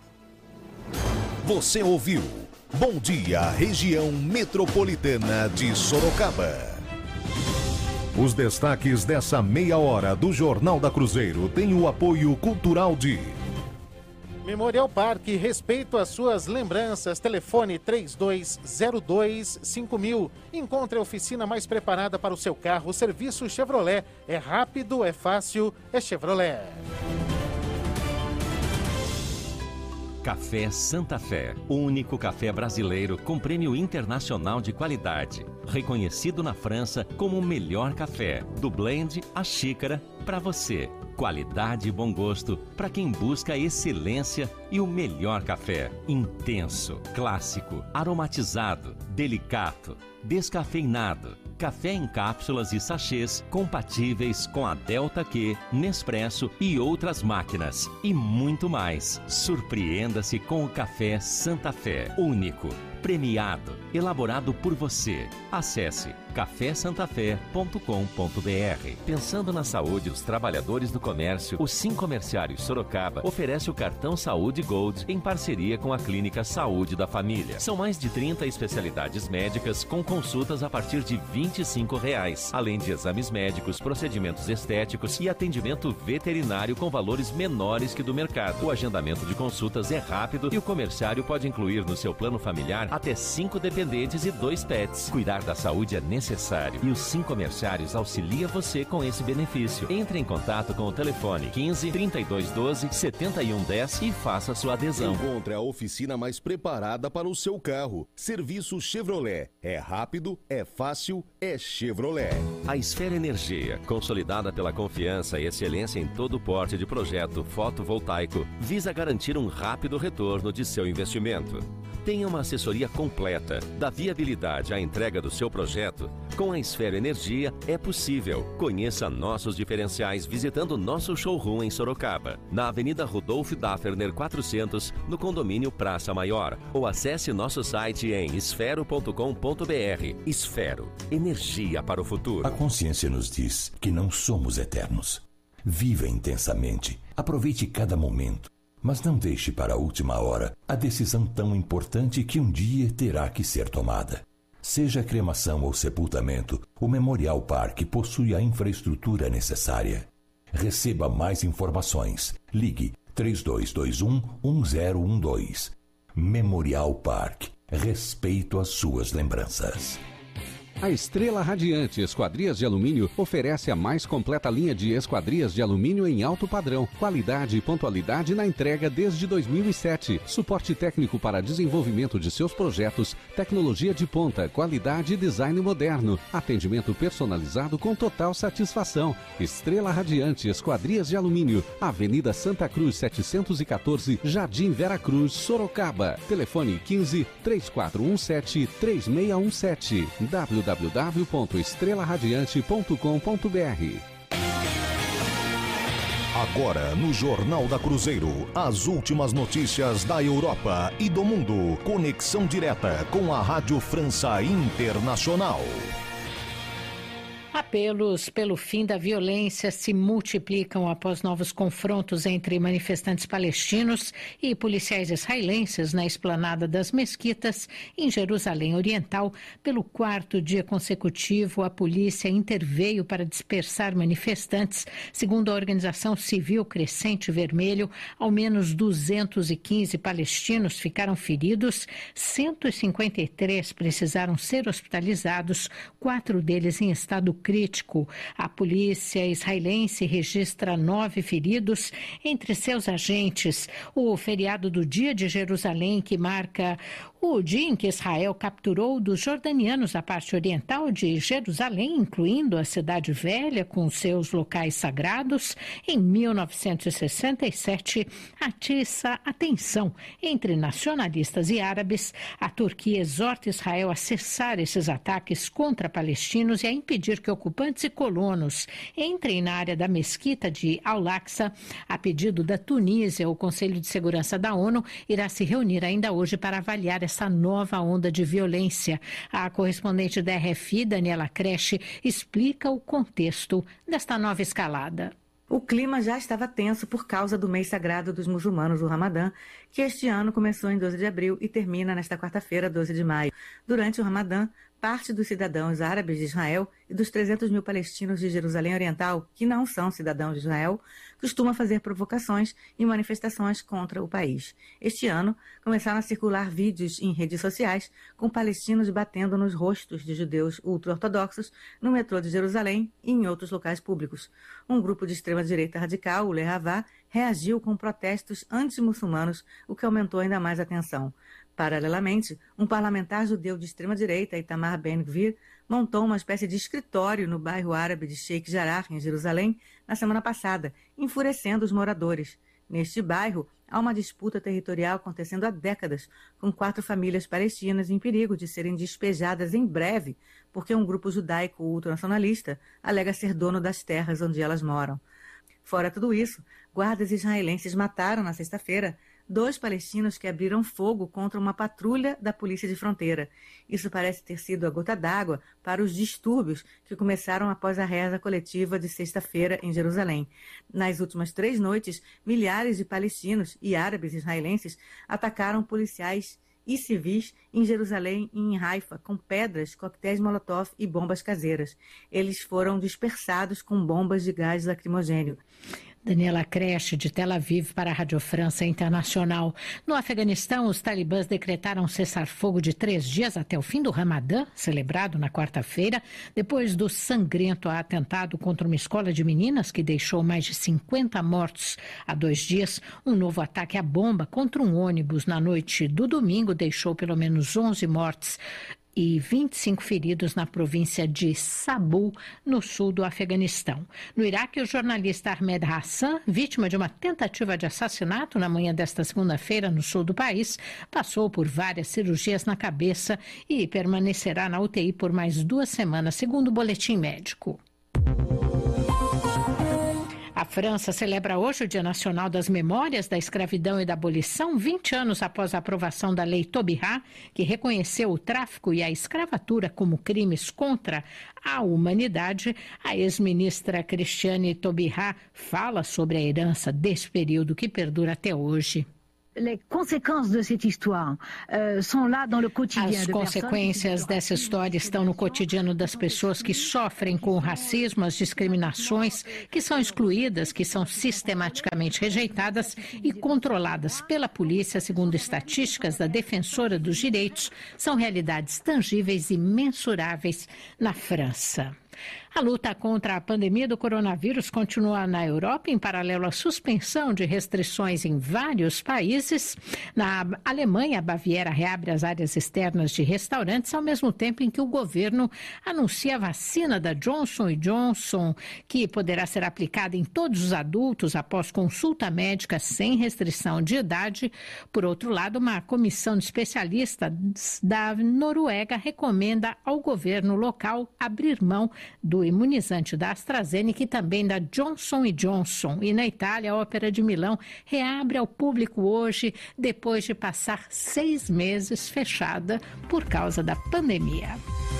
Você ouviu Bom Dia, Região Metropolitana de Sorocaba. Os destaques dessa meia hora do Jornal da Cruzeiro têm o apoio cultural de Memorial Parque, respeito às suas lembranças. Telefone três dois zero dois cinco mil. Encontre a oficina mais preparada para o seu carro. O serviço Chevrolet é rápido, é fácil, é Chevrolet. Café Santa Fé, o único café brasileiro com prêmio internacional de qualidade, reconhecido na França como o melhor café, do blend à xícara, para você. Qualidade e bom gosto para quem busca excelência e o melhor café. Intenso, clássico, aromatizado, delicado, descafeinado. café em cápsulas e sachês compatíveis com a Delta Q, Nespresso e outras máquinas. E muito mais. Surpreenda-se com o café Santa Fé, único, premiado, elaborado por você. Acesse café santa fé ponto com ponto b r. Pensando na saúde dos trabalhadores do comércio, o Sim Comerciário Sorocaba oferece o cartão Saúde Gold em parceria com a Clínica Saúde da Família. São mais de trinta especialidades médicas com consultas a partir de vinte e cinco reais, além de exames médicos, procedimentos estéticos e atendimento veterinário com valores menores que do mercado. O agendamento de consultas é rápido e o comerciário pode incluir no seu plano familiar até cinco dependentes e dois pets. Cuidar da saúde é necessário e o Sim Comerciários auxilia você com esse benefício. Entre em contato com o telefone quinze, trinta e dois doze, setenta e um dez e faça sua adesão. Encontre a oficina mais preparada para o seu carro. Serviço Chevrolet. É rápido, é fácil, é Chevrolet. A Esfera Energia, consolidada pela confiança e excelência em todo o porte de projeto fotovoltaico, visa garantir um rápido retorno de seu investimento. Tenha uma assessoria completa, da viabilidade à entrega do seu projeto. Com a Esfera Energia é possível. Conheça nossos diferenciais visitando nosso showroom em Sorocaba, na Avenida Rudolf Dafferner quatrocentos, no condomínio Praça Maior, ou acesse nosso site em esfero ponto com ponto b r. Esfero, energia para o futuro. A consciência nos diz que não somos eternos. Viva intensamente, aproveite cada momento. Mas não deixe para a última hora a decisão tão importante que um dia terá que ser tomada. Seja cremação ou sepultamento, o Memorial Park possui a infraestrutura necessária. Receba mais informações. Ligue três dois dois um, um zero um dois. Memorial Park. Respeito às suas lembranças. A Estrela Radiante Esquadrias de Alumínio oferece a mais completa linha de esquadrias de alumínio em alto padrão, qualidade e pontualidade na entrega desde dois mil e sete. Suporte técnico para desenvolvimento de seus projetos, tecnologia de ponta, qualidade e design moderno, atendimento personalizado com total satisfação. Estrela Radiante Esquadrias de Alumínio, Avenida Santa Cruz setecentos e quatorze, Jardim Vera Cruz, Sorocaba. Telefone quinze, três quatro um sete, três seis um sete. w w w ponto estrela radiante ponto com ponto b r. Agora no Jornal da Cruzeiro, as últimas notícias da Europa e do mundo. Conexão direta com a Rádio França Internacional. Apelos pelo fim da violência se multiplicam após novos confrontos entre manifestantes palestinos e policiais israelenses na esplanada das mesquitas em Jerusalém Oriental. Pelo quarto dia consecutivo, a polícia interveio para dispersar manifestantes. Segundo a organização civil Crescente Vermelho, ao menos duzentos e quinze palestinos ficaram feridos, cento e cinquenta e três precisaram ser hospitalizados, quatro deles em estado crítico. A polícia israelense registra nove feridos entre seus agentes. O feriado do Dia de Jerusalém, que marca o dia em que Israel capturou dos jordanianos a parte oriental de Jerusalém, incluindo a Cidade Velha com seus locais sagrados, em mil novecentos e sessenta e sete, atiça a tensão entre nacionalistas e árabes. A Turquia exorta Israel a cessar esses ataques contra palestinos e a impedir que ocupantes e colonos entrem na área da mesquita de Al-Aqsa. A pedido da Tunísia, o Conselho de Segurança da ONU irá se reunir ainda hoje para avaliar essa essa nova onda de violência. A correspondente da R F I, Daniela Creche, explica o contexto desta nova escalada. O clima já estava tenso por causa do mês sagrado dos muçulmanos, o Ramadã, que este ano começou em doze de abril e termina nesta quarta-feira, doze de maio. Durante o Ramadã, parte dos cidadãos árabes de Israel e dos trezentos mil palestinos de Jerusalém Oriental, que não são cidadãos de Israel, costuma fazer provocações e manifestações contra o país. Este ano, começaram a circular vídeos em redes sociais com palestinos batendo nos rostos de judeus ultra-ortodoxos no metrô de Jerusalém e em outros locais públicos. Um grupo de extrema-direita radical, o Lehavá, reagiu com protestos anti-muçulmanos, o que aumentou ainda mais a tensão. Paralelamente, um parlamentar judeu de extrema-direita, Itamar Ben-Gvir, montou uma espécie de escritório no bairro árabe de Sheikh Jarrah, em Jerusalém, na semana passada, enfurecendo os moradores. Neste bairro, há uma disputa territorial acontecendo há décadas, com quatro famílias palestinas em perigo de serem despejadas em breve, porque um grupo judaico ultranacionalista alega ser dono das terras onde elas moram. Fora tudo isso, guardas israelenses mataram na sexta-feira dois palestinos que abriram fogo contra uma patrulha da Polícia de Fronteira. Isso parece ter sido a gota d'água para os distúrbios que começaram após a reza coletiva de sexta-feira em Jerusalém. Nas últimas três noites, milhares de palestinos e árabes israelenses atacaram policiais e civis em Jerusalém e em Haifa com pedras, coquetéis Molotov e bombas caseiras. Eles foram dispersados com bombas de gás lacrimogêneo. Daniela Creche, de Tel Aviv, para a Rádio França Internacional. No Afeganistão, os talibãs decretaram cessar-fogo de três dias até o fim do Ramadã, celebrado na quarta-feira, depois do sangrento atentado contra uma escola de meninas que deixou mais de cinquenta mortos há dois dias. Um novo ataque à bomba contra um ônibus na noite do domingo deixou pelo menos onze mortos e vinte e cinco feridos na província de Sabul, no sul do Afeganistão. No Iraque, o jornalista Ahmed Hassan, vítima de uma tentativa de assassinato na manhã desta segunda-feira no sul do país, passou por várias cirurgias na cabeça e permanecerá na U T I por mais duas semanas, segundo o boletim médico. A França celebra hoje o Dia Nacional das Memórias da Escravidão e da Abolição, vinte anos após a aprovação da Lei Taubira, que reconheceu o tráfico e a escravatura como crimes contra a humanidade. A ex-ministra Christiane Taubira fala sobre a herança desse período que perdura até hoje. As consequências dessa história estão no cotidiano das pessoas que sofrem com o racismo, as discriminações, que são excluídas, que são sistematicamente rejeitadas e controladas pela polícia, segundo estatísticas da Defensora dos Direitos, são realidades tangíveis e mensuráveis na França. A luta contra a pandemia do coronavírus continua na Europa, em paralelo à suspensão de restrições em vários países. Na Alemanha, a Baviera reabre as áreas externas de restaurantes, ao mesmo tempo em que o governo anuncia a vacina da Johnson e Johnson, que poderá ser aplicada em todos os adultos após consulta médica sem restrição de idade. Por outro lado, uma comissão de especialistas da Noruega recomenda ao governo local abrir mão do imunizante da AstraZeneca e também da Johnson e Johnson. E na Itália, a Ópera de Milão reabre ao público hoje, depois de passar seis meses fechada por causa da pandemia.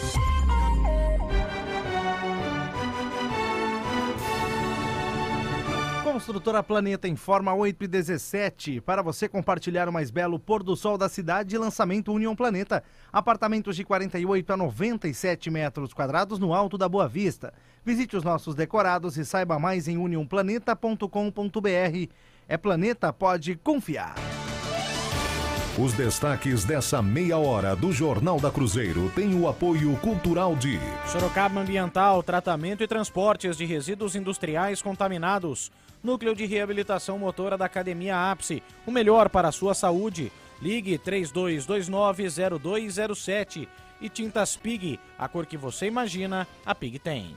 Construtora Planeta informa oito e dezessete. Para você compartilhar o mais belo pôr do sol da cidade, lançamento União Planeta. Apartamentos de quarenta e oito a noventa e sete metros quadrados no alto da Boa Vista. Visite os nossos decorados e saiba mais em união planeta ponto com ponto b r. É Planeta, pode confiar. Os destaques dessa meia hora do Jornal da Cruzeiro têm o apoio cultural de Sorocaba Ambiental, tratamento e transportes de resíduos industriais contaminados. Núcleo de Reabilitação Motora da Academia Ápice, o melhor para a sua saúde. Ligue três dois dois nove zero dois zero sete. E Tintas Pig, a cor que você imagina, a Pig tem.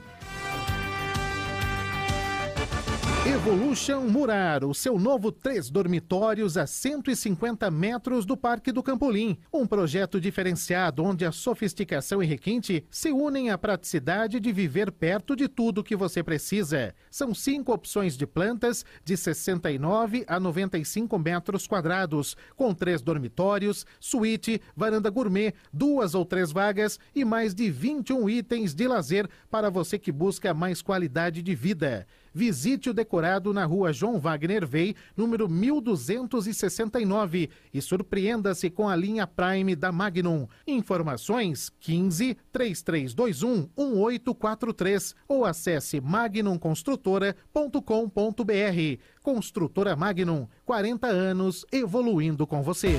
Evolution Murar, o seu novo três dormitórios a cento e cinquenta metros do Parque do Campolim. Um projeto diferenciado onde a sofisticação e requinte se unem à praticidade de viver perto de tudo que você precisa. São cinco opções de plantas de sessenta e nove a noventa e cinco metros quadrados, com três dormitórios, suíte, varanda gourmet, duas ou três vagas e mais de vinte e um itens de lazer para você que busca mais qualidade de vida. Visite o decorado na rua João Wagner Vey, número mil duzentos e sessenta e nove, e surpreenda-se com a linha Prime da Magnum. Informações quinze, três três dois um, um oito quatro três ou acesse magnum construtora ponto com ponto b r. Construtora Magnum, quarenta anos evoluindo com você.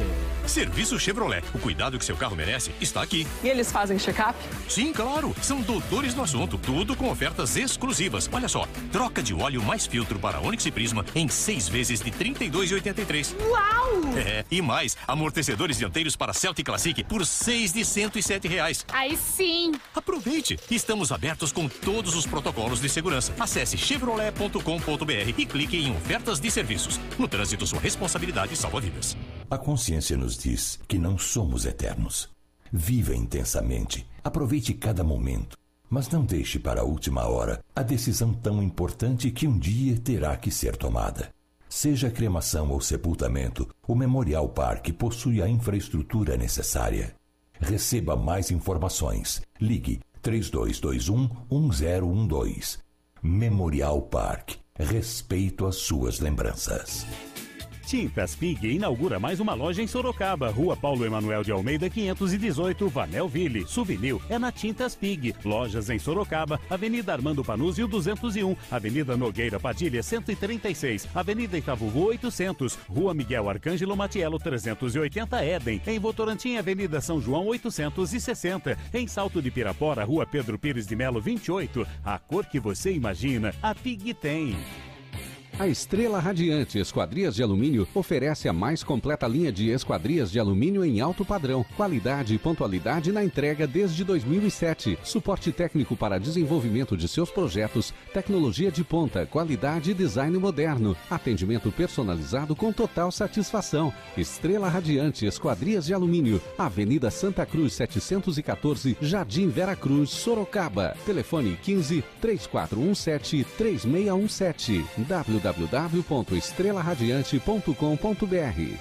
Serviço Chevrolet. O cuidado que seu carro merece está aqui. E eles fazem check-up? Sim, claro. São doutores no assunto. Tudo com ofertas exclusivas. Olha só. Troca de óleo mais filtro para Onix e Prisma em seis vezes de trinta e dois reais e oitenta e três centavos. Uau! É, e mais. Amortecedores dianteiros para Celtic Classic por seis de cento e sete reais. Aí sim! Aproveite. Estamos abertos com todos os protocolos de segurança. Acesse chevrolet ponto com ponto br e clique em ofertas de serviços. No trânsito, sua responsabilidade salva vidas. A consciência nos diz que não somos eternos. Viva intensamente, aproveite cada momento, mas não deixe para a última hora a decisão tão importante que um dia terá que ser tomada. Seja cremação ou sepultamento, o Memorial Park possui a infraestrutura necessária. Receba mais informações. Ligue três dois dois um, um zero um dois. Memorial Park. Respeito às suas lembranças. Tintas Pig inaugura mais uma loja em Sorocaba, Rua Paulo Emanuel de Almeida, quinhentos e dezoito, Vanelville. Souvenir é na Tintas Pig. Lojas em Sorocaba, Avenida Armando Panuzio duzentos e um, Avenida Nogueira Padilha cento e trinta e seis, Avenida Itavuvu oitocentos, Rua Miguel Arcângelo Matiello trezentos e oitenta, Éden. Em Votorantim, Avenida São João oitocentos e sessenta. Em Salto de Pirapora, Rua Pedro Pires de Melo vinte e oito. A cor que você imagina, a Pig tem. A Estrela Radiante Esquadrias de Alumínio oferece a mais completa linha de esquadrias de alumínio em alto padrão, qualidade e pontualidade na entrega desde dois mil e sete. Suporte técnico para desenvolvimento de seus projetos, tecnologia de ponta, qualidade e design moderno, atendimento personalizado com total satisfação. Estrela Radiante Esquadrias de Alumínio, Avenida Santa Cruz setecentos e quatorze, Jardim Vera Cruz, Sorocaba. Telefone quinze, três quatro um sete, três seis um sete. w w w ponto estrela radiante ponto com ponto b r.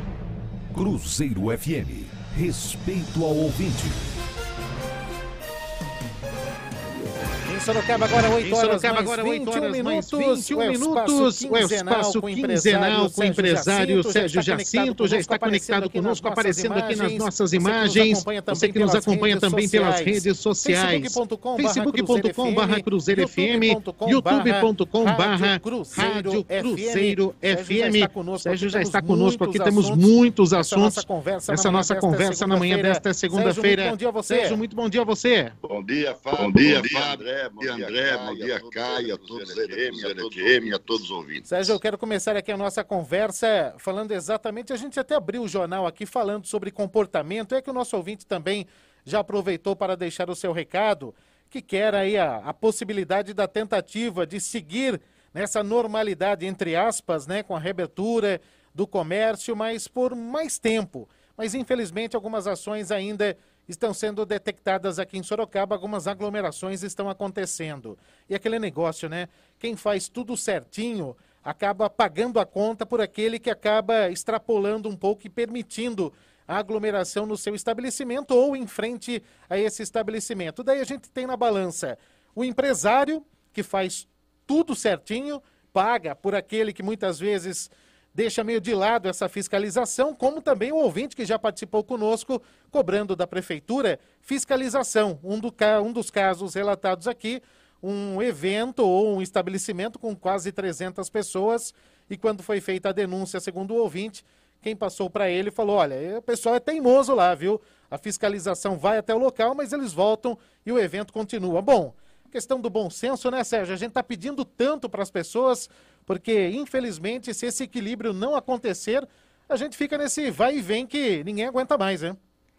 Cruzeiro F M. Respeito ao ouvinte. Em Sorocaba agora oito horas, Sorocaba, mais agora vinte e um minutos, minutos, vinte e um minutos, o espaço quinzenal com o empresário Sérgio Jacinto já está conectado conosco, aparecendo aqui nas nossas imagens. Você que nos acompanha também pelas redes sociais, facebook ponto com barra cruzeiro f m, youtube ponto com barra rádio cruzeiro f m. Sérgio já está conosco aqui, temos muitos assuntos. Essa nossa conversa na manhã desta segunda-feira. Sérgio, muito bom dia a você. Bom dia, Fábio. Bom dia, Fábio. Bom dia, André, bom dia, Caio, a todos os F M, a todos os ouvintes. Sérgio, eu quero começar aqui a nossa conversa falando exatamente, a gente até abriu o jornal aqui falando sobre comportamento, é que o nosso ouvinte também já aproveitou para deixar o seu recado, que quer aí a, a possibilidade da tentativa de seguir nessa normalidade, entre aspas, né, com a reabertura do comércio, mas por mais tempo. Mas, infelizmente, algumas ações ainda estão sendo detectadas aqui em Sorocaba, algumas aglomerações estão acontecendo. E aquele negócio, né? Quem faz tudo certinho acaba pagando a conta por aquele que acaba extrapolando um pouco e permitindo a aglomeração no seu estabelecimento ou em frente a esse estabelecimento. Daí a gente tem na balança o empresário que faz tudo certinho, paga por aquele que muitas vezes deixa meio de lado essa fiscalização, como também o ouvinte que já participou conosco, cobrando da prefeitura fiscalização. Um, do, um dos casos relatados aqui, um evento ou um estabelecimento com quase trezentas pessoas, e quando foi feita a denúncia, segundo o ouvinte, quem passou para ele falou, olha, o pessoal é teimoso lá, viu? A fiscalização vai até o local, mas eles voltam e o evento continua. Bom, questão do bom senso, né, Sérgio? A gente está pedindo tanto para as pessoas, porque, infelizmente, se esse equilíbrio não acontecer, a gente fica nesse vai e vem que ninguém aguenta mais, né?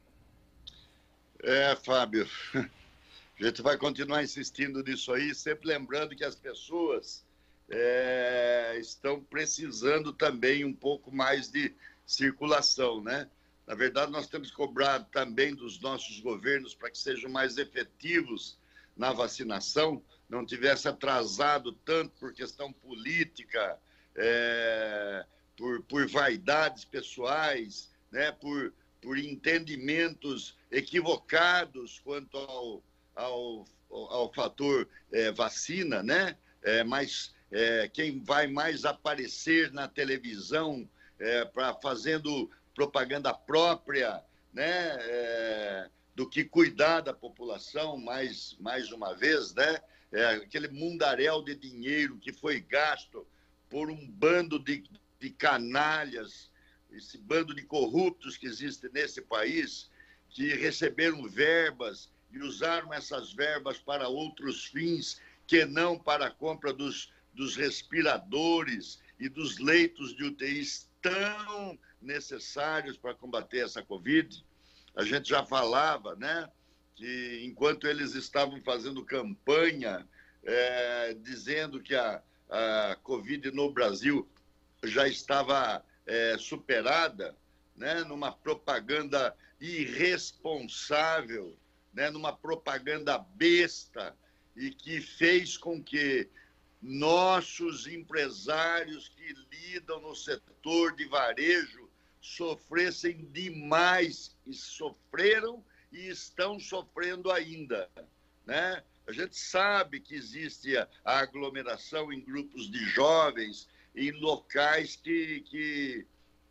É, Fábio, a gente vai continuar insistindo nisso aí, sempre lembrando que as pessoas é, estão precisando também um pouco mais de circulação, né? Na verdade, nós temos que cobrar também dos nossos governos para que sejam mais efetivos na vacinação, não tivesse atrasado tanto por questão política, é, por, por vaidades pessoais, né, por, por entendimentos equivocados quanto ao, ao, ao fator é, vacina, né? É, mas é, quem vai mais aparecer na televisão é, pra, fazendo propaganda própria, né? É, do que cuidar da população, mais, mais uma vez, né? É, aquele mundaréu de dinheiro que foi gasto por um bando de, de canalhas esse bando de corruptos que existe nesse país, que receberam verbas e usaram essas verbas para outros fins, que não para a compra dos, dos respiradores e dos leitos de U T Is tão necessários para combater essa Covid. A gente já falava, né, que enquanto eles estavam fazendo campanha, é, dizendo que a, a Covid no Brasil já estava é, superada, né, numa propaganda irresponsável, né, numa propaganda besta, e que fez com que nossos empresários que lidam no setor de varejo sofressem demais, e sofreram e estão sofrendo ainda, né? A gente sabe que existe a aglomeração em grupos de jovens, em locais que, que,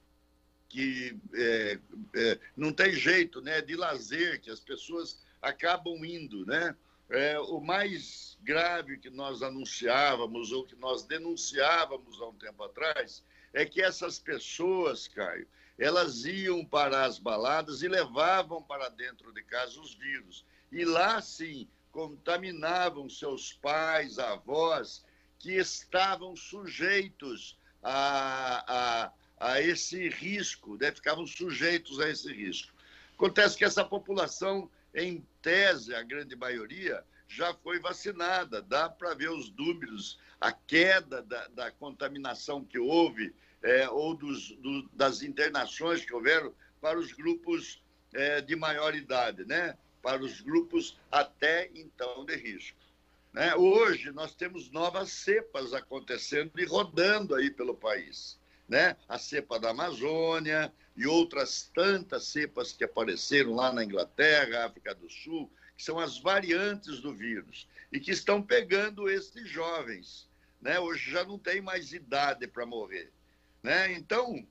que é, é, não tem jeito, né, de lazer, que as pessoas acabam indo, né? É, o mais grave que nós anunciávamos ou que nós denunciávamos há um tempo atrás é que essas pessoas, Caio, elas iam para as baladas e levavam para dentro de casa os vírus. E lá, sim, contaminavam seus pais, avós, que estavam sujeitos a, a, a esse risco, né? Ficavam sujeitos a esse risco. Acontece que essa população, em tese, a grande maioria, já foi vacinada. Dá para ver os números, a queda da, da contaminação que houve, é, ou dos, do, das internações que houveram para os grupos é, de maior idade, né? Para os grupos até então de risco. Né? Hoje nós temos novas cepas acontecendo e rodando aí pelo país. Né? A cepa da Amazônia e outras tantas cepas que apareceram lá na Inglaterra, África do Sul, que são as variantes do vírus e que estão pegando esses jovens. Né? Hoje já não tem mais idade para morrer. Né? Então,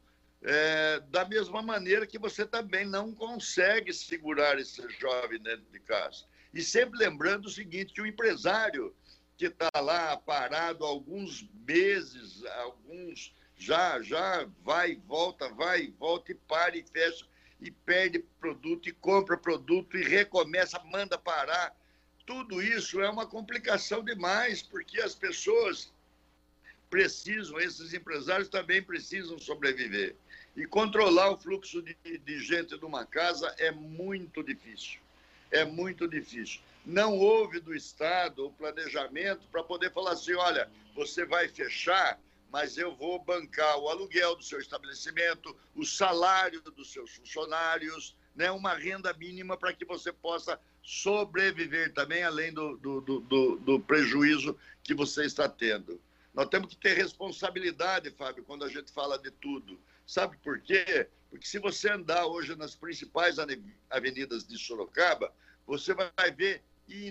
é, da mesma maneira que você também não consegue segurar esse jovem dentro de casa. E sempre lembrando o seguinte, que o empresário que está lá parado há alguns meses, alguns... Já, já vai e volta, vai e volta, e para e fecha, e perde produto, e compra produto, e recomeça, manda parar. Tudo isso é uma complicação demais, porque as pessoas precisam, esses empresários também precisam sobreviver. E controlar o fluxo de, de gente numa casa é muito difícil. É muito difícil. Não houve do Estado o planejamento para poder falar assim, olha, você vai fechar, mas eu vou bancar o aluguel do seu estabelecimento, o salário dos seus funcionários, né, uma renda mínima para que você possa sobreviver também, além do, do, do, do prejuízo que você está tendo. Nós temos que ter responsabilidade, Fábio, quando a gente fala de tudo. Sabe por quê? Porque se você andar hoje nas principais avenidas de Sorocaba, você vai ver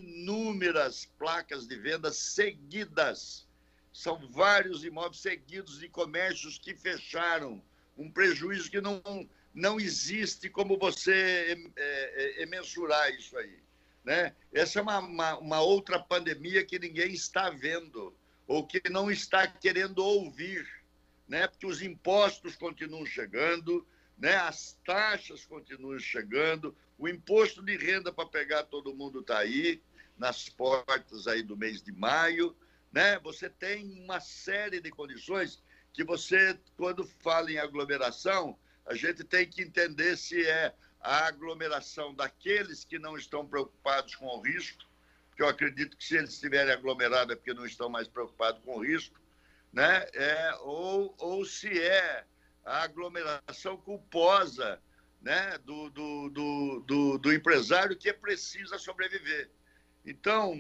inúmeras placas de venda seguidas. São vários imóveis seguidos de comércios que fecharam. Um prejuízo que não, não existe como você é, é, mensurar isso aí. Né? Essa é uma, uma, uma outra pandemia que ninguém está vendo ou que não está querendo ouvir. Né? Porque os impostos continuam chegando, né? As taxas continuam chegando, o imposto de renda para pegar todo mundo está aí, nas portas aí do mês de maio. Né? Você tem uma série de condições que você, quando fala em aglomeração, a gente tem que entender se é a aglomeração daqueles que não estão preocupados com o risco, porque eu acredito que se eles estiverem aglomerados é porque não estão mais preocupados com o risco, né? É, ou, ou se é a aglomeração culposa, né? do, do, do, do, do empresário que precisa sobreviver. Então,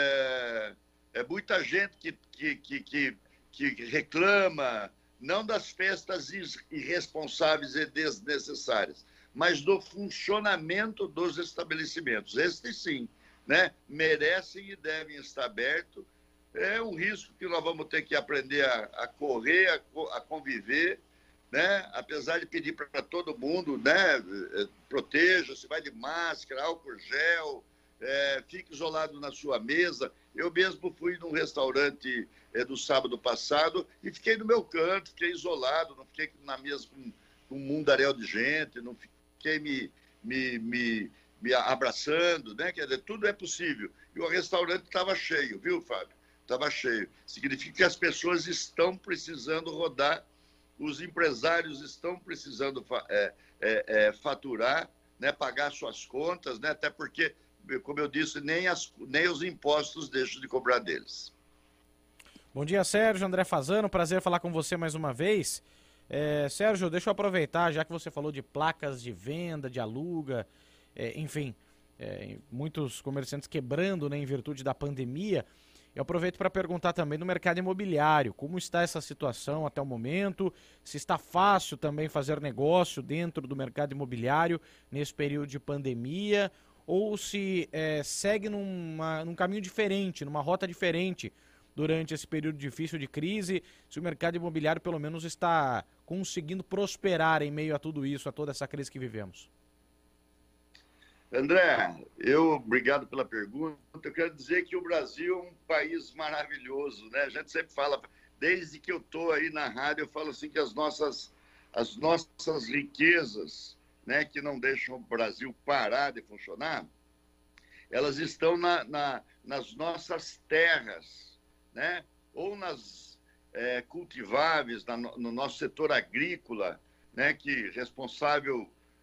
é... É muita gente que, que, que, que, que reclama, não das festas irresponsáveis e desnecessárias, mas do funcionamento dos estabelecimentos. Estes, sim, né, merecem e devem estar abertos. É um risco que nós vamos ter que aprender a, a correr, a, a conviver, né? Apesar de pedir para todo mundo, né, proteja-se, vai de máscara, álcool gel, é, fique isolado na sua mesa. Eu mesmo fui num restaurante é, no sábado passado e fiquei no meu canto, fiquei isolado, não fiquei na mesa com, um mundaréu de gente, não fiquei me, me, me, me abraçando, né? Quer dizer, tudo é possível. E o restaurante estava cheio, viu, Fábio? Estava cheio. Significa que as pessoas estão precisando rodar, os empresários estão precisando é, é, é, faturar, né? Pagar suas contas, né? Até porque, como eu disse, nem, as, nem os impostos deixam de cobrar deles. Bom dia, Sérgio. André Fazano, prazer falar com você mais uma vez. É, Sérgio, deixa eu aproveitar, já que você falou de placas de venda, de aluga, é, enfim, é, muitos comerciantes quebrando, né, em virtude da pandemia. Eu aproveito para perguntar também no mercado imobiliário, como está essa situação até o momento, se está fácil também fazer negócio dentro do mercado imobiliário nesse período de pandemia, ou se é, segue numa, num caminho diferente, numa rota diferente durante esse período difícil de crise, se o mercado imobiliário pelo menos está conseguindo prosperar em meio a tudo isso, a toda essa crise que vivemos. André, eu, obrigado pela pergunta. Eu quero dizer que o Brasil é um país maravilhoso, né? A gente sempre fala, desde que eu estou aí na rádio, eu falo assim que as nossas, as nossas riquezas, né, que não deixam o Brasil parar de funcionar, elas estão na, na, nas nossas terras, né? Ou nas é, cultiváveis, na, no nosso setor agrícola, né, que responsável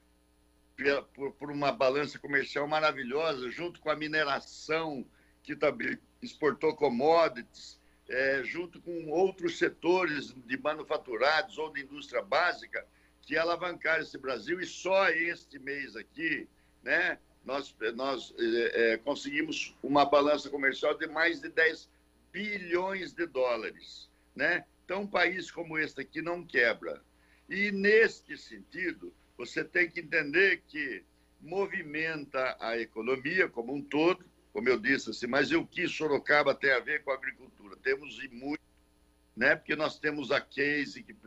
Por, por uma balança comercial maravilhosa, junto com a mineração, que também exportou commodities, é, junto com outros setores de manufaturados ou de indústria básica, que alavancaram esse Brasil. E só este mês aqui, né, nós, nós é, é, conseguimos uma balança comercial de mais de dez bilhões de dólares. Né? Então, um país como este aqui não quebra. E, neste sentido, você tem que entender que movimenta a economia como um todo, como eu disse, assim, mas o que Sorocaba tem a ver com a agricultura? Temos e muito, né? Porque nós temos a Case, que,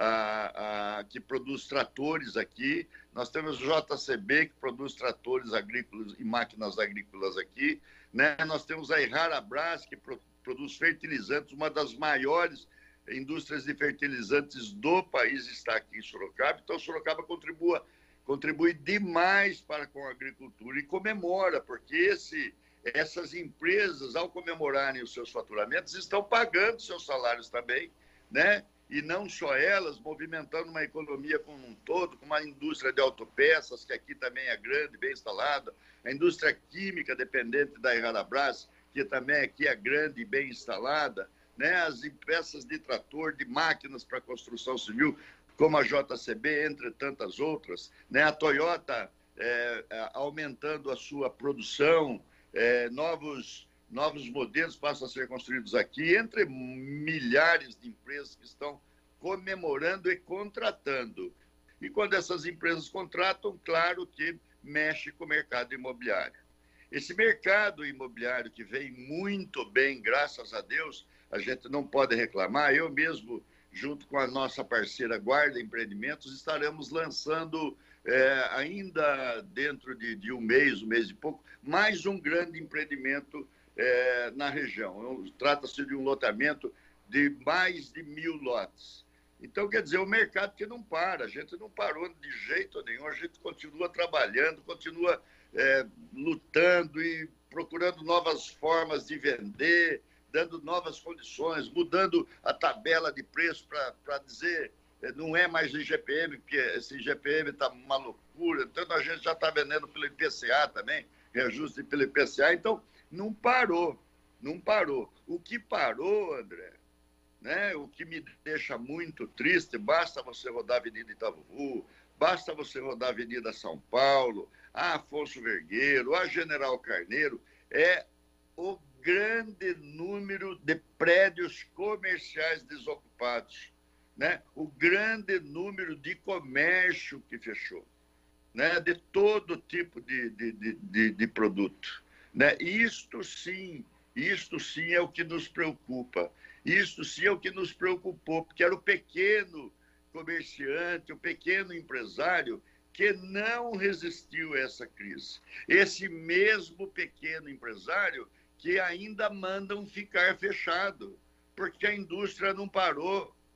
a, a, que produz tratores aqui, nós temos o J C B, que produz tratores agrícolas e máquinas agrícolas aqui, né? Nós temos a Errarabras, que pro, produz fertilizantes, uma das maiores indústrias de fertilizantes do país está aqui em Sorocaba. Então, Sorocaba contribua, contribui demais para com a agricultura e comemora, porque esse, essas empresas, ao comemorarem os seus faturamentos, estão pagando seus salários também, né? E não só elas, movimentando uma economia como um todo, com uma indústria de autopeças, que aqui também é grande, bem instalada, a indústria química dependente da Errarabras, que também aqui é grande e bem instalada, né, as peças de trator, de máquinas para construção civil, como a J C B, entre tantas outras, né, a Toyota é, aumentando a sua produção, é, novos, novos modelos passam a ser construídos aqui, entre milhares de empresas que estão comemorando e contratando. E quando essas empresas contratam, claro que mexe com o mercado imobiliário. Esse mercado imobiliário que vem muito bem, graças a Deus, a gente não pode reclamar. Eu mesmo, junto com a nossa parceira Guarda Empreendimentos, estaremos lançando, é, ainda dentro de, de um mês, um mês e pouco, mais um grande empreendimento é, na região. Trata-se de um loteamento de mais de mil lotes. Então, quer dizer, o mercado que não para, a gente não parou de jeito nenhum, a gente continua trabalhando, continua é, lutando e procurando novas formas de vender, dando novas condições, mudando a tabela de preço para dizer, não é mais I G P M, porque esse I G P M está uma loucura, então a gente já está vendendo pelo I P C A também, reajuste pelo I P C A, então não parou, não parou. O que parou, André, né, o que me deixa muito triste, basta você rodar a Avenida Itaúu, basta você rodar a Avenida São Paulo, a Afonso Vergueiro, a General Carneiro, é o grande número de prédios comerciais desocupados, né? O grande número de comércio que fechou, né? De todo tipo de, de, de, de, de produto, né? Isto sim, isto sim é o que nos preocupa, isto sim é o que nos preocupou, porque era o pequeno comerciante, o pequeno empresário que não resistiu a essa crise. Esse mesmo pequeno empresário que ainda mandam ficar fechado, porque a indústria não parou,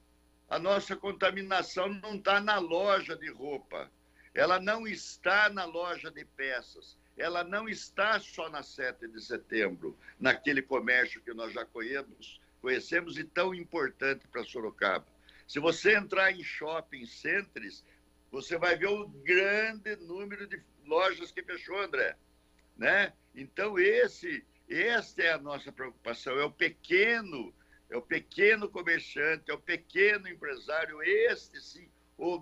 A nossa contaminação não está na loja de roupa, ela não está na loja de peças, ela não está só na sete de setembro, naquele comércio que nós já conhecemos, conhecemos e tão importante para Sorocaba. Se você entrar em shopping centers, você vai ver o grande número de lojas que fechou, André, né? Então, esse, essa é a nossa preocupação, é o pequeno, é o pequeno comerciante, é o pequeno empresário, este sim, o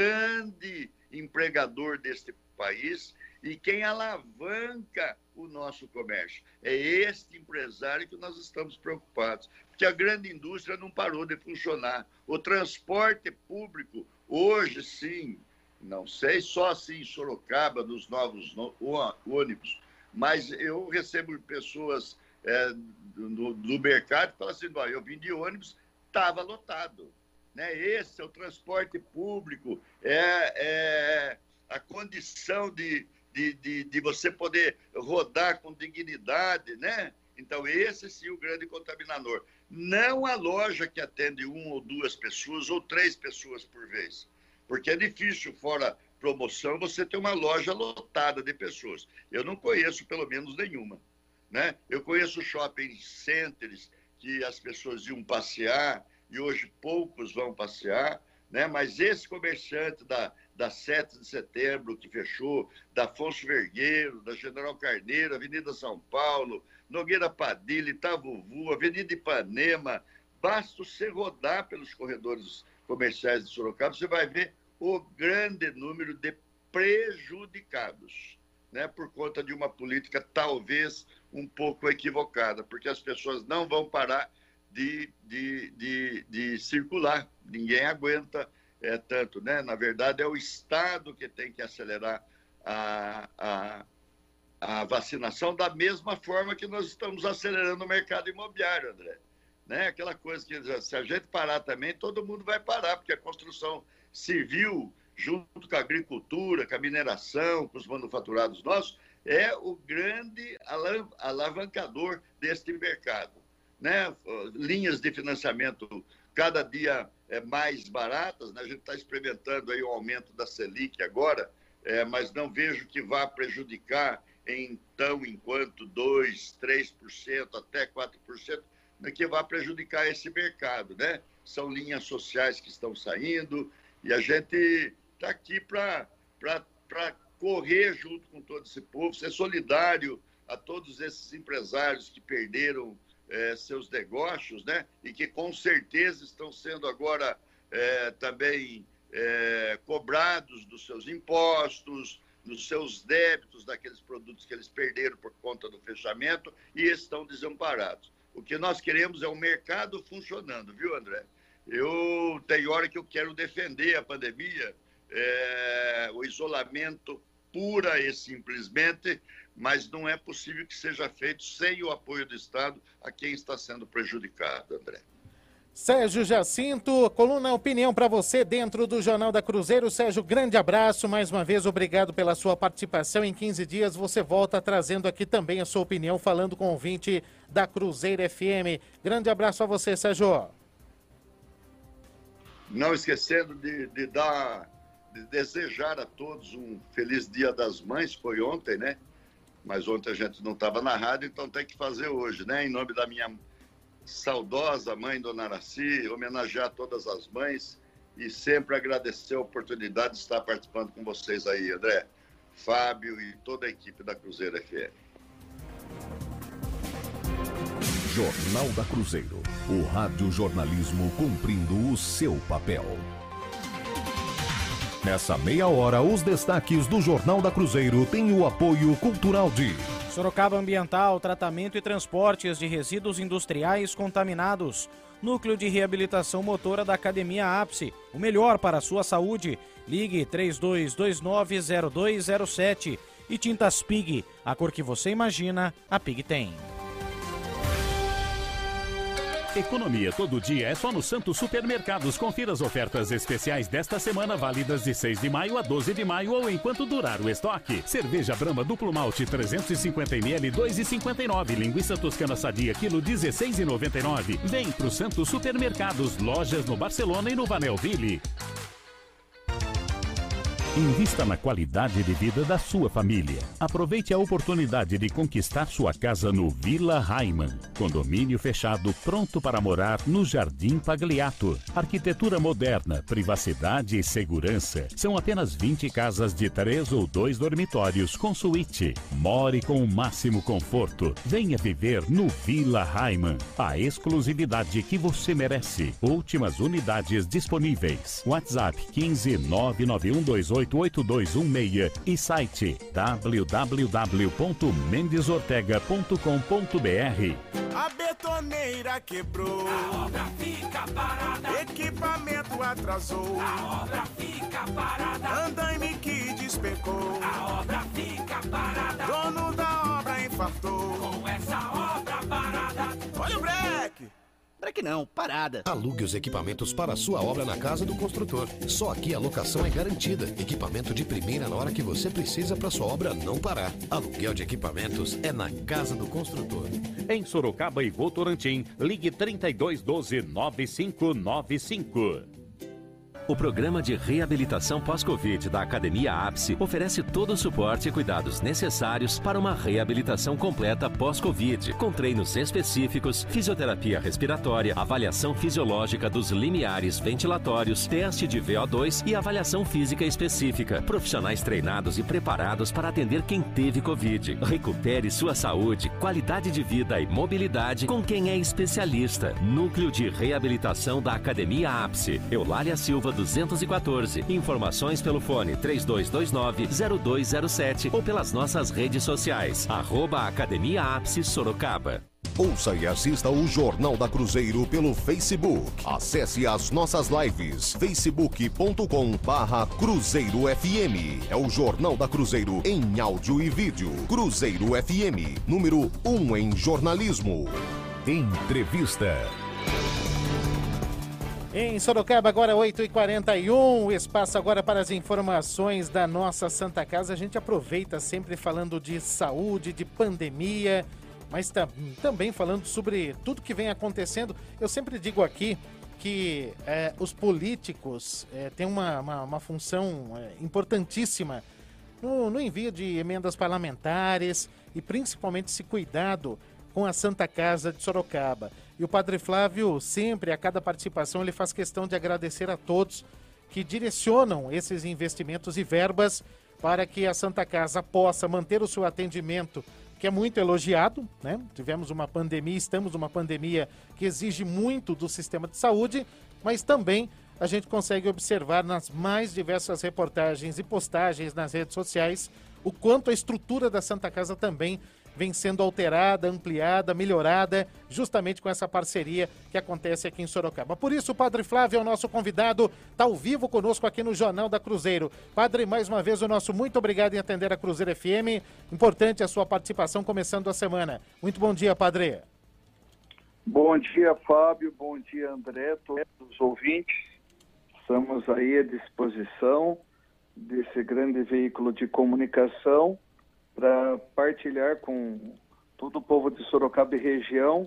grande empregador deste país e quem alavanca o nosso comércio. É este empresário que nós estamos preocupados, porque a grande indústria não parou de funcionar. O transporte público, hoje sim, não sei só assim em Sorocaba, nos novos ônibus, mas eu recebo pessoas é, do, do mercado que falam assim, eu vim de ônibus, estava lotado. Né? Esse é o transporte público, é, é a condição de, de, de, de você poder rodar com dignidade, né? Então, esse sim é o grande contaminador. Não a loja que atende uma ou duas pessoas ou três pessoas por vez. Porque é difícil, fora promoção, você ter uma loja lotada de pessoas. Eu não conheço, pelo menos, nenhuma. Né? Eu conheço shopping centers que as pessoas iam passear e hoje poucos vão passear, né? Mas esse comerciante da, da sete de setembro que fechou, da Afonso Vergueiro, da General Carneiro, Avenida São Paulo, Nogueira Padilha, Itavuvu, Avenida Ipanema, basta você rodar pelos corredores comerciais de Sorocaba, você vai ver o grande número de prejudicados, né, por conta de uma política talvez um pouco equivocada, porque as pessoas não vão parar de, de, de, de circular, ninguém aguenta é, tanto, né? Na verdade, é o Estado que tem que acelerar a, a, a vacinação da mesma forma que nós estamos acelerando o mercado imobiliário, André. Né? Aquela coisa que se a gente parar também, todo mundo vai parar, porque a construção civil, junto com a agricultura, com a mineração, com os manufaturados nossos, é o grande alavancador deste mercado. Né? Linhas de financiamento cada dia é, mais baratas, né? A gente está experimentando aí o aumento da Selic agora, é, mas não vejo que vá prejudicar em tão enquanto dois, três por cento, até quatro por cento, que vai prejudicar esse mercado, né? São linhas sociais que estão saindo e a gente está aqui para correr junto com todo esse povo, ser solidário a todos esses empresários que perderam é, seus negócios, né? E que com certeza estão sendo agora é, também é, cobrados dos seus impostos, dos seus débitos, daqueles produtos que eles perderam por conta do fechamento e estão desamparados. O que nós queremos é o mercado funcionando, viu, André? Eu tenho hora que eu quero defender a pandemia, é, o isolamento pura e simplesmente, mas não é possível que seja feito sem o apoio do Estado a quem está sendo prejudicado, André. Sérgio Jacinto, coluna Opinião para você dentro do Jornal da Cruzeiro. Sérgio, grande abraço, mais uma vez obrigado pela sua participação. Em quinze dias você volta trazendo aqui também a sua opinião, falando com o ouvinte da Cruzeiro F M. Grande abraço a você, Sérgio. Não esquecendo de, de dar, de desejar a todos um feliz Dia das Mães, foi ontem, né? Mas ontem a gente não estava na rádio, então tem que fazer hoje, né? Em nome da minha saudosa mãe, Dona Araci, homenagear todas as mães e sempre agradecer a oportunidade de estar participando com vocês aí, André, Fábio e toda a equipe da Cruzeiro F M. Jornal da Cruzeiro, o rádio jornalismo cumprindo o seu papel. Nessa meia hora, os destaques do Jornal da Cruzeiro têm o apoio cultural de Sorocaba Ambiental, tratamento e transportes de resíduos industriais contaminados. Núcleo de Reabilitação Motora da Academia Ápice, o melhor para a sua saúde. Ligue três dois dois nove zero dois zero sete. E Tintas Pig, a cor que você imagina, a Pig tem. Economia todo dia é só no Santos Supermercados. Confira as ofertas especiais desta semana, válidas de seis de maio a doze de maio ou enquanto durar o estoque. Cerveja Brahma duplo malte trezentos e cinquenta mililitros, dois reais e cinquenta e nove centavos. Linguiça toscana sadia, quilo dezesseis reais e noventa e nove centavos. Vem pro Santos Supermercados, lojas no Barcelona e no Vanelville. Invista na qualidade de vida da sua família. Aproveite a oportunidade de conquistar sua casa no Vila Raiman. Condomínio fechado pronto para morar no Jardim Pagliato. Arquitetura moderna, privacidade e segurança. São apenas vinte casas de três ou dois dormitórios com suíte. More com o máximo conforto. Venha viver no Vila Raiman. A exclusividade que você merece. Últimas unidades disponíveis. WhatsApp quinze nove nove um dois oito oito dois um seis e site w w w ponto mendes ortega ponto com ponto b r. A betoneira quebrou, a obra fica parada. Equipamento atrasou, a obra fica parada. Andaime que despecou, a obra fica parada. Dono da obra infartou, com essa obra parada. Olha o breque! Breque não, parada. Alugue os equipamentos para a sua obra na casa do construtor. Só aqui a locação é garantida. Equipamento de primeira na hora que você precisa para sua obra não parar. Aluguel de equipamentos é na casa do construtor. Em Sorocaba e Votorantim, ligue trinta e dois doze, noventa e cinco noventa e cinco. O programa de reabilitação pós-Covid da Academia Ápice oferece todo o suporte e cuidados necessários para uma reabilitação completa pós-Covid, com treinos específicos, fisioterapia respiratória, avaliação fisiológica dos limiares ventilatórios, teste de V O dois e avaliação física específica. Profissionais treinados e preparados para atender quem teve Covid. Recupere sua saúde, qualidade de vida e mobilidade com quem é especialista. Núcleo de Reabilitação da Academia Ápice. Eulália Silva duzentos e quatorze. Informações pelo fone três dois dois nove, zero dois zero sete ou pelas nossas redes sociais. Arroba Academia Ápice Sorocaba. Ouça e assista o Jornal da Cruzeiro pelo Facebook. Acesse as nossas lives. facebook ponto com barra Cruzeiro F M. É o Jornal da Cruzeiro em áudio e vídeo. Cruzeiro F M, número um em jornalismo. Entrevista. Em Sorocaba, agora oito e quarenta e um, espaço agora para as informações da nossa Santa Casa. A gente aproveita sempre falando de saúde, de pandemia, mas tam, também falando sobre tudo que vem acontecendo. Eu sempre digo aqui que é, os políticos é, têm uma, uma, uma função é, importantíssima no, no envio de emendas parlamentares e principalmente esse cuidado com a Santa Casa de Sorocaba. E o Padre Flávio, sempre, a cada participação, ele faz questão de agradecer a todos que direcionam esses investimentos e verbas para que a Santa Casa possa manter o seu atendimento, que é muito elogiado, né? Tivemos uma pandemia, estamos numa pandemia que exige muito do sistema de saúde, mas também a gente consegue observar nas mais diversas reportagens e postagens nas redes sociais o quanto a estrutura da Santa Casa também vem sendo alterada, ampliada, melhorada, justamente com essa parceria que acontece aqui em Sorocaba. Por isso, o Padre Flávio é o nosso convidado, está ao vivo conosco aqui no Jornal da Cruzeiro. Padre, mais uma vez, o nosso muito obrigado em atender a Cruzeiro F M. Importante a sua participação começando a semana. Muito bom dia, Padre. Bom dia, Fábio. Bom dia, André, todos os ouvintes. Estamos aí à disposição desse grande veículo de comunicação para partilhar com todo o povo de Sorocaba e região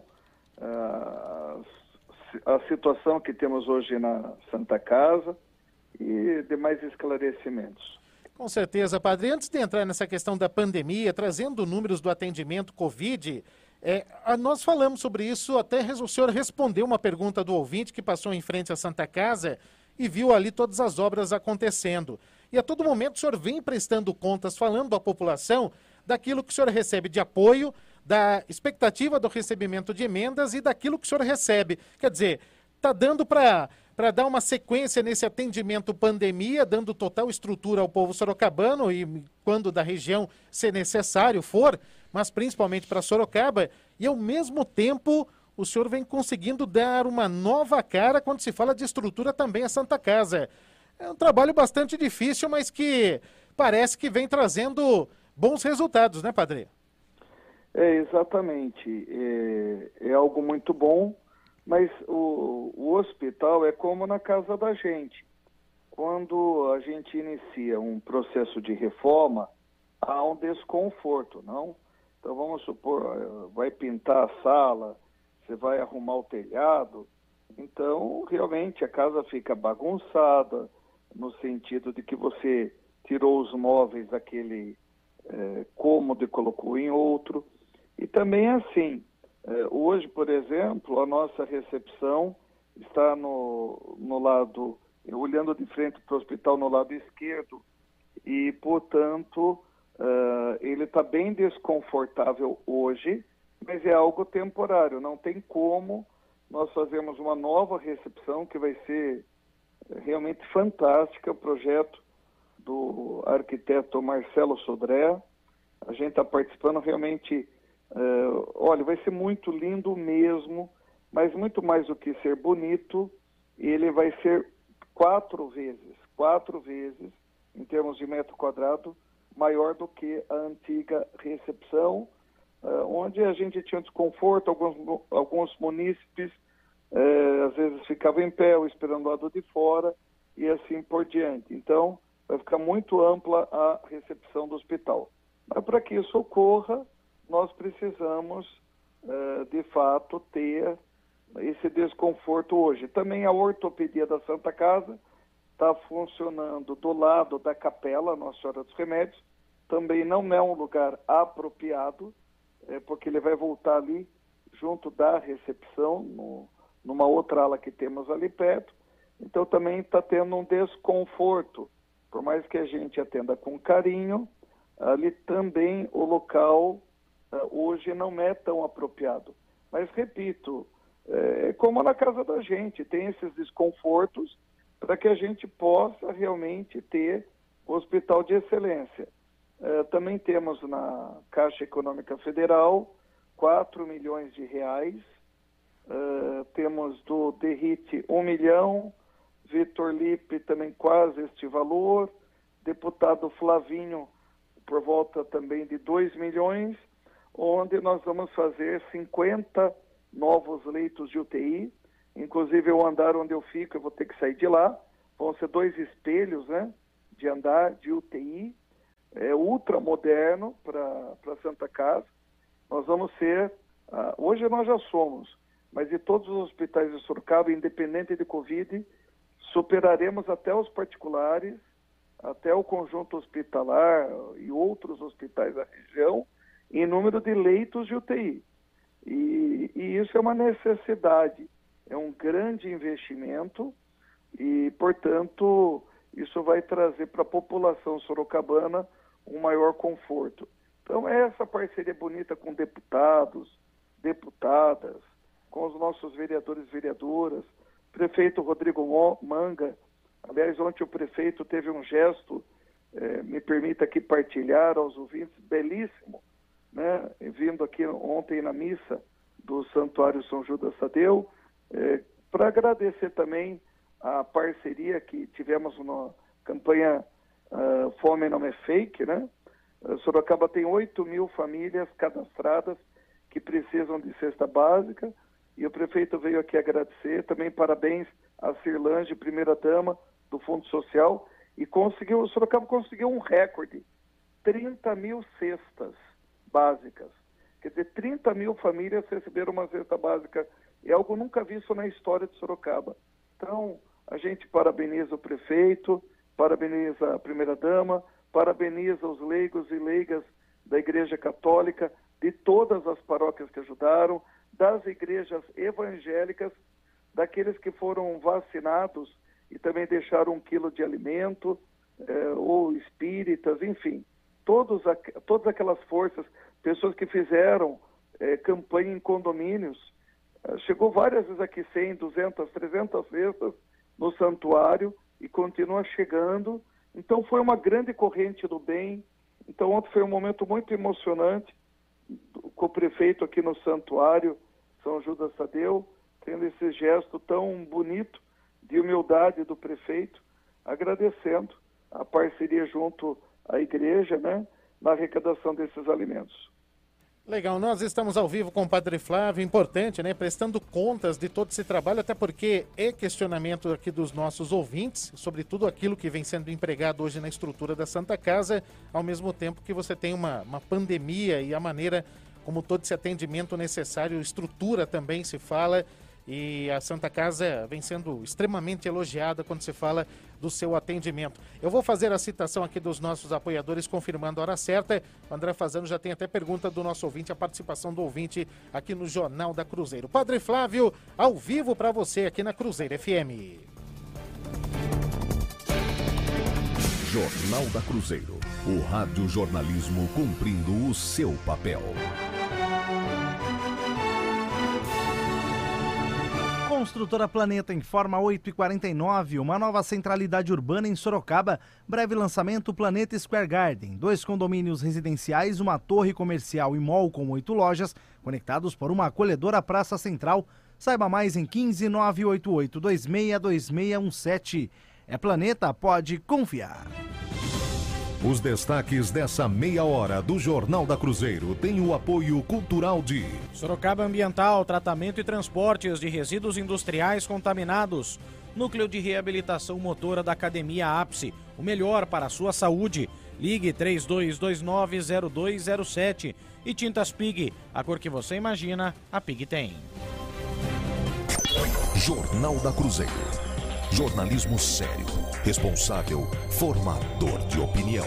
uh, a situação que temos hoje na Santa Casa e demais esclarecimentos. Com certeza, Padre. Antes de entrar nessa questão da pandemia, trazendo números do atendimento Covid, é, nós falamos sobre isso, até o senhor respondeu uma pergunta do ouvinte que passou em frente à Santa Casa e viu ali todas as obras acontecendo. E a todo momento o senhor vem prestando contas, falando à população daquilo que o senhor recebe de apoio, da expectativa do recebimento de emendas e daquilo que o senhor recebe. Quer dizer, está dando para para dar uma sequência nesse atendimento pandemia, dando total estrutura ao povo sorocabano e quando da região ser necessário for, mas principalmente para Sorocaba, e ao mesmo tempo o senhor vem conseguindo dar uma nova cara quando se fala de estrutura também à Santa Casa. É um trabalho bastante difícil, mas que parece que vem trazendo bons resultados, né, Padre? É, exatamente. É, é algo muito bom. Mas o, o hospital é como na casa da gente. Quando a gente inicia um processo de reforma, há um desconforto, não? Então vamos supor, vai pintar a sala, você vai arrumar o telhado, então realmente a casa fica bagunçada, no sentido de que você tirou os móveis daquele é, cômodo e colocou em outro. E também assim, é, hoje, por exemplo, a nossa recepção está no, no lado, olhando de frente para o hospital no lado esquerdo, e, portanto, uh, ele está bem desconfortável hoje, mas é algo temporário. Não tem como nós fazermos uma nova recepção que vai ser realmente fantástica, o projeto do arquiteto Marcelo Sodré. A gente está participando realmente, uh, olha, vai ser muito lindo mesmo, mas muito mais do que ser bonito, ele vai ser quatro vezes, quatro vezes, em termos de metro quadrado, maior do que a antiga recepção, uh, onde a gente tinha desconforto, alguns, alguns munícipes uh, às vezes ficavam em pé ou esperando do lado de fora e assim por diante. Então, vai ficar muito ampla a recepção do hospital. Mas para que isso ocorra, nós precisamos, uh, de fato, ter esse desconforto hoje. Também a ortopedia da Santa Casa está funcionando do lado da capela Nossa Senhora dos Remédios. Também não é um lugar apropriado, é, porque ele vai voltar ali junto da recepção, no, numa outra ala que temos ali perto. Então também está tendo um desconforto. Por mais que a gente atenda com carinho, ali também o local uh, hoje não é tão apropriado. Mas, repito, é como na casa da gente, tem esses desconfortos para que a gente possa realmente ter um hospital de excelência. Uh, também temos na Caixa Econômica Federal quatro milhões de reais, uh, temos do D R I T um milhão, Vitor Lipe também quase este valor, deputado Flavinho por volta também de dois milhões, onde nós vamos fazer cinquenta novos leitos de U T I, inclusive o andar onde eu fico, eu vou ter que sair de lá, vão ser dois espelhos, né, de andar de U T I, é ultra moderno para Santa Casa. Nós vamos ser, uh, hoje nós já somos, mas de todos os hospitais de Sorocaba, independente de Covid, superaremos até os particulares, até o conjunto hospitalar e outros hospitais da região, em número de leitos de U T I. E, e isso é uma necessidade, é um grande investimento e, portanto, isso vai trazer para a população sorocabana um maior conforto. Então, é essa parceria bonita com deputados, deputadas, com os nossos vereadores e vereadoras, prefeito Rodrigo Manga. Aliás, ontem o prefeito teve um gesto, eh, me permita aqui partilhar aos ouvintes, belíssimo, né? Vindo aqui ontem na missa do Santuário São Judas Tadeu, eh, para agradecer também a parceria que tivemos na campanha uh, Fome Não é Fake, né? Uh, Sorocaba tem oito mil famílias cadastradas que precisam de cesta básica, e o prefeito veio aqui agradecer, também parabéns a Cirlange, primeira-dama do Fundo Social, e conseguiu, o Sorocaba conseguiu um recorde, trinta mil cestas básicas. Quer dizer, trinta mil famílias receberam uma cesta básica, é algo nunca visto na história de Sorocaba. Então, a gente parabeniza o prefeito, parabeniza a primeira-dama, parabeniza os leigos e leigas da Igreja Católica, de todas as paróquias que ajudaram, das igrejas evangélicas, daqueles que foram vacinados e também deixaram um quilo de alimento, eh, ou espíritas, enfim, todos, todas aquelas forças, pessoas que fizeram eh, campanha em condomínios. Eh, chegou várias vezes aqui cem, duzentas, trezentas cestas no santuário e continua chegando. Então foi uma grande corrente do bem. Então ontem foi um momento muito emocionante com o prefeito aqui no santuário São Judas Tadeu, tendo esse gesto tão bonito de humildade do prefeito, agradecendo a parceria junto à igreja, né, na arrecadação desses alimentos. Legal, nós estamos ao vivo com o Padre Flávio, importante, né? Prestando contas de todo esse trabalho, até porque é questionamento aqui dos nossos ouvintes, sobre tudo aquilo que vem sendo empregado hoje na estrutura da Santa Casa, ao mesmo tempo que você tem uma, uma pandemia e a maneira como todo esse atendimento necessário, estrutura também se fala, e a Santa Casa vem sendo extremamente elogiada quando se fala do seu atendimento. Eu vou fazer a citação aqui dos nossos apoiadores, confirmando a hora certa. O André Fazano já tem até pergunta do nosso ouvinte, a participação do ouvinte aqui no Jornal da Cruzeiro. Padre Flávio, ao vivo para você aqui na Cruzeiro F M. Jornal da Cruzeiro, o rádio jornalismo cumprindo o seu papel. Construtora Planeta informa oito e quarenta e nove, uma nova centralidade urbana em Sorocaba, breve lançamento Planeta Square Garden, dois condomínios residenciais, uma torre comercial e mall com oito lojas, conectados por uma acolhedora praça central. Saiba mais em quinze nove oito oito dois seis dois seis um sete. É Planeta, pode confiar. Os destaques dessa meia hora do Jornal da Cruzeiro têm o apoio cultural de Sorocaba Ambiental, tratamento e transportes de resíduos industriais contaminados. Núcleo de Reabilitação Motora da Academia Ápice, o melhor para a sua saúde. Ligue três dois dois nove zero dois zero sete. E Tintas Pig, a cor que você imagina, a Pig tem. Jornal da Cruzeiro. Jornalismo sério, responsável, formador de opinião.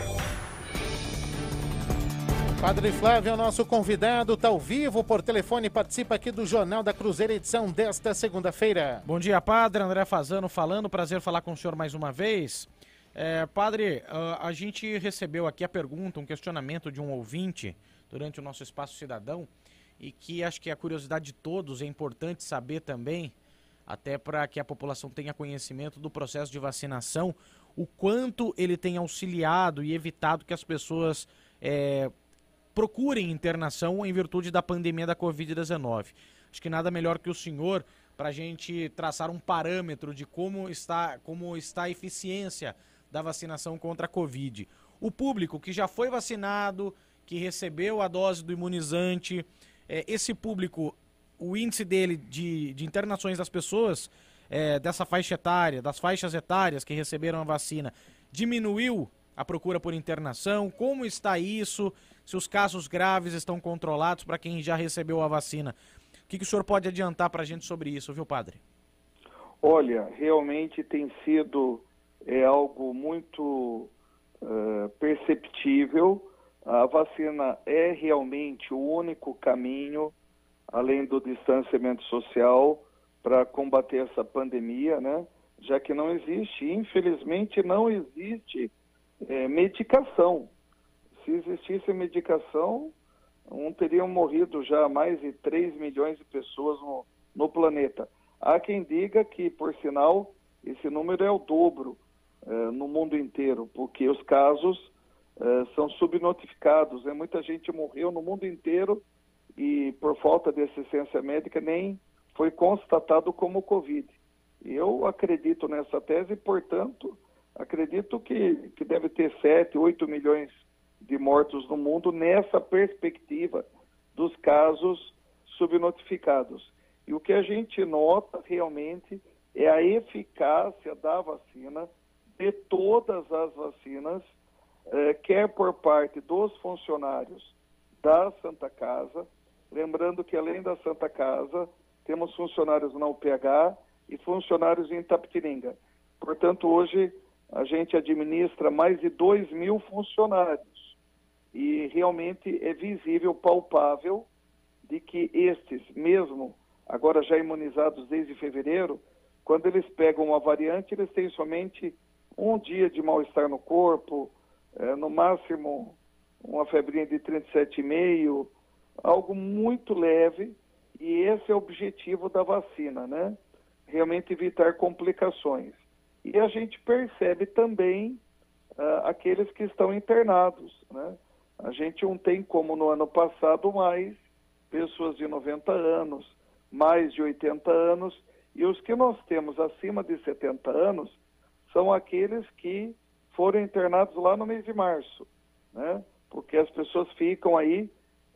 Padre Flávio é o nosso convidado, está ao vivo por telefone, participa aqui do Jornal da Cruzeiro, edição desta segunda-feira. Bom dia, Padre. André Fazano falando, prazer falar com o senhor mais uma vez. É, padre, a gente recebeu aqui a pergunta, um questionamento de um ouvinte durante o nosso Espaço Cidadão, e que acho que a curiosidade de todos é importante saber também, até para que a população tenha conhecimento do processo de vacinação, o quanto ele tem auxiliado e evitado que as pessoas é, procurem internação em virtude da pandemia da covid dezenove. Acho que nada melhor que o senhor para a gente traçar um parâmetro de como está, como está a eficiência da vacinação contra a Covid. O público que já foi vacinado, que recebeu a dose do imunizante, é, esse público, o índice dele de, de internações das pessoas é, dessa faixa etária, das faixas etárias que receberam a vacina, diminuiu a procura por internação? Como está isso? Se os casos graves estão controlados para quem já recebeu a vacina? O que, que o senhor pode adiantar para a gente sobre isso, viu, padre? Olha, realmente tem sido é, algo muito uh, perceptível. A vacina é realmente o único caminho, além do distanciamento social, para combater essa pandemia, né? Já que não existe, infelizmente não existe é, medicação. Se existisse medicação, não teriam morrido já mais de três milhões de pessoas no, no planeta. Há quem diga que, por sinal, esse número é o dobro é, no mundo inteiro, porque os casos é, são subnotificados, né? Muita gente morreu no mundo inteiro e por falta de assistência médica nem foi constatado como Covid. Eu acredito nessa tese e, portanto, acredito que, que deve ter sete, oito milhões de mortos no mundo nessa perspectiva dos casos subnotificados. E o que a gente nota realmente é a eficácia da vacina, de todas as vacinas, eh, quer por parte dos funcionários da Santa Casa. Lembrando que, além da Santa Casa, temos funcionários na U P H e funcionários em Itapetininga. Portanto, hoje a gente administra mais de dois mil funcionários. E realmente é visível, palpável, de que estes, mesmo agora já imunizados desde fevereiro, quando eles pegam uma variante, eles têm somente um dia de mal-estar no corpo, é, no máximo uma febrinha de trinta e sete vírgula cinco, algo muito leve, e esse é o objetivo da vacina, né? Realmente evitar complicações. E a gente percebe também uh, aqueles que estão internados, né? A gente não tem, como no ano passado, mais pessoas de noventa anos, mais de oitenta anos, e os que nós temos acima de setenta anos são aqueles que foram internados lá no mês de março, né? Porque as pessoas ficam aí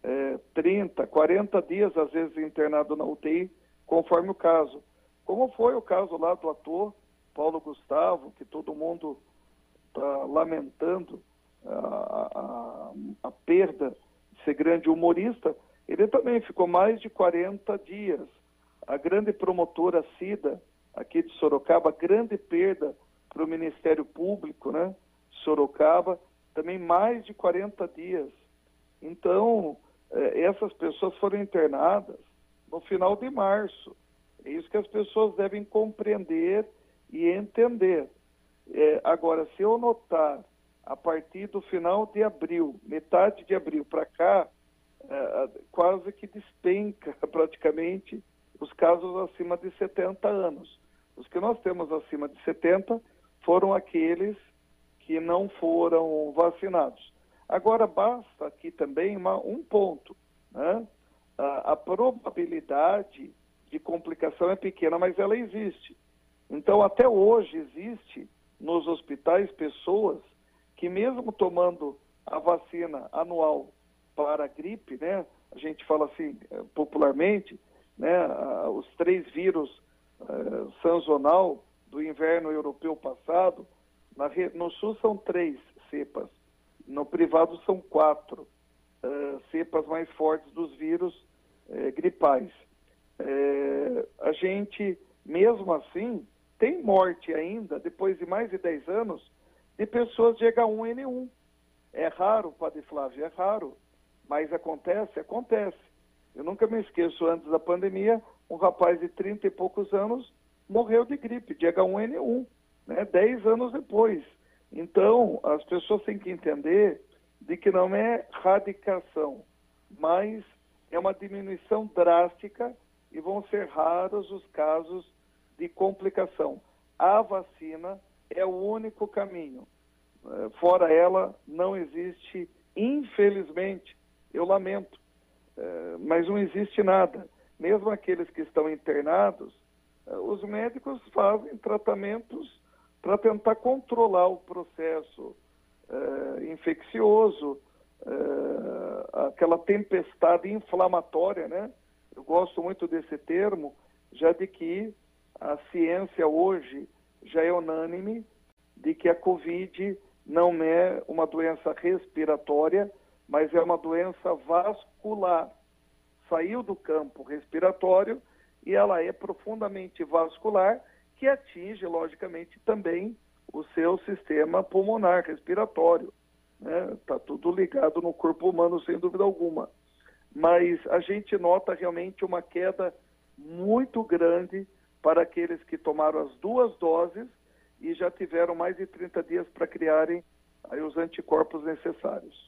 é, trinta, quarenta dias, às vezes internado na U T I, conforme o caso. Como foi o caso lá do ator Paulo Gustavo, que todo mundo está lamentando a, a, a perda de ser grande humorista, ele também ficou mais de quarenta dias. A grande promotora Cida, aqui de Sorocaba, grande perda para o Ministério Público, né? Sorocaba, também mais de quarenta dias. Então, eh, essas pessoas foram internadas no final de março. É isso que as pessoas devem compreender e entender. É, agora, se eu notar, a partir do final de abril, metade de abril para cá, é, quase que despenca praticamente os casos acima de setenta anos. Os que nós temos acima de setenta foram aqueles que não foram vacinados. Agora, basta aqui também uma, um ponto, né? A, a probabilidade de complicação é pequena, mas ela existe. Então, até hoje, existe nos hospitais pessoas que, mesmo tomando a vacina anual para a gripe, né, a gente fala assim popularmente, né, os três vírus uh, sazonal do inverno europeu passado, na, no sul são três cepas, no privado são quatro uh, cepas mais fortes dos vírus uh, gripais. Uh, a gente, mesmo assim, tem morte ainda, depois de mais de dez anos, de pessoas de H um N um. É raro, Padre Flávio, é raro, mas acontece, acontece. Eu nunca me esqueço, antes da pandemia, um rapaz de trinta e poucos anos morreu de gripe, de H um N um, né, dez anos depois. Então, as pessoas têm que entender de que não é radicação, mas é uma diminuição drástica e vão ser raros os casos de complicação. A vacina é o único caminho. Fora ela, não existe, infelizmente, eu lamento, mas não existe nada. Mesmo aqueles que estão internados, os médicos fazem tratamentos para tentar controlar o processo eh, infeccioso, eh, aquela tempestade inflamatória, né? Eu gosto muito desse termo, já de que a ciência hoje já é unânime de que a Covid não é uma doença respiratória, mas é uma doença vascular. Saiu do campo respiratório e ela é profundamente vascular, que atinge, logicamente, também o seu sistema pulmonar respiratório. Está, né? Tudo ligado no corpo humano, sem dúvida alguma. Mas a gente nota realmente uma queda muito grande para aqueles que tomaram as duas doses e já tiveram mais de trinta dias para criarem aí os anticorpos necessários.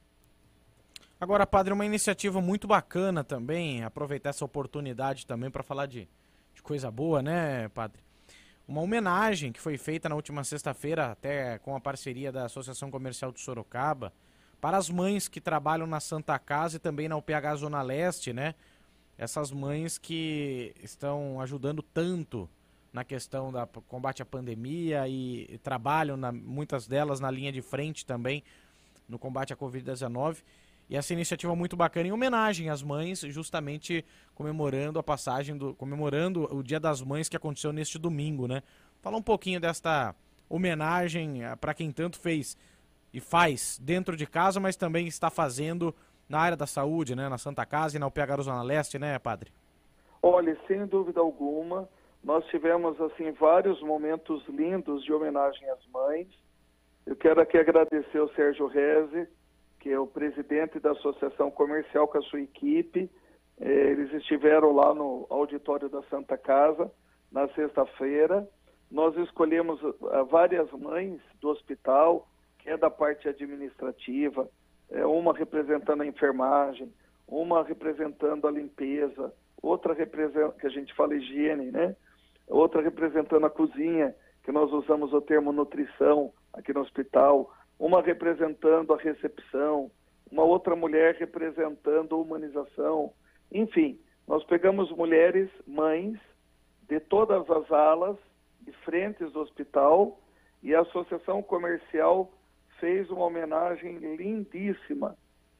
Agora, padre, uma iniciativa muito bacana também, aproveitar essa oportunidade também para falar de, de coisa boa, né, padre? Uma homenagem que foi feita na última sexta-feira, até com a parceria da Associação Comercial de Sorocaba, para as mães que trabalham na Santa Casa e também na U P H Zona Leste, né? Essas mães que estão ajudando tanto na questão do combate à pandemia e, e trabalham, na, muitas delas, na linha de frente também, no combate à covid dezenove. E essa iniciativa é muito bacana em homenagem às mães, justamente comemorando a passagem, do, comemorando o Dia das Mães que aconteceu neste domingo, né? Fala um pouquinho desta homenagem para quem tanto fez e faz dentro de casa, mas também está fazendo na área da saúde, né? Na Santa Casa e na U P H Zona Leste, né, padre? Olha, sem dúvida alguma, nós tivemos, assim, vários momentos lindos de homenagem às mães. Eu quero aqui agradecer ao Sérgio Reze, que é o presidente da Associação Comercial, com a sua equipe. Eles estiveram lá no auditório da Santa Casa na sexta-feira. Nós escolhemos várias mães do hospital, que é da parte administrativa, uma representando a enfermagem, uma representando a limpeza, outra representando, que a gente fala higiene, né? Outra representando a cozinha, que nós usamos o termo nutrição aqui no hospital, uma representando a recepção, uma outra mulher representando a humanização. Enfim, nós pegamos mulheres, mães, de todas as alas e frentes do hospital, e a Associação Comercial fez uma homenagem lindíssima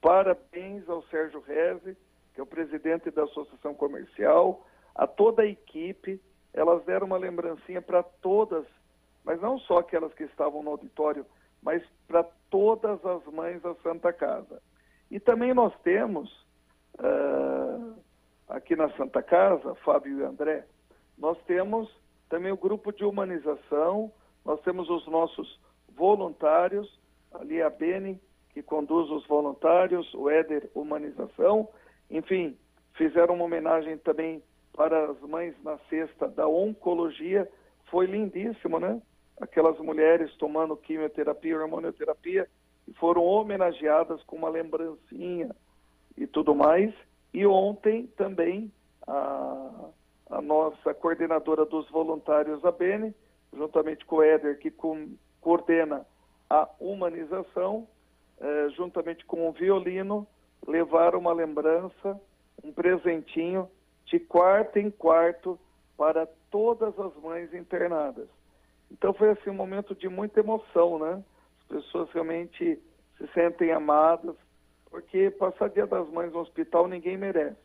parabéns ao Sérgio Reze, que é o presidente da Associação Comercial, a toda a equipe. Elas deram uma lembrancinha para todas, mas não só aquelas que estavam no auditório, mas para todas as mães da Santa Casa. E também nós temos, uh, aqui na Santa Casa, Fábio e André, nós temos também o grupo de humanização, nós temos os nossos voluntários, ali a Beni, que conduz os voluntários, o Éder Humanização, enfim, fizeram uma homenagem também para as mães na cesta da oncologia, foi lindíssimo, né? Aquelas mulheres tomando quimioterapia, hormonioterapia, e foram homenageadas com uma lembrancinha e tudo mais. E ontem também a, a nossa coordenadora dos voluntários, a Beni, juntamente com o Éder, que com, coordena a humanização, eh, juntamente com o violino, levaram uma lembrança, um presentinho de quarto em quarto para todas as mães internadas. Então foi assim um momento de muita emoção, né? As pessoas realmente se sentem amadas, porque passar Dia das Mães no hospital ninguém merece.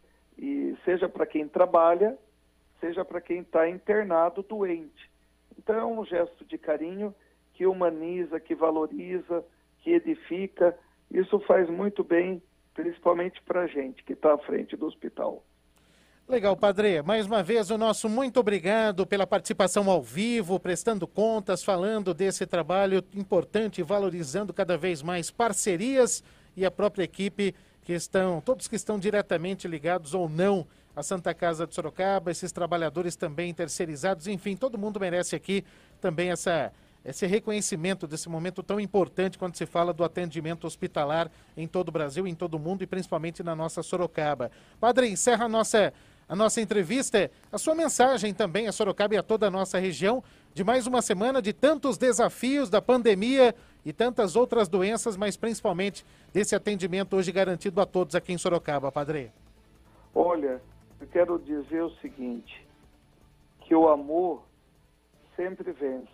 E seja para quem trabalha, seja para quem está internado doente. Então é um gesto de carinho que humaniza, que valoriza, que edifica. Isso faz muito bem, principalmente para a gente que está à frente do hospital. Legal, Padre. Mais uma vez, o nosso muito obrigado pela participação ao vivo, prestando contas, falando desse trabalho importante, valorizando cada vez mais parcerias e a própria equipe que estão, todos que estão diretamente ligados ou não à Santa Casa de Sorocaba, esses trabalhadores também terceirizados, enfim, todo mundo merece aqui também essa, esse reconhecimento desse momento tão importante quando se fala do atendimento hospitalar em todo o Brasil, em todo o mundo e principalmente na nossa Sorocaba. Padre, encerra a nossa... A nossa entrevista, a sua mensagem também a Sorocaba e a toda a nossa região, de mais uma semana de tantos desafios da pandemia e tantas outras doenças, mas principalmente desse atendimento hoje garantido a todos aqui em Sorocaba, Padre. Olha, eu quero dizer o seguinte, que o amor sempre vence,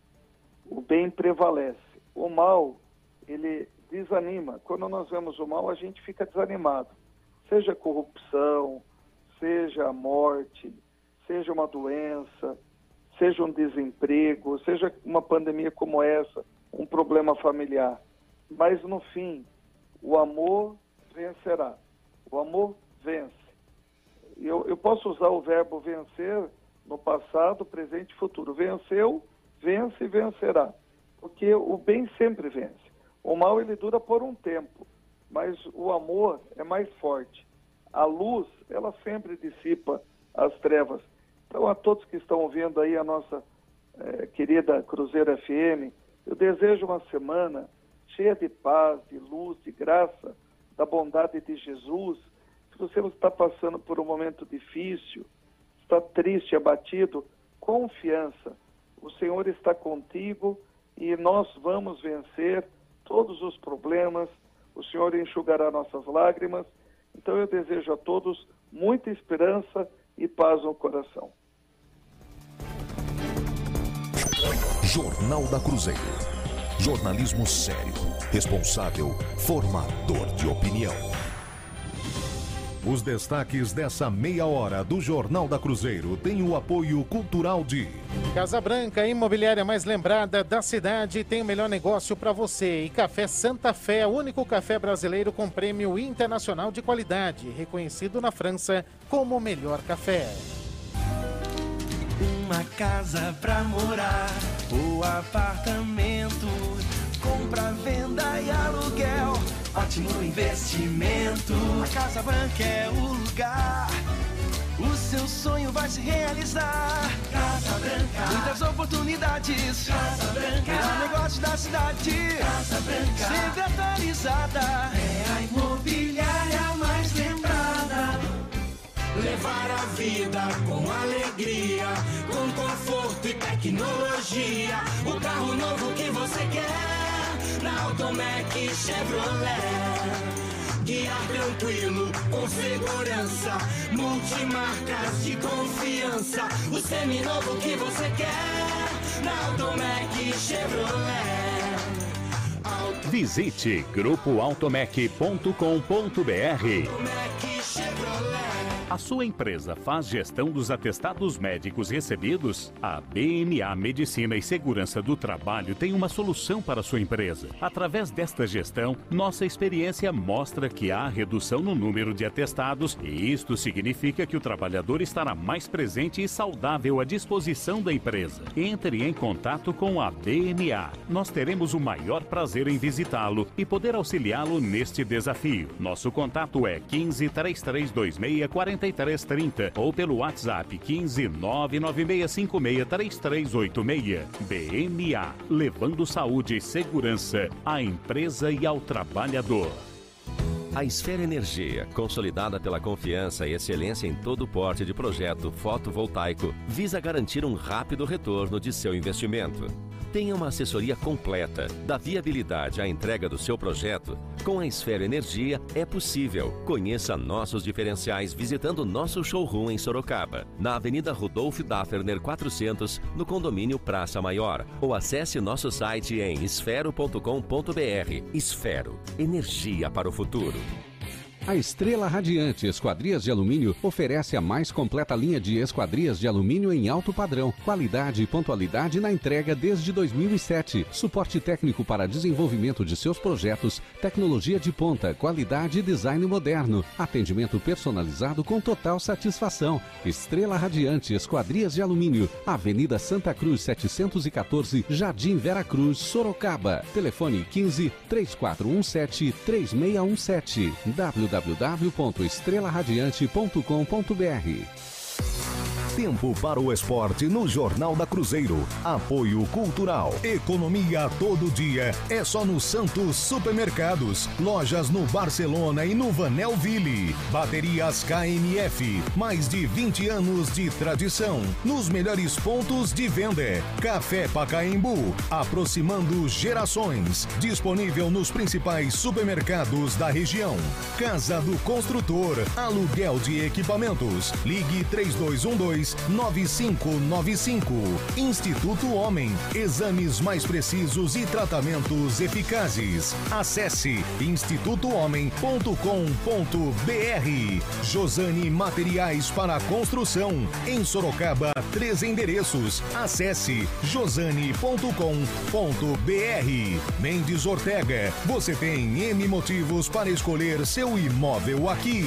o bem prevalece, o mal, ele desanima. Quando nós vemos o mal, a gente fica desanimado, seja corrupção, seja a morte, seja uma doença, seja um desemprego, seja uma pandemia como essa, um problema familiar. Mas, no fim, o amor vencerá. O amor vence. Eu, eu posso usar o verbo vencer no passado, presente e futuro. Venceu, vence e vencerá. Porque o bem sempre vence. O mal, ele dura por um tempo, mas o amor é mais forte. A luz, ela sempre dissipa as trevas. Então, a todos que estão ouvindo aí a nossa eh, querida Cruzeiro F M, eu desejo uma semana cheia de paz, de luz, de graça, da bondade de Jesus. Se você está passando por um momento difícil, está triste, abatido, confiança. O Senhor está contigo e nós vamos vencer todos os problemas. O Senhor enxugará nossas lágrimas. Então eu desejo a todos muita esperança e paz no coração. Jornal da Cruzeiro. Jornalismo sério, responsável, formador de opinião. Os destaques dessa meia hora do Jornal da Cruzeiro têm o apoio cultural de... Casa Branca, a imobiliária mais lembrada da cidade, tem o melhor negócio para você. E Café Santa Fé, o único café brasileiro com prêmio internacional de qualidade, reconhecido na França como o melhor café. Uma casa pra morar, o apartamento, compra, venda e aluguel, ótimo investimento. A Casa Branca é o lugar, o seu sonho vai se realizar. Casa Branca, muitas oportunidades. Casa Branca, melhor negócio da cidade. Casa Branca, sempre atualizada. É a imobiliária mais lembrada. Levar a vida com alegria, com conforto e tecnologia. O carro novo que você quer, na Automec Chevrolet. Guiar tranquilo, com segurança, multimarcas de confiança. O seminovo que você quer, na Automec Chevrolet. Visite grupo automec ponto com ponto br. A sua empresa faz gestão dos atestados médicos recebidos? A B M A Medicina e Segurança do Trabalho tem uma solução para a sua empresa. Através desta gestão, nossa experiência mostra que há redução no número de atestados e isto significa que o trabalhador estará mais presente e saudável à disposição da empresa. Entre em contato com a B M A. Nós teremos o maior prazer em visitá-lo e poder auxiliá-lo neste desafio. Nosso contato é quinze, três três dois seis, quatro três três zero ou pelo WhatsApp quinze, nove nove seis cinco seis, três três oito seis. B M A, levando saúde e segurança à empresa e ao trabalhador. A Esfera Energia, consolidada pela confiança e excelência em todo porte de projeto fotovoltaico, visa garantir um rápido retorno de seu investimento. Tenha uma assessoria completa, da viabilidade à entrega do seu projeto. Com a Esfera Energia é possível. Conheça nossos diferenciais visitando nosso showroom em Sorocaba, na Avenida Rudolf Dafferner quatrocentos, no condomínio Praça Maior. Ou acesse nosso site em esfero ponto com ponto br. Esfero, energia para o futuro. A Estrela Radiante Esquadrias de Alumínio oferece a mais completa linha de esquadrias de alumínio em alto padrão, qualidade e pontualidade na entrega desde dois mil e sete. Suporte técnico para desenvolvimento de seus projetos, tecnologia de ponta, qualidade e design moderno, atendimento personalizado com total satisfação. Estrela Radiante Esquadrias de Alumínio, Avenida Santa Cruz setecentos e quatorze, Jardim Vera Cruz, Sorocaba. Telefone quinze, três quatro um sete, três seis um sete. w w w ponto estrela radiante ponto com ponto br. Tempo para o esporte no Jornal da Cruzeiro. Apoio Cultural. Economia todo dia é só no Santos Supermercados. Lojas no Barcelona e no Vanelville. Baterias K M F. Mais de vinte anos de tradição. Nos melhores pontos de venda. Café Pacaembu. Aproximando gerações. Disponível nos principais supermercados da região. Casa do Construtor. Aluguel de equipamentos. Ligue três dois um dois, nove cinco nove cinco. Instituto Homem. Exames mais precisos e tratamentos eficazes. Acesse instituto homem ponto com ponto br. Josane Materiais para Construção. Em Sorocaba, três endereços. Acesse josane ponto com ponto br. Mendes Ortega. Você tem N motivos para escolher seu imóvel aqui.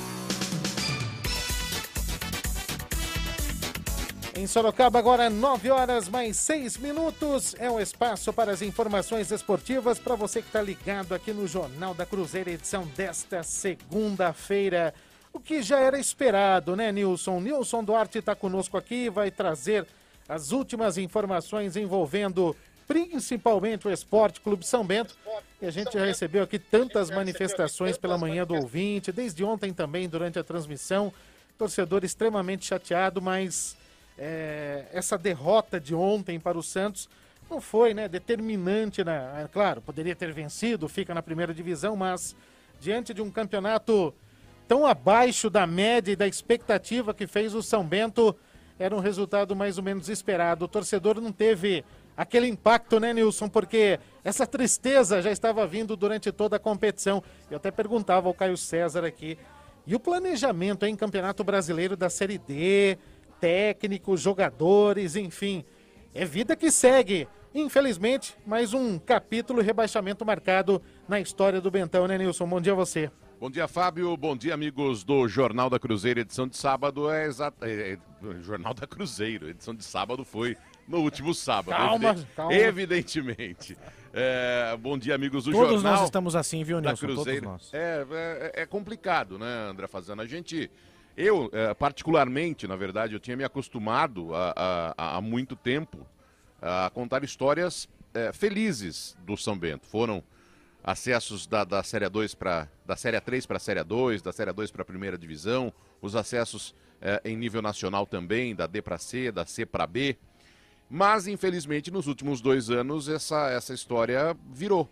Em Sorocaba, agora nove horas mais seis minutos. É um espaço para as informações esportivas para você que está ligado aqui no Jornal da Cruzeiro, edição desta segunda-feira. O que já era esperado, né, Nilson? Nilson Duarte está conosco aqui, vai trazer as últimas informações envolvendo principalmente o Esporte Clube São Bento. E a gente já recebeu aqui tantas manifestações pela manhã do ouvinte, desde ontem também durante a transmissão. Torcedor extremamente chateado, mas... É, essa derrota de ontem para o Santos não foi, né, determinante, né? É, claro, poderia ter vencido, fica na primeira divisão, mas diante de um campeonato tão abaixo da média e da expectativa que fez o São Bento, era um resultado mais ou menos esperado. O torcedor não teve aquele impacto, né, Nilson? Porque essa tristeza já estava vindo durante toda a competição. Eu até perguntava ao Caio César aqui, e o planejamento em Campeonato Brasileiro da Série D... técnicos, jogadores, enfim, é vida que segue. Infelizmente, mais um capítulo rebaixamento marcado na história do Bentão, né, Nilson? Bom dia a você. Bom dia, Fábio. Bom dia, amigos do Jornal da Cruzeiro, edição de sábado. É exato. É, é, Jornal da Cruzeiro, edição de sábado foi no último sábado. Calma, Evidente, calma. Evidentemente. É, bom dia, amigos do Todos Jornal. Todos nós estamos assim, viu, da Nilson? Cruzeiro. Todos nós. É, é, é complicado, né, André Fazano? A gente... Eu, eh, particularmente, na verdade, eu tinha me acostumado há, há, há muito tempo a contar histórias eh, felizes do São Bento. Foram acessos da, da Série dois para da Série três para a Série dois, da Série dois para a Primeira Divisão, os acessos eh, em nível nacional também, da D para C, da C para B. Mas, infelizmente, nos últimos dois anos, essa, essa história virou.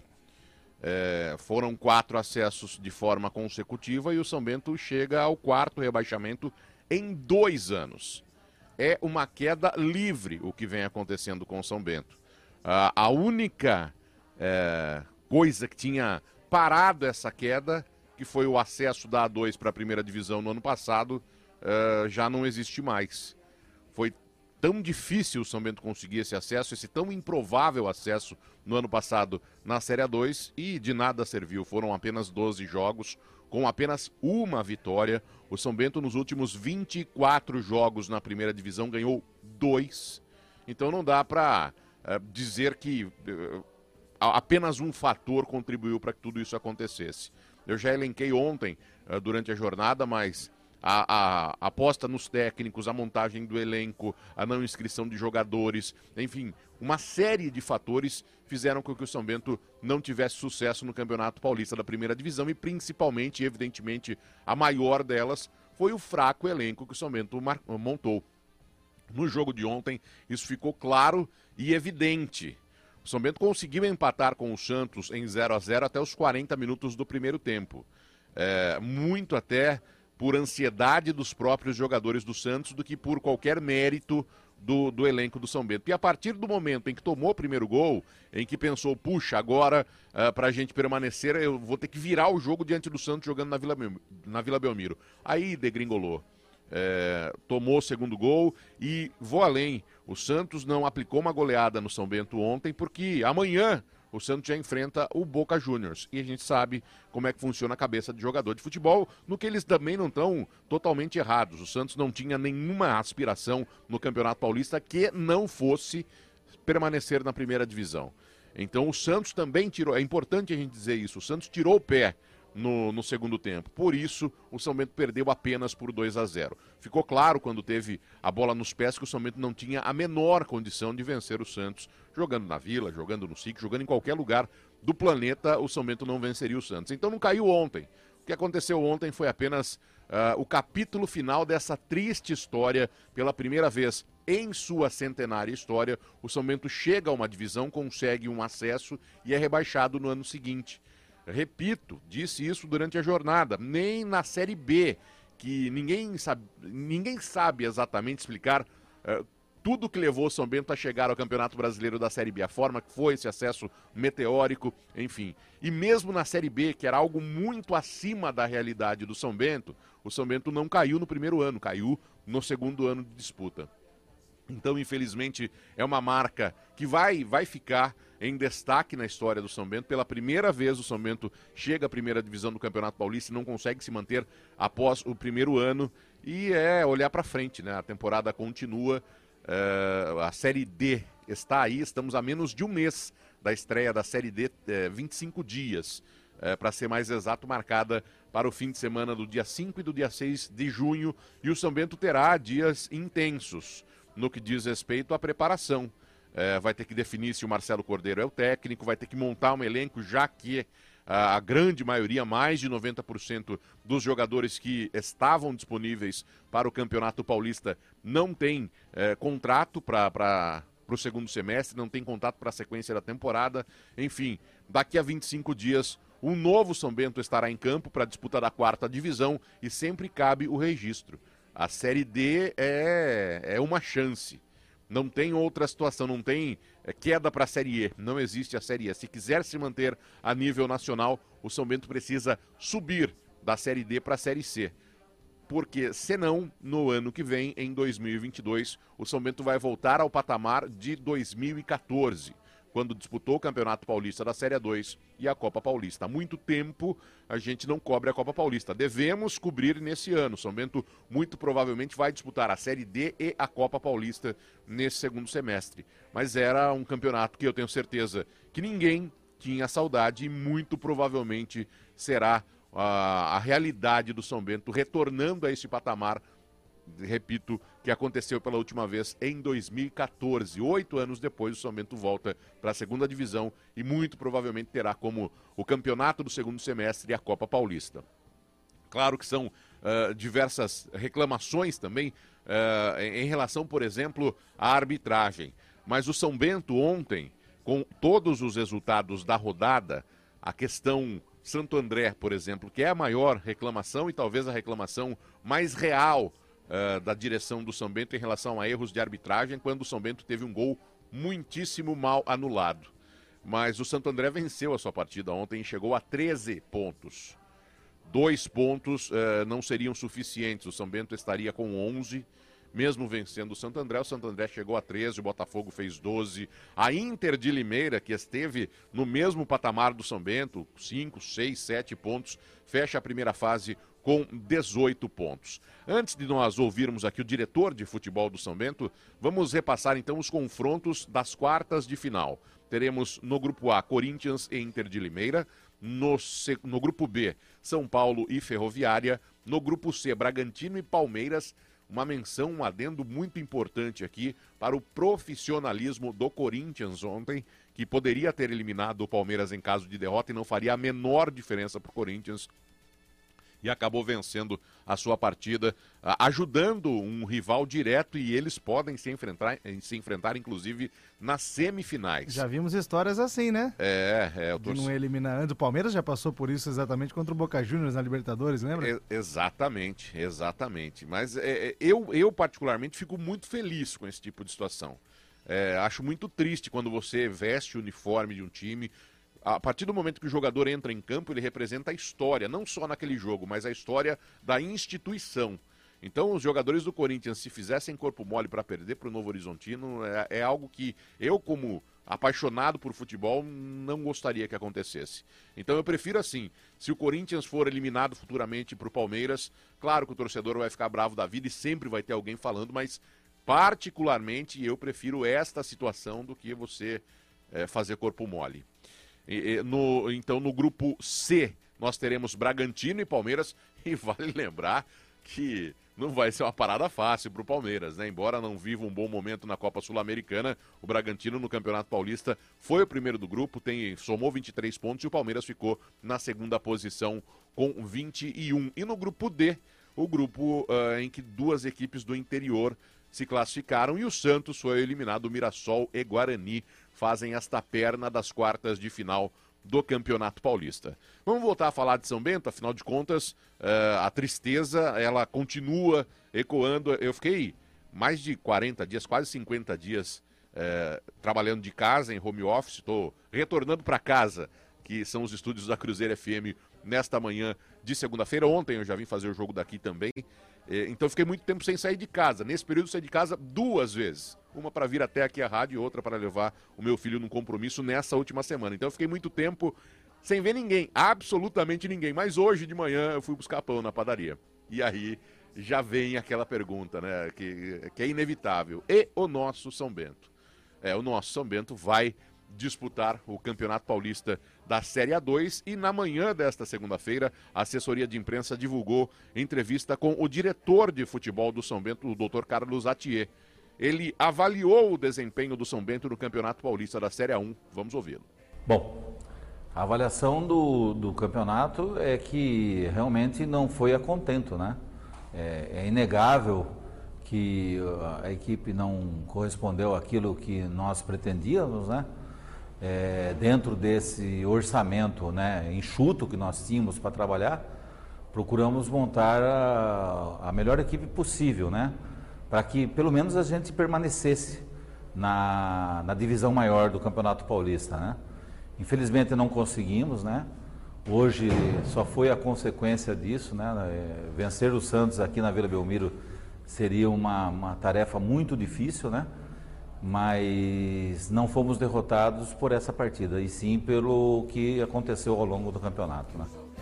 É, foram quatro acessos de forma consecutiva e o São Bento chega ao quarto rebaixamento em dois anos. É uma queda livre o que vem acontecendo com o São Bento. Ah, a única é, coisa que tinha parado essa queda, que foi o acesso da A dois para a primeira divisão no ano passado, uh, já não existe mais. Foi tão difícil o São Bento conseguir esse acesso, esse tão improvável acesso no ano passado na Série A dois, e de nada serviu. Foram apenas doze jogos, com apenas uma vitória. O São Bento, nos últimos vinte e quatro jogos na primeira divisão, ganhou dois. Então não dá para uh, dizer que uh, apenas um fator contribuiu para que tudo isso acontecesse. Eu já elenquei ontem, uh, durante a jornada, mas a, a, a aposta nos técnicos, a montagem do elenco, a não inscrição de jogadores, enfim, uma série de fatores fizeram com que o São Bento não tivesse sucesso no Campeonato Paulista da primeira divisão, e principalmente, evidentemente, a maior delas foi o fraco elenco que o São Bento mar- montou. No jogo de ontem, isso ficou claro e evidente. O São Bento conseguiu empatar com o Santos em zero a zero até os quarenta minutos do primeiro tempo. É, muito até por ansiedade dos próprios jogadores do Santos do que por qualquer mérito do, do elenco do São Bento. E a partir do momento em que tomou o primeiro gol, em que pensou, puxa, agora uh, para a gente permanecer, eu vou ter que virar o jogo diante do Santos jogando na Vila, na Vila Belmiro. Aí degringolou. É, tomou o segundo gol e vou além, o Santos não aplicou uma goleada no São Bento ontem, porque amanhã o Santos já enfrenta o Boca Juniors, e a gente sabe como é que funciona a cabeça de jogador de futebol, no que eles também não estão totalmente errados. O Santos não tinha nenhuma aspiração no Campeonato Paulista que não fosse permanecer na primeira divisão. Então o Santos também tirou, é importante a gente dizer isso, o Santos tirou o pé No, no segundo tempo. Por isso, o São Bento perdeu apenas por dois a zero. Ficou claro quando teve a bola nos pés que o São Bento não tinha a menor condição de vencer o Santos. Jogando na Vila, jogando no S I C, jogando em qualquer lugar do planeta, o São Bento não venceria o Santos. Então não caiu ontem. O que aconteceu ontem foi apenas uh, o capítulo final dessa triste história. Pela primeira vez em sua centenária história, o São Bento chega a uma divisão, consegue um acesso e é rebaixado no ano seguinte. Repito, disse isso durante a jornada, nem na Série B, que ninguém sabe, ninguém sabe exatamente explicar uh, tudo que levou o São Bento a chegar ao Campeonato Brasileiro da Série B, a forma que foi esse acesso meteórico, enfim. E mesmo na Série B, que era algo muito acima da realidade do São Bento, o São Bento não caiu no primeiro ano, caiu no segundo ano de disputa. Então, infelizmente, é uma marca que vai, vai ficar em destaque na história do São Bento. Pela primeira vez o São Bento chega à primeira divisão do Campeonato Paulista e não consegue se manter após o primeiro ano. E é olhar para frente, né? A temporada continua, uh, a Série D está aí, estamos a menos de um mês da estreia da Série D, uh, vinte e cinco dias, uh, para ser mais exato, marcada para o fim de semana do dia cinco e do dia seis de junho. E o São Bento terá dias intensos no que diz respeito à preparação. É, vai ter que definir se o Marcelo Cordeiro é o técnico, vai ter que montar um elenco, já que a, a grande maioria, mais de noventa por cento dos jogadores que estavam disponíveis para o Campeonato Paulista não tem é, contrato para o segundo semestre, não tem contrato para a sequência da temporada. Enfim, daqui a vinte e cinco dias, um novo São Bento estará em campo para a disputa da quarta divisão e sempre cabe o registro. A Série D é, é uma chance. Não tem outra situação, não tem queda para a Série E. Não existe a Série E. Se quiser se manter a nível nacional, o São Bento precisa subir da Série D para a Série C. Porque, senão, no ano que vem, em dois mil e vinte e dois, o São Bento vai voltar ao patamar de dois mil e quatorze. Quando disputou o Campeonato Paulista da Série A dois e a Copa Paulista. Há muito tempo a gente não cobre a Copa Paulista. Devemos cobrir nesse ano. São Bento muito provavelmente vai disputar a Série D e a Copa Paulista nesse segundo semestre. Mas era um campeonato que eu tenho certeza que ninguém tinha saudade e muito provavelmente será a, a realidade do São Bento retornando a esse patamar, repito, que aconteceu pela última vez em dois mil e quatorze. Oito anos depois, o São Bento volta para a segunda divisão e muito provavelmente terá como o campeonato do segundo semestre a Copa Paulista. Claro que são uh, diversas reclamações também uh, em, em relação, por exemplo, à arbitragem. Mas o São Bento ontem, com todos os resultados da rodada, a questão Santo André, por exemplo, que é a maior reclamação e talvez a reclamação mais real Uh, da direção do São Bento em relação a erros de arbitragem, quando o São Bento teve um gol muitíssimo mal anulado. mas o Santo André venceu a sua partida ontem e chegou a treze pontos. Dois pontos eh, não seriam suficientes, o São Bento estaria com onze, mesmo vencendo o Santo André. O Santo André chegou a treze, o Botafogo fez doze. A Inter de Limeira, que esteve no mesmo patamar do São Bento, cinco, seis, sete pontos, fecha a primeira fase com dezoito pontos. Antes de nós ouvirmos aqui o diretor de futebol do São Bento, vamos repassar então os confrontos das quartas de final. Teremos no grupo A, Corinthians e Inter de Limeira. No, C, no grupo B, São Paulo e Ferroviária. No grupo C, Bragantino e Palmeiras. Uma menção, um adendo muito importante aqui para o profissionalismo do Corinthians ontem, que poderia ter eliminado o Palmeiras em caso de derrota e não faria a menor diferença para o Corinthians. E acabou vencendo a sua partida, ajudando um rival direto, e eles podem se enfrentar, se enfrentar inclusive, nas semifinais. Já vimos histórias assim, né? É, é. Eu de torço... não eliminar antes. O Palmeiras já passou por isso exatamente contra o Boca Juniors na Libertadores, lembra? É, exatamente, exatamente. Mas é, eu, eu, particularmente, fico muito feliz com esse tipo de situação. É, acho muito triste quando você veste o uniforme de um time. A partir do momento que o jogador entra em campo, ele representa a história, não só naquele jogo, mas a história da instituição. Então, os jogadores do Corinthians, se fizessem corpo mole para perder para o Novo Horizontino, é, é algo que eu, como apaixonado por futebol, não gostaria que acontecesse. Então, eu prefiro assim, se o Corinthians for eliminado futuramente para o Palmeiras, claro que o torcedor vai ficar bravo da vida e sempre vai ter alguém falando, mas particularmente eu prefiro esta situação do que você é, fazer corpo mole. E, no, então, no grupo C, nós teremos Bragantino e Palmeiras. E vale lembrar que não vai ser uma parada fácil para o Palmeiras, né? Embora não viva um bom momento na Copa Sul-Americana, o Bragantino no Campeonato Paulista foi o primeiro do grupo, tem, somou vinte e três pontos, e o Palmeiras ficou na segunda posição com vinte e um. E no grupo D, o grupo uh, em que duas equipes do interior se classificaram, e o Santos foi eliminado. O Mirassol e Guarani fazem esta perna das quartas de final do Campeonato Paulista. Vamos voltar a falar de São Bento, afinal de contas, uh, a tristeza, ela continua ecoando. Eu fiquei mais de quarenta dias, quase cinquenta dias, uh, trabalhando de casa, em home office, estou retornando para casa, que são os estúdios da Cruzeiro F M, nesta manhã de segunda-feira. Ontem eu já vim fazer o jogo daqui também. Então fiquei muito tempo sem sair de casa. Nesse período saí de casa duas vezes. Uma para vir até aqui a rádio e outra para levar o meu filho num compromisso nessa última semana. Então eu fiquei muito tempo sem ver ninguém, absolutamente ninguém. Mas hoje de manhã eu fui buscar pão na padaria. E aí já vem aquela pergunta, né, que, que é inevitável. E o nosso São Bento? É, o nosso São Bento vai disputar o Campeonato Paulista da Série A dois, e na manhã desta segunda-feira a assessoria de imprensa divulgou entrevista com o diretor de futebol do São Bento, o doutor Carlos Atier. Ele avaliou o desempenho do São Bento no Campeonato Paulista da Série A um. Vamos ouvi-lo. Bom, a avaliação do, do campeonato é que realmente não foi a contento, né? É, é inegável que a equipe não correspondeu àquilo que nós pretendíamos, né? É, dentro desse orçamento, né, enxuto que nós tínhamos para trabalhar, procuramos montar a, a melhor equipe possível, né, para que pelo menos a gente permanecesse na, na divisão maior do Campeonato Paulista, né. Infelizmente não conseguimos, né. Hoje só foi a consequência disso, né. É, vencer o Santos aqui na Vila Belmiro seria uma, uma tarefa muito difícil, né. Mas não fomos derrotados por essa partida, e sim pelo que aconteceu ao longo do campeonato, né?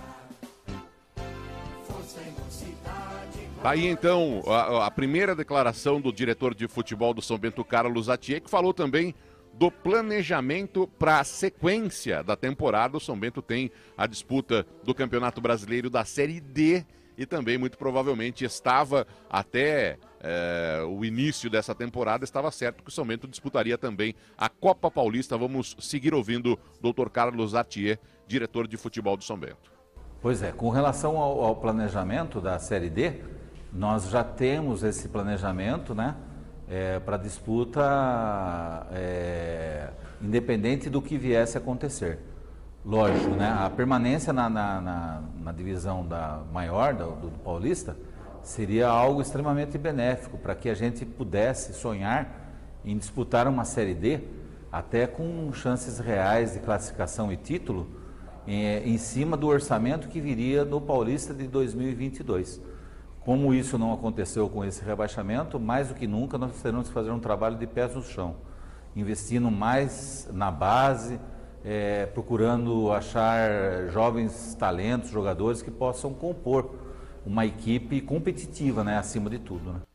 Aí então a, a primeira declaração do diretor de futebol do São Bento, Carlos Atier, que falou também do planejamento para a sequência da temporada. O São Bento tem a disputa do Campeonato Brasileiro da Série D, e também muito provavelmente estava até é, o início dessa temporada, estava certo que o São Bento disputaria também a Copa Paulista. Vamos seguir ouvindo o doutor Carlos Atier, diretor de futebol do São Bento. Pois é, com relação ao, ao planejamento da Série D, nós já temos esse planejamento, né, é, para disputa é, independente do que viesse a acontecer. Lógico, né? A permanência na, na, na, na divisão da maior do, do Paulista seria algo extremamente benéfico para que a gente pudesse sonhar em disputar uma Série D até com chances reais de classificação e título em, em cima do orçamento que viria do Paulista de dois mil e vinte e dois. Como isso não aconteceu com esse rebaixamento, mais do que nunca nós teremos que fazer um trabalho de pés no chão, investindo mais na base, é, procurando achar jovens talentos, jogadores que possam compor uma equipe competitiva, né, acima de tudo, né?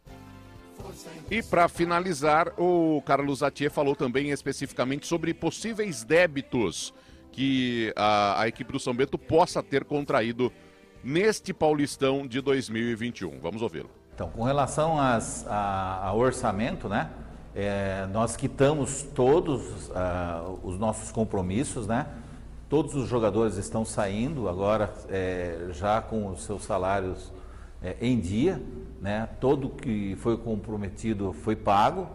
E para finalizar, o Carlos Atier falou também especificamente sobre possíveis débitos que a, a equipe do São Bento possa ter contraído neste Paulistão de dois mil e vinte e um. Vamos ouvi-lo. Então, com relação às, a, ao orçamento, né, é, nós quitamos todos uh, os nossos compromissos, né? Todos os jogadores estão saindo agora é, já com os seus salários é, em dia, né? Todo que foi comprometido foi pago.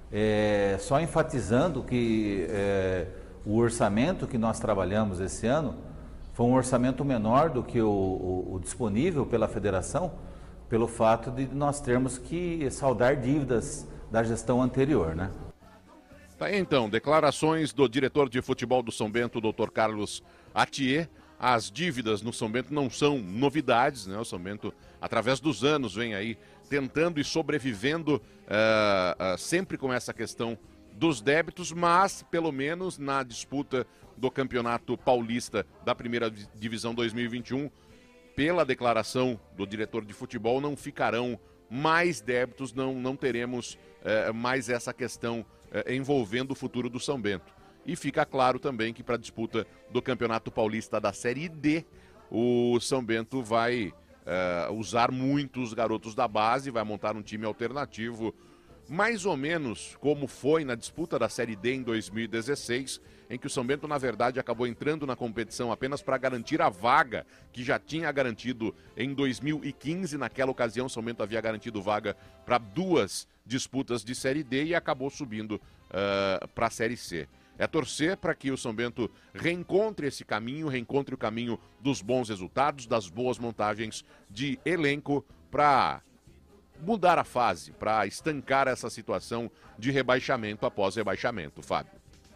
É, só enfatizando que é, o orçamento que nós trabalhamos esse ano foi um orçamento menor do que o, o, o disponível pela federação, pelo fato de nós termos que saldar dívidas da gestão anterior, né? Tá aí, então, declarações do diretor de futebol do São Bento, doutor Carlos Atier. As dívidas no São Bento não são novidades, né? O São Bento, através dos anos, vem aí tentando e sobrevivendo uh, uh, sempre com essa questão dos débitos, mas pelo menos na disputa do Campeonato Paulista da Primeira Divisão dois mil e vinte e um, pela declaração do diretor de futebol, não ficarão mais débitos, não, não teremos uh, mais essa questão uh, envolvendo o futuro do São Bento. E fica claro também que para a disputa do Campeonato Paulista da Série D, o São Bento vai uh, usar muitos garotos da base, vai montar um time alternativo, mais ou menos como foi na disputa da Série D em dois mil e dezesseis, em que o São Bento, na verdade, acabou entrando na competição apenas para garantir a vaga que já tinha garantido em dois mil e quinze. Naquela ocasião, o São Bento havia garantido vaga para duas disputas de Série D e acabou subindo uh, para a Série C. É torcer para que o São Bento reencontre esse caminho, reencontre o caminho dos bons resultados, das boas montagens de elenco para mudar a fase, para estancar essa situação de rebaixamento após rebaixamento, Fábio.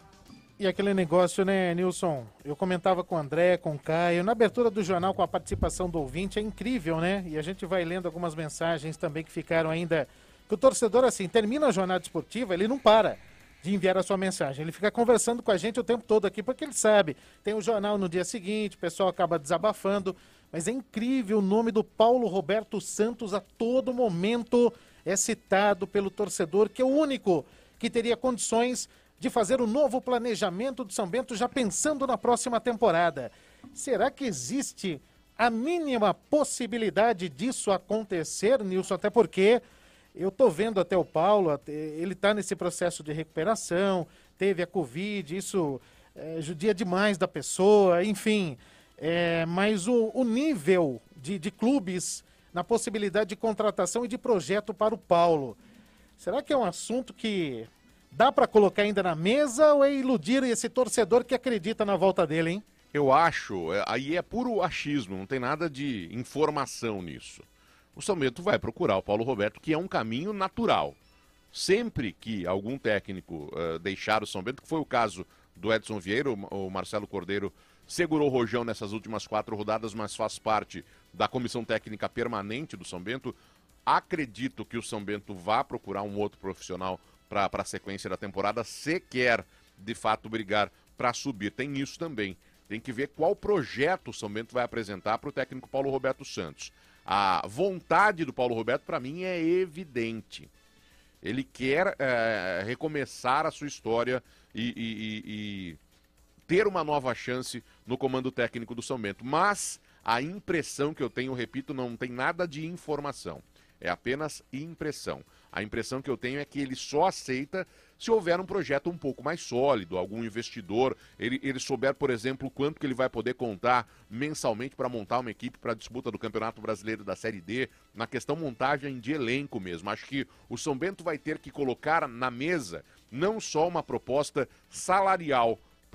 E aquele negócio, né, Nilson? Eu comentava com o André, com o Caio, na abertura do jornal com a participação do ouvinte, é incrível, né? E a gente vai lendo algumas mensagens também que ficaram ainda... Que o torcedor, assim, termina a jornada esportiva, ele não para de enviar a sua mensagem. Ele fica conversando com a gente o tempo todo aqui, porque ele sabe, tem o jornal no dia seguinte, o pessoal acaba desabafando, mas é incrível o nome do Paulo Roberto Santos a todo momento é citado pelo torcedor, que é o único que teria condições de fazer o novo planejamento do São Bento já pensando na próxima temporada. Será que existe a mínima possibilidade disso acontecer, Nilson? Até porque eu tô vendo até o Paulo, ele está nesse processo de recuperação, teve a Covid, isso é, judia demais da pessoa, enfim. É, mas o, o nível de, de clubes na possibilidade de contratação e de projeto para o Paulo, será que é um assunto que dá para colocar ainda na mesa ou é iludir esse torcedor que acredita na volta dele, hein? Eu acho, aí é puro achismo, não tem nada de informação nisso. O São Bento vai procurar o Paulo Roberto, que é um caminho natural. Sempre que algum técnico uh, deixar o São Bento, que foi o caso do Edson Vieira, o Marcelo Cordeiro segurou o rojão nessas últimas quatro rodadas, mas faz parte da comissão técnica permanente do São Bento. Acredito que o São Bento vá procurar um outro profissional para a sequência da temporada, se quer, de fato, brigar para subir. Tem isso também. Tem que ver qual projeto o São Bento vai apresentar para o técnico Paulo Roberto Santos. A vontade do Paulo Roberto, para mim, é evidente. Ele quer é, recomeçar a sua história e, e, e, e ter uma nova chance no comando técnico do São Bento. Mas a impressão que eu tenho, repito, não tem nada de informação. É apenas impressão. A impressão que eu tenho é que ele só aceita se houver um projeto um pouco mais sólido, algum investidor, ele, ele souber, por exemplo, quanto que ele vai poder contar mensalmente para montar uma equipe para a disputa do Campeonato Brasileiro da Série D, na questão montagem de elenco mesmo. Acho que o São Bento vai ter que colocar na mesa não só uma proposta salarial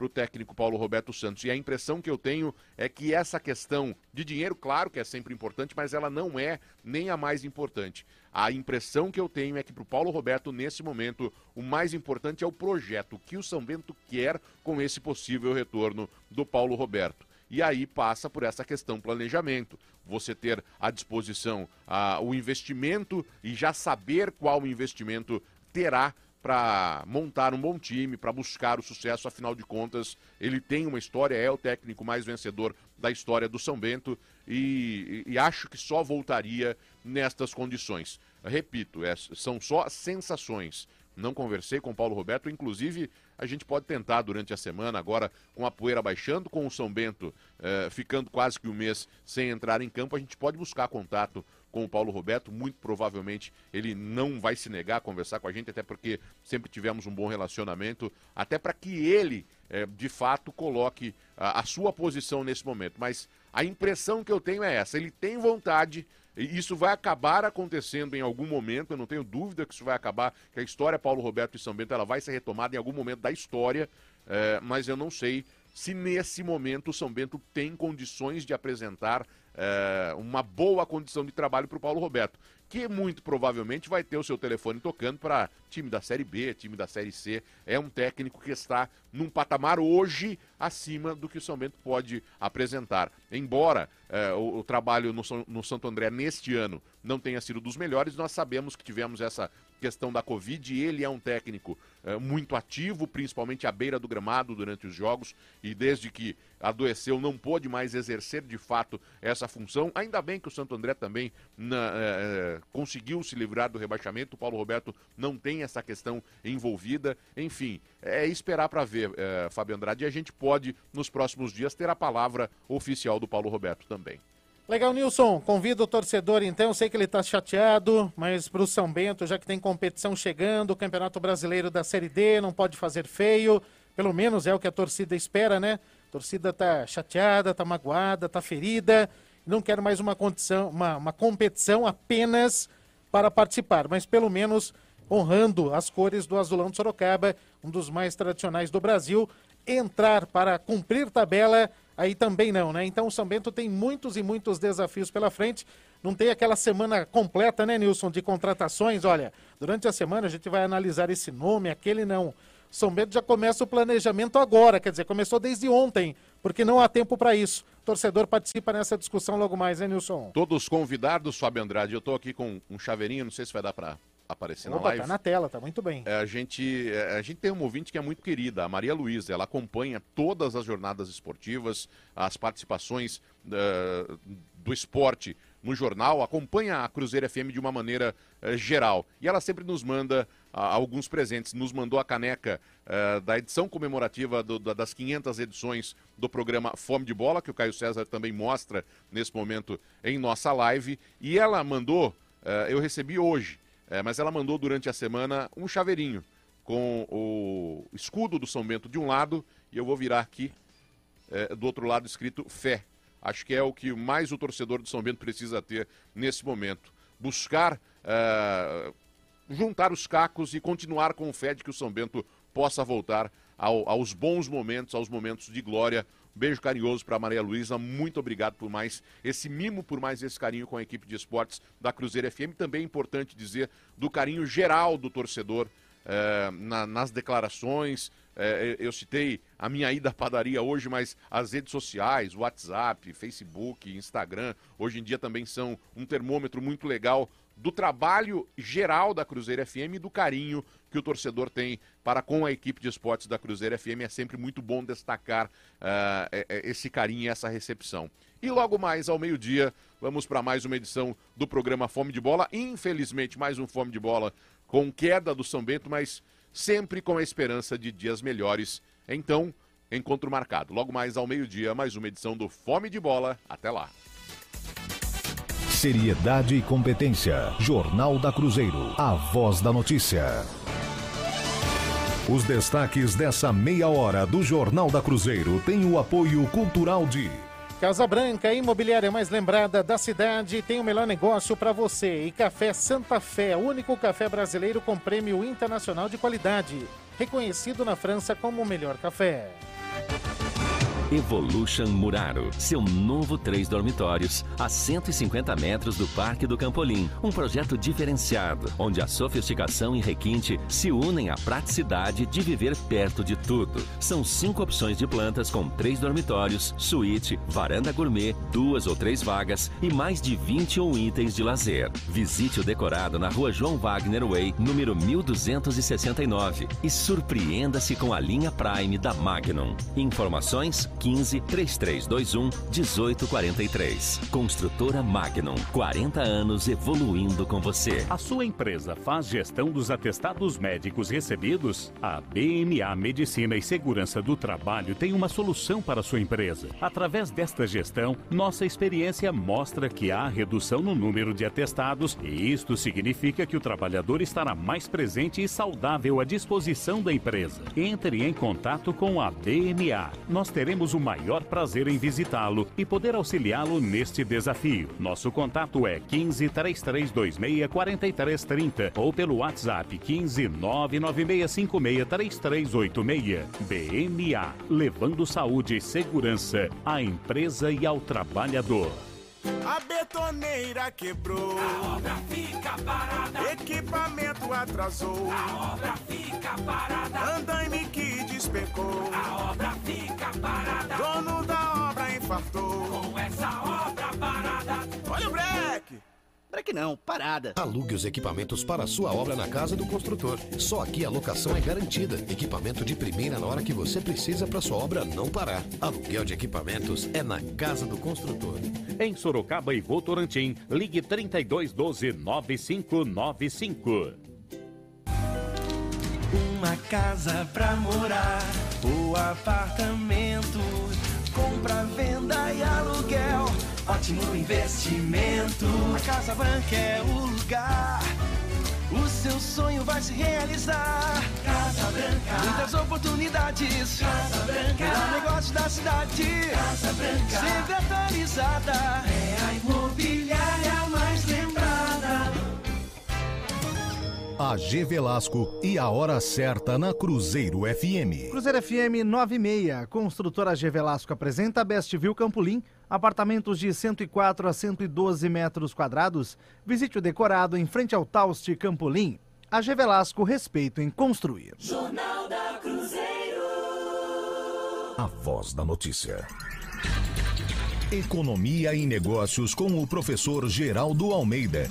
para o técnico Paulo Roberto Santos. E a impressão que eu tenho é que essa questão de dinheiro, claro que é sempre importante, mas ela não é nem a mais importante. A impressão que eu tenho é que para o Paulo Roberto, nesse momento, o mais importante é o projeto, o que o São Bento quer com esse possível retorno do Paulo Roberto. E aí passa por essa questão planejamento, você ter à disposição ah, o investimento e já saber qual investimento terá para montar um bom time, para buscar o sucesso. Afinal de contas, ele tem uma história, é o técnico mais vencedor da história do São Bento e, e, e acho que só voltaria nestas condições. Repito, é, são só sensações. Não conversei com o Paulo Roberto, inclusive a gente pode tentar durante a semana, agora com a poeira baixando, com o São Bento eh, ficando quase que um mês sem entrar em campo, a gente pode buscar contato com o Paulo Roberto. Muito provavelmente ele não vai se negar a conversar com a gente, até porque sempre tivemos um bom relacionamento, até para que ele, eh, de fato, coloque a, a sua posição nesse momento. Mas a impressão que eu tenho é essa, ele tem vontade. E isso vai acabar acontecendo em algum momento, eu não tenho dúvida que isso vai acabar, que a história Paulo Roberto e São Bento ela vai ser retomada em algum momento da história, é, mas eu não sei se nesse momento o São Bento tem condições de apresentar é, uma boa condição de trabalho para o Paulo Roberto, que muito provavelmente vai ter o seu telefone tocando para time da Série B, time da Série C. É um técnico que está num patamar hoje acima do que o São Bento pode apresentar. Embora eh, o, o trabalho no, no Santo André neste ano não tenha sido dos melhores, nós sabemos que tivemos essa questão da Covid e ele é um técnico eh, muito ativo, principalmente à beira do gramado durante os jogos, e desde que adoeceu não pôde mais exercer de fato essa função. Ainda bem que o Santo André também na, eh, conseguiu se livrar do rebaixamento, o Paulo Roberto não tem essa questão envolvida. Enfim, é esperar para ver, eh, Fábio Andrade, e a gente pode nos próximos dias ter a palavra oficial do Paulo Roberto também. Legal, Nilson. Convido o torcedor, então. Sei que ele está chateado, mas para o São Bento, já que tem competição chegando, o Campeonato Brasileiro da Série D, não pode fazer feio. Pelo menos é o que a torcida espera, né? A torcida está chateada, está magoada, está ferida. Não quer mais uma, condição, uma, uma competição apenas para participar, mas pelo menos honrando as cores do Azulão de Sorocaba, um dos mais tradicionais do Brasil. Entrar para cumprir tabela, aí também não, né? Então o São Bento tem muitos e muitos desafios pela frente. Não tem aquela semana completa, né, Nilson, de contratações. Olha, durante a semana a gente vai analisar esse nome, aquele não. São Bento já começa o planejamento agora, quer dizer, começou desde ontem, porque não há tempo para isso. O torcedor participa nessa discussão logo mais, né, Nilson? Todos convidados, Fábio Andrade. Eu estou aqui com um chaveirinho, não sei se vai dar para aparecer na Opa, live. Tá na tela, tá muito bem. É, a, gente, é, a gente tem uma ouvinte que é muito querida, a Maria Luísa. Ela acompanha todas as jornadas esportivas, as participações uh, do esporte no jornal, acompanha a Cruzeiro F M de uma maneira uh, geral. E ela sempre nos manda uh, alguns presentes. Nos mandou a caneca uh, da edição comemorativa do, da, das quinhentas edições do programa Fome de Bola, que o Caio César também mostra nesse momento em nossa live. E ela mandou, uh, eu recebi hoje, É, mas ela mandou durante a semana um chaveirinho com o escudo do São Bento de um lado e eu vou virar aqui é, do outro lado escrito Fé. Acho que é o que mais o torcedor do São Bento precisa ter nesse momento. Buscar é, juntar os cacos e continuar com fé de que o São Bento possa voltar ao, aos bons momentos, aos momentos de glória. Beijo carinhoso para Maria Luísa, muito obrigado por mais esse mimo, por mais esse carinho com a equipe de esportes da Cruzeiro F M. Também é importante dizer do carinho geral do torcedor eh, na, nas declarações. Eh, eu citei a minha ida à padaria hoje, mas as redes sociais, WhatsApp, Facebook, Instagram, hoje em dia também são um termômetro muito legal do trabalho geral da Cruzeiro F M e do carinho que o torcedor tem para com a equipe de esportes da Cruzeiro F M. É sempre muito bom destacar uh, esse carinho e essa recepção. E logo mais ao meio-dia, vamos para mais uma edição do programa Fome de Bola. Infelizmente, mais um Fome de Bola com queda do São Bento, mas sempre com a esperança de dias melhores. Então, encontro marcado. Logo mais ao meio-dia, mais uma edição do Fome de Bola. Até lá. Seriedade e competência. Jornal da Cruzeiro. A voz da notícia. Os destaques dessa meia hora do Jornal da Cruzeiro têm o apoio cultural de... Casa Branca, a imobiliária mais lembrada da cidade, tem o melhor negócio para você. E Café Santa Fé, único café brasileiro com prêmio internacional de qualidade. Reconhecido na França como o melhor café. Evolution Muraro, seu novo três dormitórios a cento e cinquenta metros do Parque do Campolim. Um projeto diferenciado, onde a sofisticação e requinte se unem à praticidade de viver perto de tudo. São cinco opções de plantas com três dormitórios, suíte, varanda gourmet, duas ou três vagas e mais de vinte e um itens de lazer. Visite o decorado na rua João Wagner Way, número mil duzentos e sessenta e nove e surpreenda-se com a linha Prime da Magnum. Informações quinze, três três dois um, um oito quatro três. Construtora Magnum, quarenta anos evoluindo com você. A sua empresa faz gestão dos atestados médicos recebidos? A B M A Medicina e Segurança do Trabalho tem uma solução para a sua empresa. Através desta gestão, nossa experiência mostra que há redução no número de atestados e isto significa que o trabalhador estará mais presente e saudável à disposição da empresa. Entre em contato com a B M A. Nós teremos o maior prazer em visitá-lo e poder auxiliá-lo neste desafio. Nosso contato é quinze, três três dois seis, quatro três três zero ou pelo WhatsApp quinze, nove nove seis cinco seis, três três oito seis. B M A, levando saúde e segurança à empresa e ao trabalhador. A betoneira quebrou, a obra fica parada. Equipamento atrasou, a obra fica parada. Andaime que despecou, a obra fica parada. Dono da obra infartou, com essa obra parada. Olha o breque! Breque não, parada. Alugue os equipamentos para a sua obra na casa do construtor. Só aqui a locação é garantida. Equipamento de primeira na hora que você precisa para sua obra não parar. Aluguel de equipamentos é na casa do construtor. Em Sorocaba e Votorantim, ligue trinta e dois doze, nove cinco nove cinco. Uma casa pra morar, o apartamento, compra, venda e aluguel, ótimo investimento. A Casa Branca é o lugar, o seu sonho vai se realizar. Casa Branca, muitas oportunidades. Casa Branca, melhor negócio da cidade. Casa Branca, sempre atualizada. É a imobiliária mais lembrada. A G Velasco e a hora certa na Cruzeiro F M. Cruzeiro F M nove e meia. Construtora G Velasco apresenta Bestville Campolim. Apartamentos de cento e quatro a cento e doze metros quadrados. Visite o decorado em frente ao Tauste Campolim. A G Velasco, respeito em construir. Jornal da Cruzeiro. A voz da notícia. Economia e negócios com o professor Geraldo Almeida.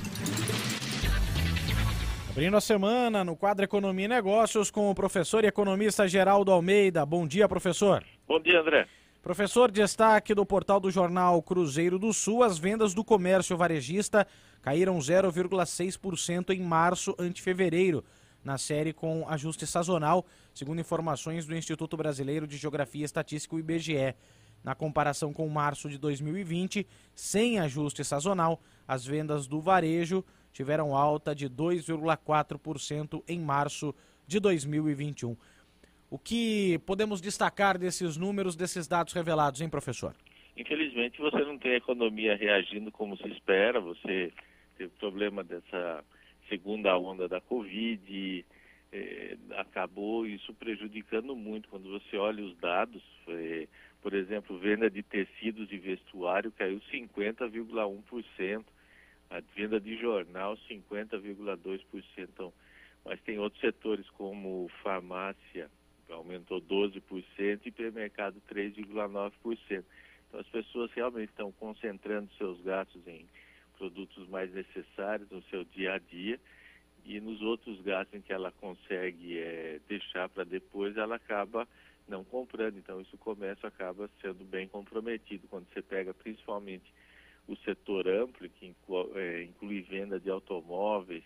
Abrindo a semana no quadro Economia e Negócios com o professor e economista Geraldo Almeida. Bom dia, professor. Bom dia, André. Professor, destaque do portal do jornal Cruzeiro do Sul: as vendas do comércio varejista caíram zero vírgula seis por cento em março ante fevereiro, na série com ajuste sazonal, segundo informações do Instituto Brasileiro de Geografia e Estatística, o I B G E. Na comparação com março de dois mil e vinte, sem ajuste sazonal, as vendas do varejo tiveram alta de dois vírgula quatro por cento em março de dois mil e vinte e um. O que podemos destacar desses números, desses dados revelados, hein, professor? Infelizmente, você não tem a economia reagindo como se espera. Você teve problema dessa segunda onda da Covid, eh, acabou isso prejudicando muito. Quando você olha os dados, eh, por exemplo, venda de tecidos e vestuário caiu cinquenta vírgula um por cento. A venda de jornal, cinquenta vírgula dois por cento. Então, mas tem outros setores como farmácia, aumentou doze por cento, e hipermercado três vírgula nove por cento. Então, as pessoas realmente estão concentrando seus gastos em produtos mais necessários no seu dia a dia, e nos outros gastos em que ela consegue é, deixar para depois, ela acaba não comprando. Então, isso o comércio acaba sendo bem comprometido. Quando você pega principalmente o setor amplo, que inclui, é, inclui venda de automóveis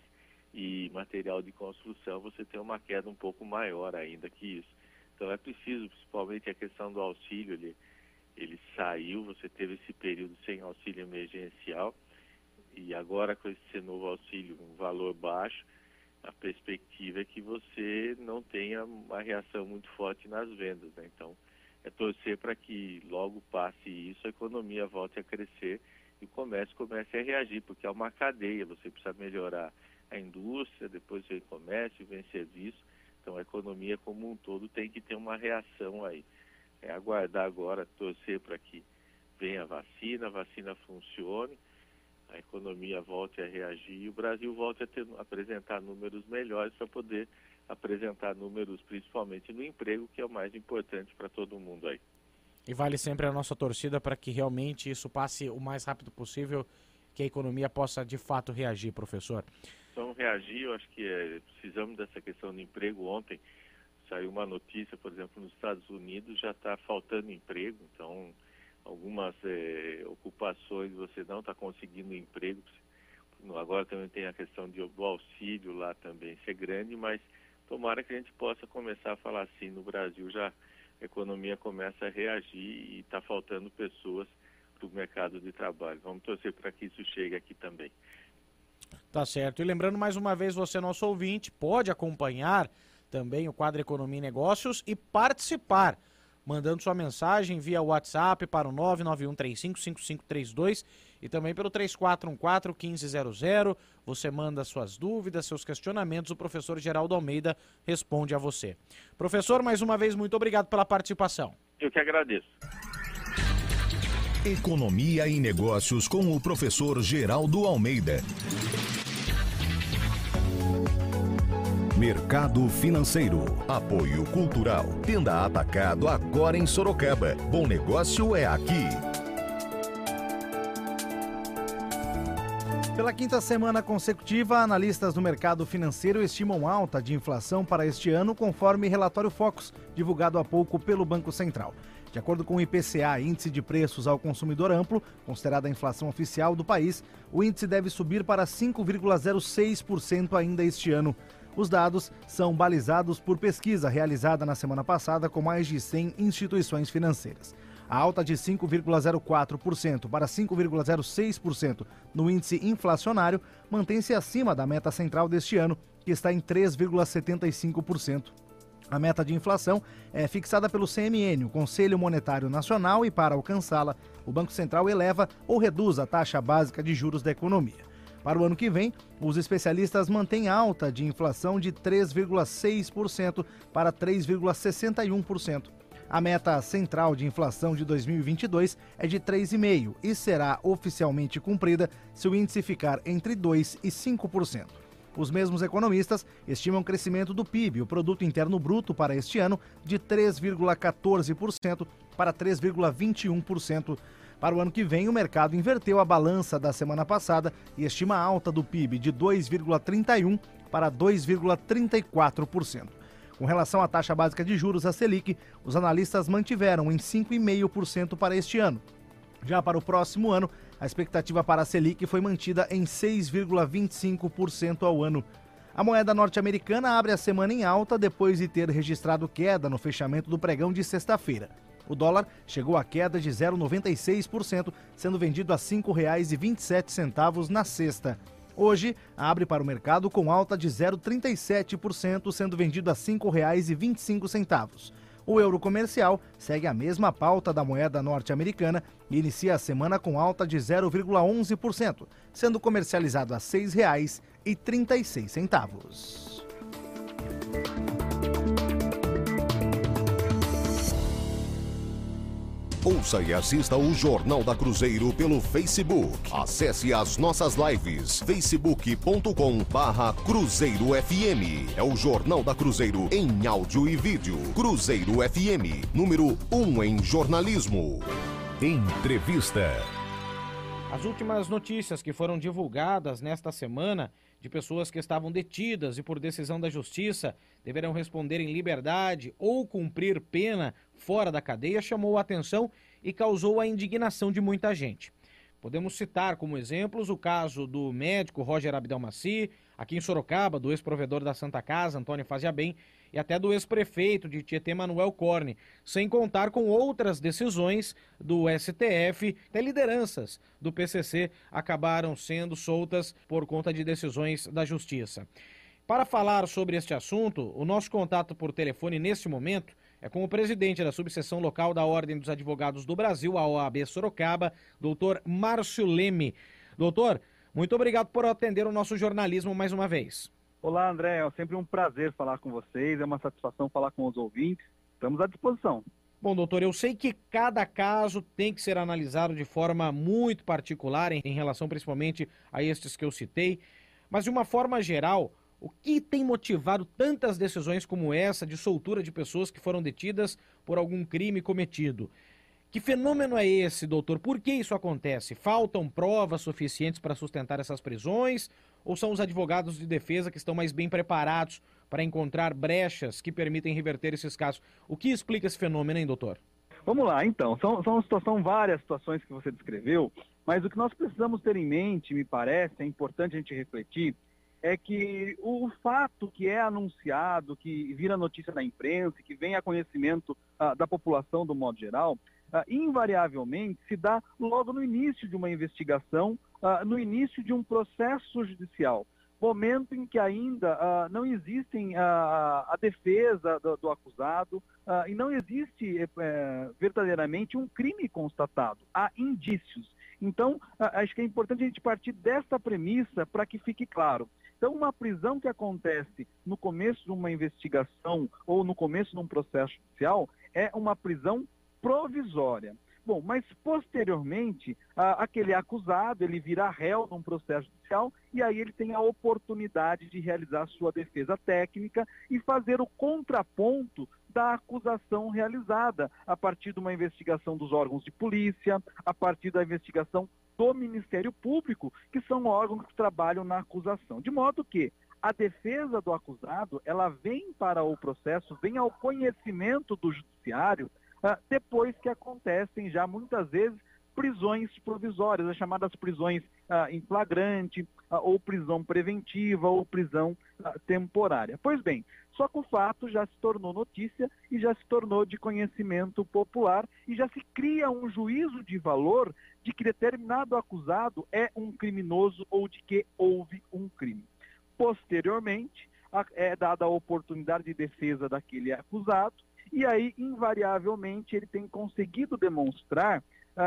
e material de construção, você tem uma queda um pouco maior ainda que isso. Então é preciso, principalmente a questão do auxílio, ele, ele saiu, você teve esse período sem auxílio emergencial, e agora com esse novo auxílio, um valor baixo, a perspectiva é que você não tenha uma reação muito forte nas vendas, né? Então é torcer para que logo passe isso, a economia volte a crescer e o comércio comece a reagir, porque é uma cadeia, você precisa melhorar a indústria, depois vem comércio, vem serviço, então a economia como um todo tem que ter uma reação aí. É aguardar agora, torcer para que venha a vacina, a vacina funcione, a economia volte a reagir e o Brasil volte a ter, apresentar números melhores para poder apresentar números principalmente no emprego, que é o mais importante para todo mundo aí. E vale sempre a nossa torcida para que realmente isso passe o mais rápido possível, que a economia possa de fato reagir, professor. Então, reagir, eu acho que é, precisamos dessa questão do emprego. Ontem saiu uma notícia, por exemplo, nos Estados Unidos já está faltando emprego, então algumas é, ocupações você não está conseguindo emprego. Agora também tem a questão de, do auxílio lá também ser grande, mas tomara que a gente possa começar a falar assim, no Brasil já a economia começa a reagir e está faltando pessoas para o mercado de trabalho. Vamos torcer para que isso chegue aqui também. Tá certo. E lembrando mais uma vez, você, nosso ouvinte, pode acompanhar também o quadro Economia e Negócios e participar, mandando sua mensagem via WhatsApp para o nove nove um três cinco cinco cinco três dois e também pelo três quatro um quatro um cinco zero zero. Você manda suas dúvidas, seus questionamentos, o professor Geraldo Almeida responde a você. Professor, mais uma vez, muito obrigado pela participação. Eu que agradeço. Economia e Negócios com o professor Geraldo Almeida. Mercado Financeiro, Apoio Cultural, Tenda Atacado agora em Sorocaba. Bom negócio é aqui. Pela quinta semana consecutiva, analistas do mercado financeiro estimam alta de inflação para este ano, conforme relatório Focus, divulgado há pouco pelo Banco Central. De acordo com o I P C A, Índice de Preços ao Consumidor Amplo, considerada a inflação oficial do país, o índice deve subir para cinco vírgula zero seis por cento ainda este ano. Os dados são balizados por pesquisa realizada na semana passada com mais de cem instituições financeiras. A alta de cinco vírgula zero quatro por cento para cinco vírgula zero seis por cento no índice inflacionário mantém-se acima da meta central deste ano, que está em três vírgula setenta e cinco por cento. A meta de inflação é fixada pelo C M N, o Conselho Monetário Nacional, e para alcançá-la, o Banco Central eleva ou reduz a taxa básica de juros da economia. Para o ano que vem, os especialistas mantêm alta de inflação de três vírgula seis por cento para três vírgula sessenta e um por cento. A meta central de inflação de dois mil e vinte e dois é de três vírgula cinco por cento e será oficialmente cumprida se o índice ficar entre dois por cento e cinco por cento. Os mesmos economistas estimam o crescimento do P I B, o Produto Interno Bruto, para este ano de três vírgula quatorze por cento para três vírgula vinte e um por cento. Para o ano que vem, o mercado inverteu a balança da semana passada e estima a alta do P I B de dois vírgula trinta e um por cento para dois vírgula trinta e quatro por cento. Com relação à taxa básica de juros, a Selic, os analistas mantiveram em cinco vírgula cinco por cento para este ano. Já para o próximo ano, a expectativa para a Selic foi mantida em seis vírgula vinte e cinco por cento ao ano. A moeda norte-americana abre a semana em alta depois de ter registrado queda no fechamento do pregão de sexta-feira. O dólar chegou a queda de zero vírgula noventa e seis por cento, sendo vendido a cinco reais e vinte e sete centavos na sexta. Hoje, abre para o mercado com alta de zero vírgula trinta e sete por cento, sendo vendido a cinco reais e vinte e cinco centavos. O euro comercial segue a mesma pauta da moeda norte-americana e inicia a semana com alta de zero vírgula onze por cento, sendo comercializado a seis reais e trinta e seis centavos. Ouça e assista o Jornal da Cruzeiro pelo Facebook. Acesse as nossas lives, facebook ponto com barra Cruzeiro F M. É o Jornal da Cruzeiro em áudio e vídeo. Cruzeiro F M, número um em jornalismo. Entrevista. As últimas notícias que foram divulgadas nesta semana de pessoas que estavam detidas e por decisão da justiça deverão responder em liberdade ou cumprir pena fora da cadeia chamou a atenção e causou a indignação de muita gente. Podemos citar como exemplos o caso do médico Roger Abdelmaci, aqui em Sorocaba, do ex-provedor da Santa Casa, Antônio Faziabem, e até do ex-prefeito de Tietê, Manuel Corne, sem contar com outras decisões do S T F, até lideranças do P C C acabaram sendo soltas por conta de decisões da Justiça. Para falar sobre este assunto, o nosso contato por telefone neste momento é com o presidente da subseção local da Ordem dos Advogados do Brasil, a O A B Sorocaba, doutor Márcio Leme. Doutor, muito obrigado por atender o nosso jornalismo mais uma vez. Olá, André, é sempre um prazer falar com vocês, é uma satisfação falar com os ouvintes, estamos à disposição. Bom, doutor, eu sei que cada caso tem que ser analisado de forma muito particular, em, em relação principalmente a estes que eu citei, mas de uma forma geral, o que tem motivado tantas decisões como essa de soltura de pessoas que foram detidas por algum crime cometido? Que fenômeno é esse, doutor? Por que isso acontece? Faltam provas suficientes para sustentar essas prisões? Ou são os advogados de defesa que estão mais bem preparados para encontrar brechas que permitem reverter esses casos? O que explica esse fenômeno, hein, doutor? Vamos lá, então. São, são, são várias situações que você descreveu, mas o que nós precisamos ter em mente, me parece, é importante a gente refletir, é que o fato que é anunciado, que vira notícia na imprensa, que vem a conhecimento ah, da população do modo geral, ah, invariavelmente se dá logo no início de uma investigação, ah, no início de um processo judicial, momento em que ainda ah, não existem ah, a defesa do, do acusado ah, e não existe eh, verdadeiramente um crime constatado, há indícios. Então, ah, acho que é importante a gente partir dessa premissa para que fique claro. Então, uma prisão que acontece no começo de uma investigação ou no começo de um processo judicial é uma prisão provisória. Bom, mas posteriormente, ah, aquele acusado, ele vira réu num processo judicial e aí ele tem a oportunidade de realizar sua defesa técnica e fazer o contraponto da acusação realizada a partir de uma investigação dos órgãos de polícia, a partir da investigação do Ministério Público, que são órgãos que trabalham na acusação. De modo que a defesa do acusado, ela vem para o processo, vem ao conhecimento do judiciário, uh, depois que acontecem já muitas vezes prisões provisórias, as chamadas prisões uh, em flagrante, uh, ou prisão preventiva, ou prisão uh, temporária. Pois bem, só que o fato já se tornou notícia e já se tornou de conhecimento popular e já se cria um juízo de valor de que determinado acusado é um criminoso ou de que houve um crime. Posteriormente, a, é dada a oportunidade de defesa daquele acusado e aí, invariavelmente, ele tem conseguido demonstrar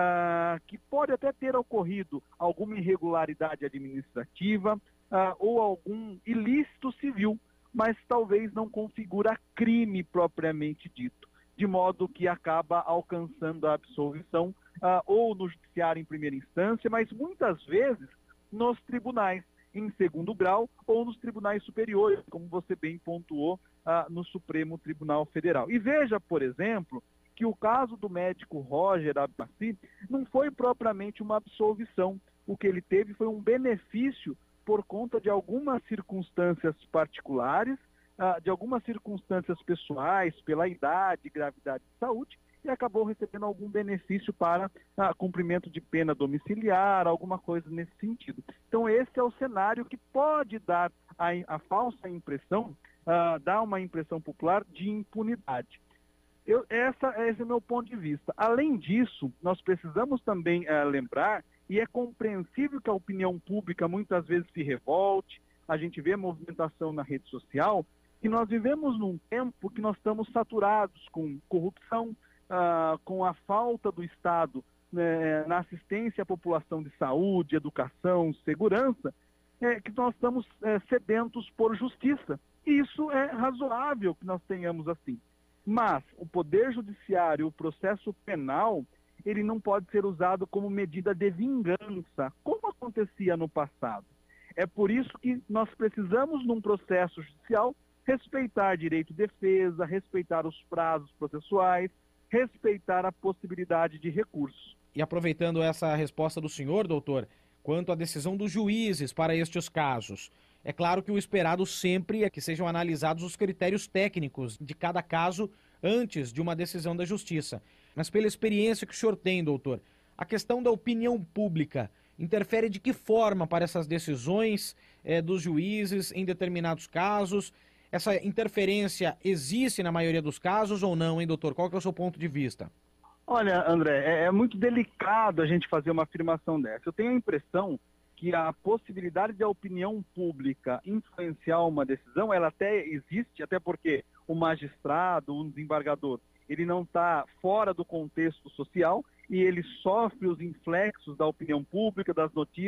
ah, que pode até ter ocorrido alguma irregularidade administrativa ah, ou algum ilícito civil, mas talvez não configura crime propriamente dito, de modo que acaba alcançando a absolvição uh, ou no judiciário em primeira instância, mas muitas vezes nos tribunais em segundo grau ou nos tribunais superiores, como você bem pontuou, uh, no Supremo Tribunal Federal. E veja, por exemplo, que o caso do médico Roger Abassi não foi propriamente uma absolvição. O que ele teve foi um benefício por conta de algumas circunstâncias particulares, uh, de algumas circunstâncias pessoais, pela idade, gravidade de saúde, e acabou recebendo algum benefício para uh, cumprimento de pena domiciliar, alguma coisa nesse sentido. Então esse é o cenário que pode dar a, a falsa impressão, uh, dar uma impressão popular de impunidade. Eu, essa, esse é o meu ponto de vista. Além disso, nós precisamos também uh, lembrar, e é compreensível que a opinião pública muitas vezes se revolte, a gente vê a movimentação na rede social, que nós vivemos num tempo que nós estamos saturados com corrupção, uh, com a falta do Estado né, na assistência à população de saúde, educação, segurança, é, que nós estamos é, sedentos por justiça. E isso é razoável que nós tenhamos assim. Mas o Poder Judiciário, o processo penal, ele não pode ser usado como medida de vingança, como acontecia no passado. É por isso que nós precisamos, num processo judicial, respeitar direito de defesa, respeitar os prazos processuais, respeitar a possibilidade de recurso. E aproveitando essa resposta do senhor, doutor, quanto à decisão dos juízes para estes casos, é claro que o esperado sempre é que sejam analisados os critérios técnicos de cada caso antes de uma decisão da justiça. Mas pela experiência que o senhor tem, doutor, a questão da opinião pública interfere de que forma para essas decisões eh, dos juízes em determinados casos? Essa interferência existe na maioria dos casos ou não, hein, doutor? Qual que é o seu ponto de vista? Olha, André, é, é muito delicado a gente fazer uma afirmação dessa. Eu tenho a impressão que a possibilidade de a opinião pública influenciar uma decisão, ela até existe, até porque o magistrado, o desembargador, ele não está fora do contexto social e ele sofre os inflexos da opinião pública, das notícias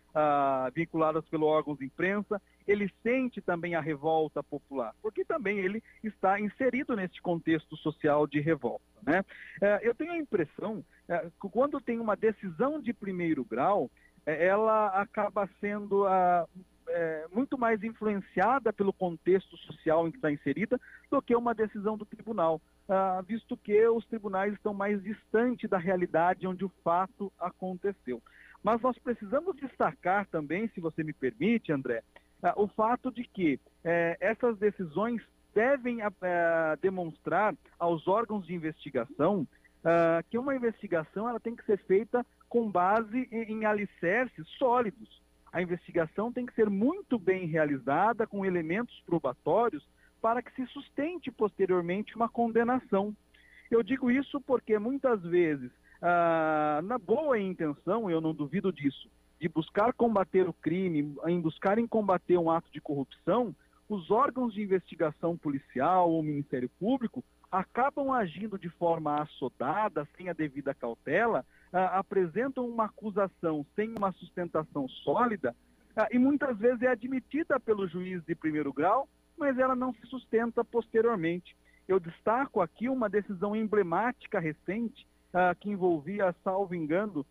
ah, vinculadas pelo órgãos de imprensa, ele sente também a revolta popular, porque também ele está inserido nesse contexto social de revolta, né? Eh, eu tenho a impressão eh, que quando tem uma decisão de primeiro grau, eh, ela acaba sendo ah, é, muito mais influenciada pelo contexto social em que está inserida do que uma decisão do tribunal, ah, visto que os tribunais estão mais distantes da realidade onde o fato aconteceu. Mas nós precisamos destacar também, se você me permite, André, ah, o fato de que eh, essas decisões devem eh, demonstrar aos órgãos de investigação ah, que uma investigação ela tem que ser feita com base em, em alicerces sólidos. A investigação tem que ser muito bem realizada, com elementos probatórios, para que se sustente posteriormente uma condenação. Eu digo isso porque muitas vezes, ah, na boa intenção, eu não duvido disso, de buscar combater o crime, em buscar em combater um ato de corrupção, os órgãos de investigação policial ou Ministério Público acabam agindo de forma assodada, sem a devida cautela, ah, apresentam uma acusação sem uma sustentação sólida, ah, e muitas vezes é admitida pelo juiz de primeiro grau, mas ela não se sustenta posteriormente. Eu destaco aqui uma decisão emblemática recente, ah, que envolvia, salvo engano,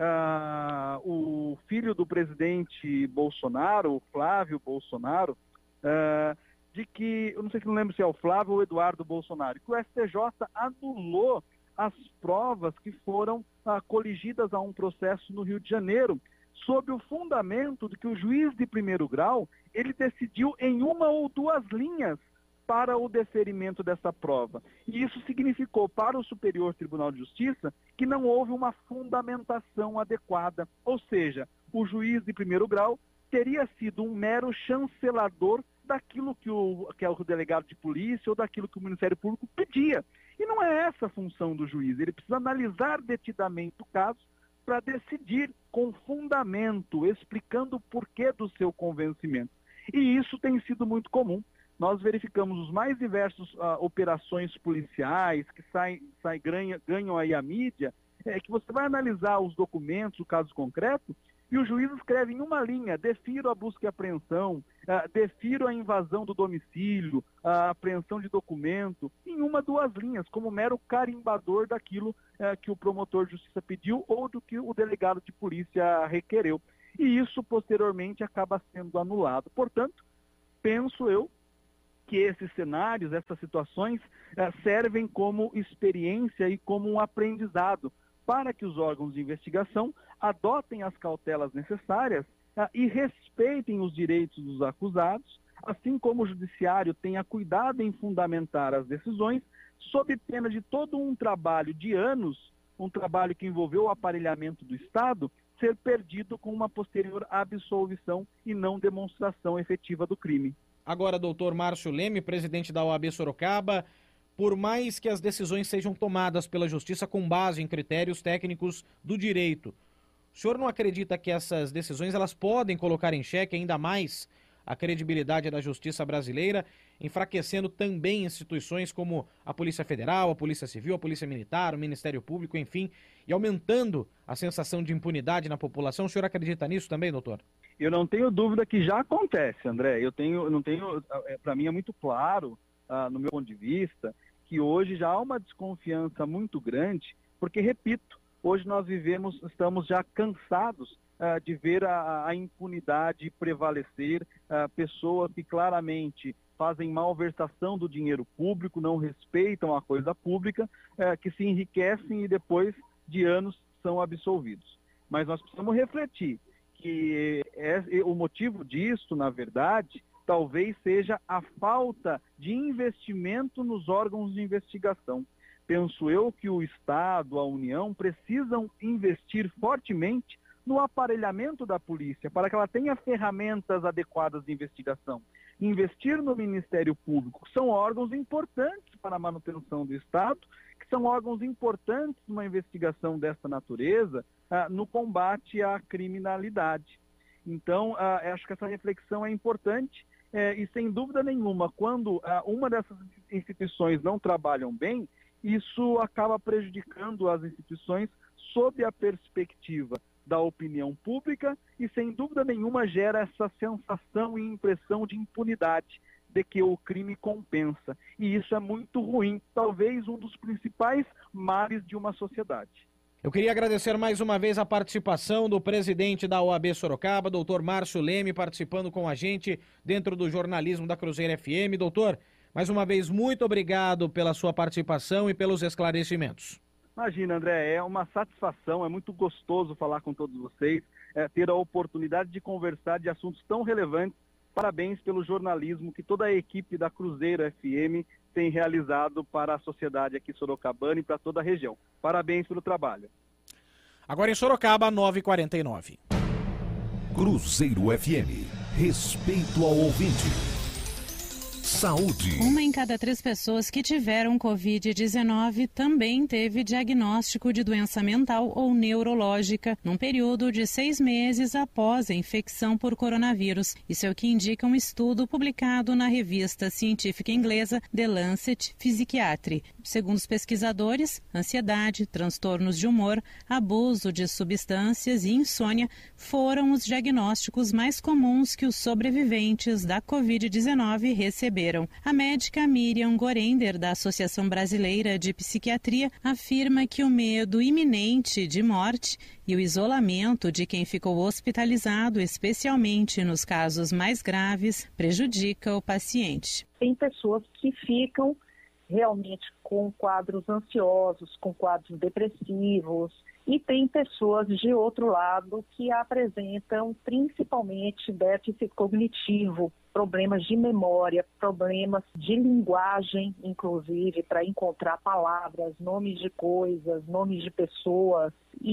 ah, o filho do presidente Bolsonaro, o Flávio Bolsonaro, ah, de que, eu não sei se não lembro se é o Flávio ou o Eduardo Bolsonaro, que o S T J anulou as provas que foram ah, coligidas a um processo no Rio de Janeiro, sob o fundamento de que o juiz de primeiro grau, ele decidiu em uma ou duas linhas para o deferimento dessa prova. E isso significou para o Superior Tribunal de Justiça que não houve uma fundamentação adequada, ou seja, o juiz de primeiro grau teria sido um mero chancelador daquilo que o, que é o delegado de polícia ou daquilo que o Ministério Público pedia. E não é essa a função do juiz. Ele precisa analisar detidamente o caso para decidir com fundamento, explicando o porquê do seu convencimento. E isso tem sido muito comum. Nós verificamos os mais diversos uh, operações policiais que saem, saem, ganham, ganham aí a mídia, é que você vai analisar os documentos, o caso concreto, e o juiz escreve em uma linha: defiro a busca e apreensão, uh, defiro a invasão do domicílio, a apreensão de documento, em uma, duas linhas, como mero carimbador daquilo uh, que o promotor de justiça pediu ou do que o delegado de polícia requereu. E isso, posteriormente, acaba sendo anulado. Portanto, penso eu que esses cenários, essas situações, uh, servem como experiência e como um aprendizado para que os órgãos de investigação adotem as cautelas necessárias uh, e respeitem os direitos dos acusados, assim como o judiciário tenha cuidado em fundamentar as decisões, sob pena de todo um trabalho de anos, um trabalho que envolveu o aparelhamento do Estado, ser perdido com uma posterior absolvição e não demonstração efetiva do crime. Agora, doutor Márcio Leme, presidente da O A B Sorocaba, por mais que as decisões sejam tomadas pela Justiça com base em critérios técnicos do direito, o senhor não acredita que essas decisões elas podem colocar em xeque ainda mais a credibilidade da Justiça brasileira, enfraquecendo também instituições como a Polícia Federal, a Polícia Civil, a Polícia Militar, o Ministério Público, enfim, e aumentando a sensação de impunidade na população? O senhor acredita nisso também, doutor? Eu não tenho dúvida que já acontece, André. Eu tenho, não tenho, para mim é muito claro, uh, no meu ponto de vista, que hoje já há uma desconfiança muito grande, porque, repito, hoje nós vivemos, estamos já cansados uh, de ver a, a impunidade prevalecer, uh, pessoas que claramente fazem malversação do dinheiro público, não respeitam a coisa pública, uh, que se enriquecem e depois de anos são absolvidos. Mas nós precisamos refletir que é, o motivo disso, na verdade, talvez seja a falta de investimento nos órgãos de investigação. Penso eu que o Estado, a União, precisam investir fortemente no aparelhamento da polícia, para que ela tenha ferramentas adequadas de investigação. Investir no Ministério Público, que são órgãos importantes para a manutenção do Estado, que são órgãos importantes numa investigação dessa natureza, ah, no combate à criminalidade. Então, ah, acho que essa reflexão é importante. É, e sem dúvida nenhuma, quando ah, uma dessas instituições não trabalham bem, isso acaba prejudicando as instituições sob a perspectiva da opinião pública e, sem dúvida nenhuma, gera essa sensação e impressão de impunidade, de que o crime compensa. E isso é muito ruim, talvez um dos principais males de uma sociedade. Eu queria agradecer mais uma vez a participação do presidente da O A B Sorocaba, doutor Márcio Leme, participando com a gente dentro do jornalismo da Cruzeiro F M. Doutor, mais uma vez, muito obrigado pela sua participação e pelos esclarecimentos. Imagina, André, é uma satisfação, é muito gostoso falar com todos vocês, é, ter a oportunidade de conversar de assuntos tão relevantes. Parabéns pelo jornalismo que toda a equipe da Cruzeiro F M tem realizado para a sociedade aqui sorocabana e para toda a região. Parabéns pelo trabalho. Agora em Sorocaba, nove e quarenta e nove. Cruzeiro F M. Respeito ao ouvinte. Saúde. Uma em cada três pessoas que tiveram covid dezenove também teve diagnóstico de doença mental ou neurológica num período de seis meses após a infecção por coronavírus. Isso é o que indica um estudo publicado na revista científica inglesa The Lancet Psychiatry. Segundo os pesquisadores, ansiedade, transtornos de humor, abuso de substâncias e insônia foram os diagnósticos mais comuns que os sobreviventes da covid dezenove receberam. A médica Miriam Gorender, da Associação Brasileira de Psiquiatria, afirma que o medo iminente de morte e o isolamento de quem ficou hospitalizado, especialmente nos casos mais graves, prejudica o paciente. Tem pessoas que ficam realmente com quadros ansiosos, com quadros depressivos, e tem pessoas, de outro lado, que apresentam principalmente déficit cognitivo, problemas de memória, problemas de linguagem, inclusive, para encontrar palavras, nomes de coisas, nomes de pessoas.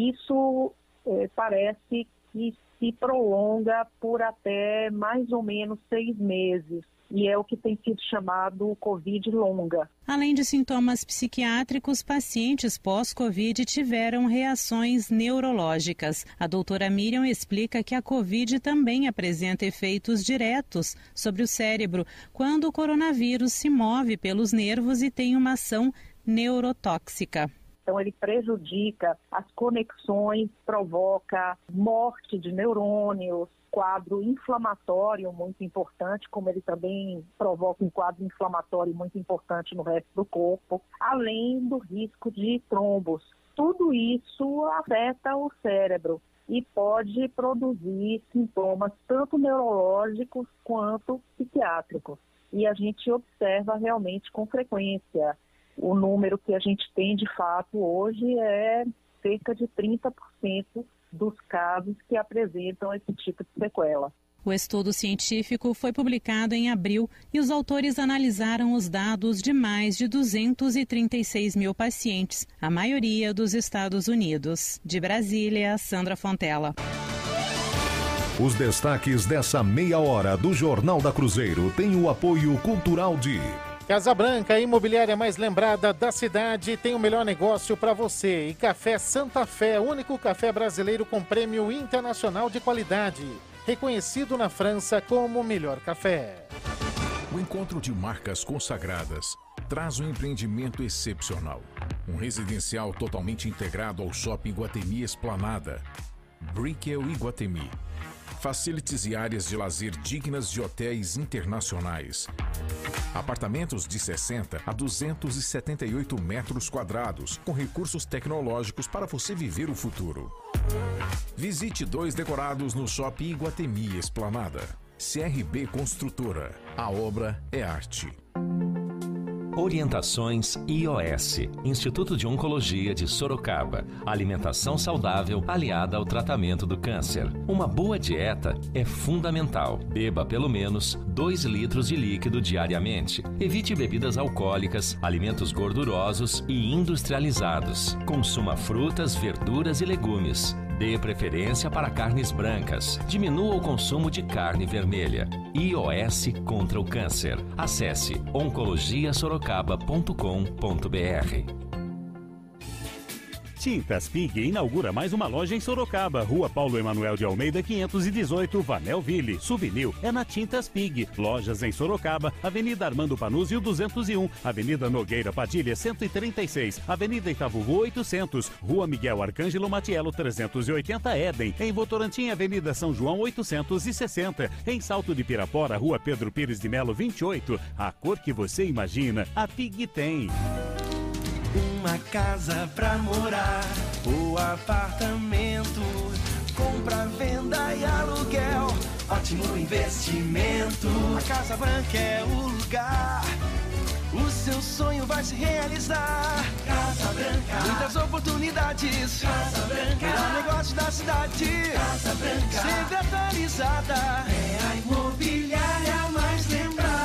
Isso eh, parece que se prolonga por até mais ou menos seis meses. E é o que tem sido chamado Covid longa. Além de sintomas psiquiátricos, pacientes pós-Covid tiveram reações neurológicas. A doutora Miriam explica que a Covid também apresenta efeitos diretos sobre o cérebro, quando o coronavírus se move pelos nervos e tem uma ação neurotóxica. Então, ele prejudica as conexões, provoca morte de neurônios, quadro inflamatório muito importante, como ele também provoca um quadro inflamatório muito importante no resto do corpo, além do risco de trombos. Tudo isso afeta o cérebro e pode produzir sintomas tanto neurológicos quanto psiquiátricos. E a gente observa realmente com frequência. O número que a gente tem de fato hoje é cerca de trinta por cento dos casos que apresentam esse tipo de sequela. O estudo científico foi publicado em abril e os autores analisaram os dados de mais de duzentos e trinta e seis mil pacientes, a maioria dos Estados Unidos. De Brasília, Sandra Fontela. Os destaques dessa meia hora do Jornal da Cruzeiro têm o apoio cultural de... Casa Branca, a imobiliária mais lembrada da cidade, tem o melhor negócio para você. E Café Santa Fé, único café brasileiro com prêmio internacional de qualidade. Reconhecido na França como o melhor café. O encontro de marcas consagradas traz um empreendimento excepcional. Um residencial totalmente integrado ao Shopping Iguatemi Esplanada. Brickell Iguatemi. Facilities e áreas de lazer dignas de hotéis internacionais. Apartamentos de sessenta a duzentos e setenta e oito metros quadrados, com recursos tecnológicos para você viver o futuro. Visite dois decorados no Shopping Iguatemi Esplanada. C R B Construtora. A obra é arte. Orientações I O S, Instituto de Oncologia de Sorocaba. Alimentação saudável aliada ao tratamento do câncer. Uma boa dieta é fundamental. Beba pelo menos dois litros de líquido diariamente. Evite bebidas alcoólicas, alimentos gordurosos e industrializados. Consuma frutas, verduras e legumes. Dê preferência para carnes brancas. Diminua o consumo de carne vermelha. I O S contra o câncer. Acesse oncologia sorocaba ponto com ponto br. Tintas Pig inaugura mais uma loja em Sorocaba, Rua Paulo Emanuel de Almeida, quinhentos e dezoito, Vanelville. Souvenir é na Tintas Pig. Lojas em Sorocaba, Avenida Armando Panuzzi, duzentos e um, Avenida Nogueira Padilha, cento e trinta e seis, Avenida Itavuvu, oitocentos, Rua Miguel Arcângelo Matiello, trezentos e oitenta, Éden. Em Votorantim, Avenida São João, oitocentos e sessenta. Em Salto de Pirapora, Rua Pedro Pires de Melo, vinte e oito. A cor que você imagina, a Pig tem. Uma casa pra morar, o apartamento, compra, venda e aluguel, ótimo investimento. A Casa Branca é o lugar, o seu sonho vai se realizar. Casa Branca, muitas oportunidades. Casa Branca, melhor negócio da cidade. Casa Branca, sempre atualizada, é a imobiliária mais lembrada.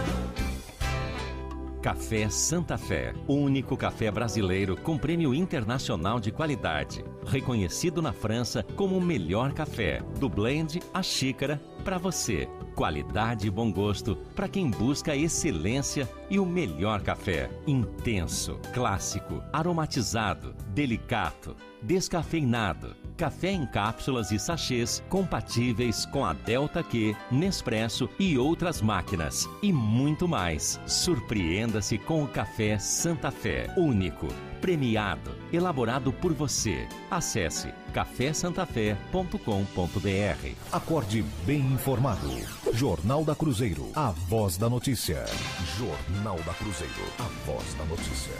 Café Santa Fé, o único café brasileiro com prêmio internacional de qualidade, reconhecido na França como o melhor café, do blend à xícara, para você. Qualidade e bom gosto para quem busca excelência e o melhor café. Intenso, clássico, aromatizado, delicato, descafeinado. Café em cápsulas e sachês compatíveis com a Delta Q, Nespresso e outras máquinas. E muito mais. Surpreenda-se com o Café Santa Fé. Único, premiado, elaborado por você. Acesse café santa fé ponto com ponto b r. Acorde bem informado. Jornal da Cruzeiro, a voz da notícia. Jornal da Cruzeiro, a voz da notícia.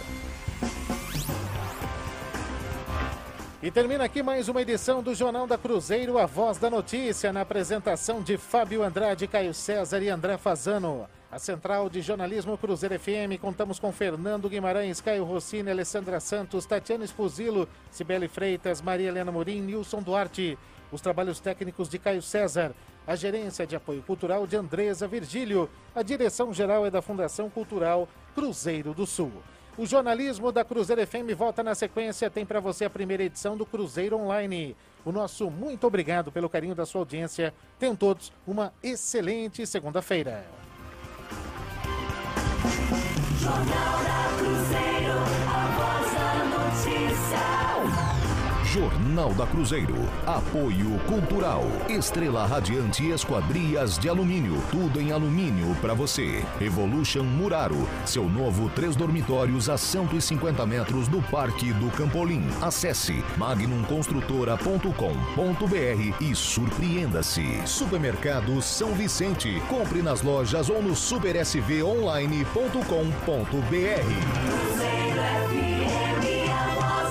E termina aqui mais uma edição do Jornal da Cruzeiro, a voz da notícia, na apresentação de Fábio Andrade, Caio César e André Fazano. A Central de Jornalismo Cruzeiro F M, contamos com Fernando Guimarães, Caio Rossini, Alessandra Santos, Tatiana Esposilo, Cibele Freitas, Maria Helena Morim, Nilson Duarte. Os trabalhos técnicos de Caio César, a gerência de apoio cultural de Andresa Virgílio, a direção geral é da Fundação Cultural Cruzeiro do Sul. O jornalismo da Cruzeiro F M volta na sequência, tem para você a primeira edição do Cruzeiro Online. O nosso muito obrigado pelo carinho da sua audiência. Tenham todos uma excelente segunda-feira. Jornal da Cruzeiro, a voz da notícia. Jornal da Cruzeiro. Apoio Cultural. Estrela Radiante e Esquadrias de Alumínio. Tudo em alumínio para você. Evolution Muraro. Seu novo três dormitórios a cento e cinquenta metros do Parque do Campolim. Acesse magnum construtora ponto com ponto b r e surpreenda-se. Supermercado São Vicente. Compre nas lojas ou no super s v online ponto com ponto b r.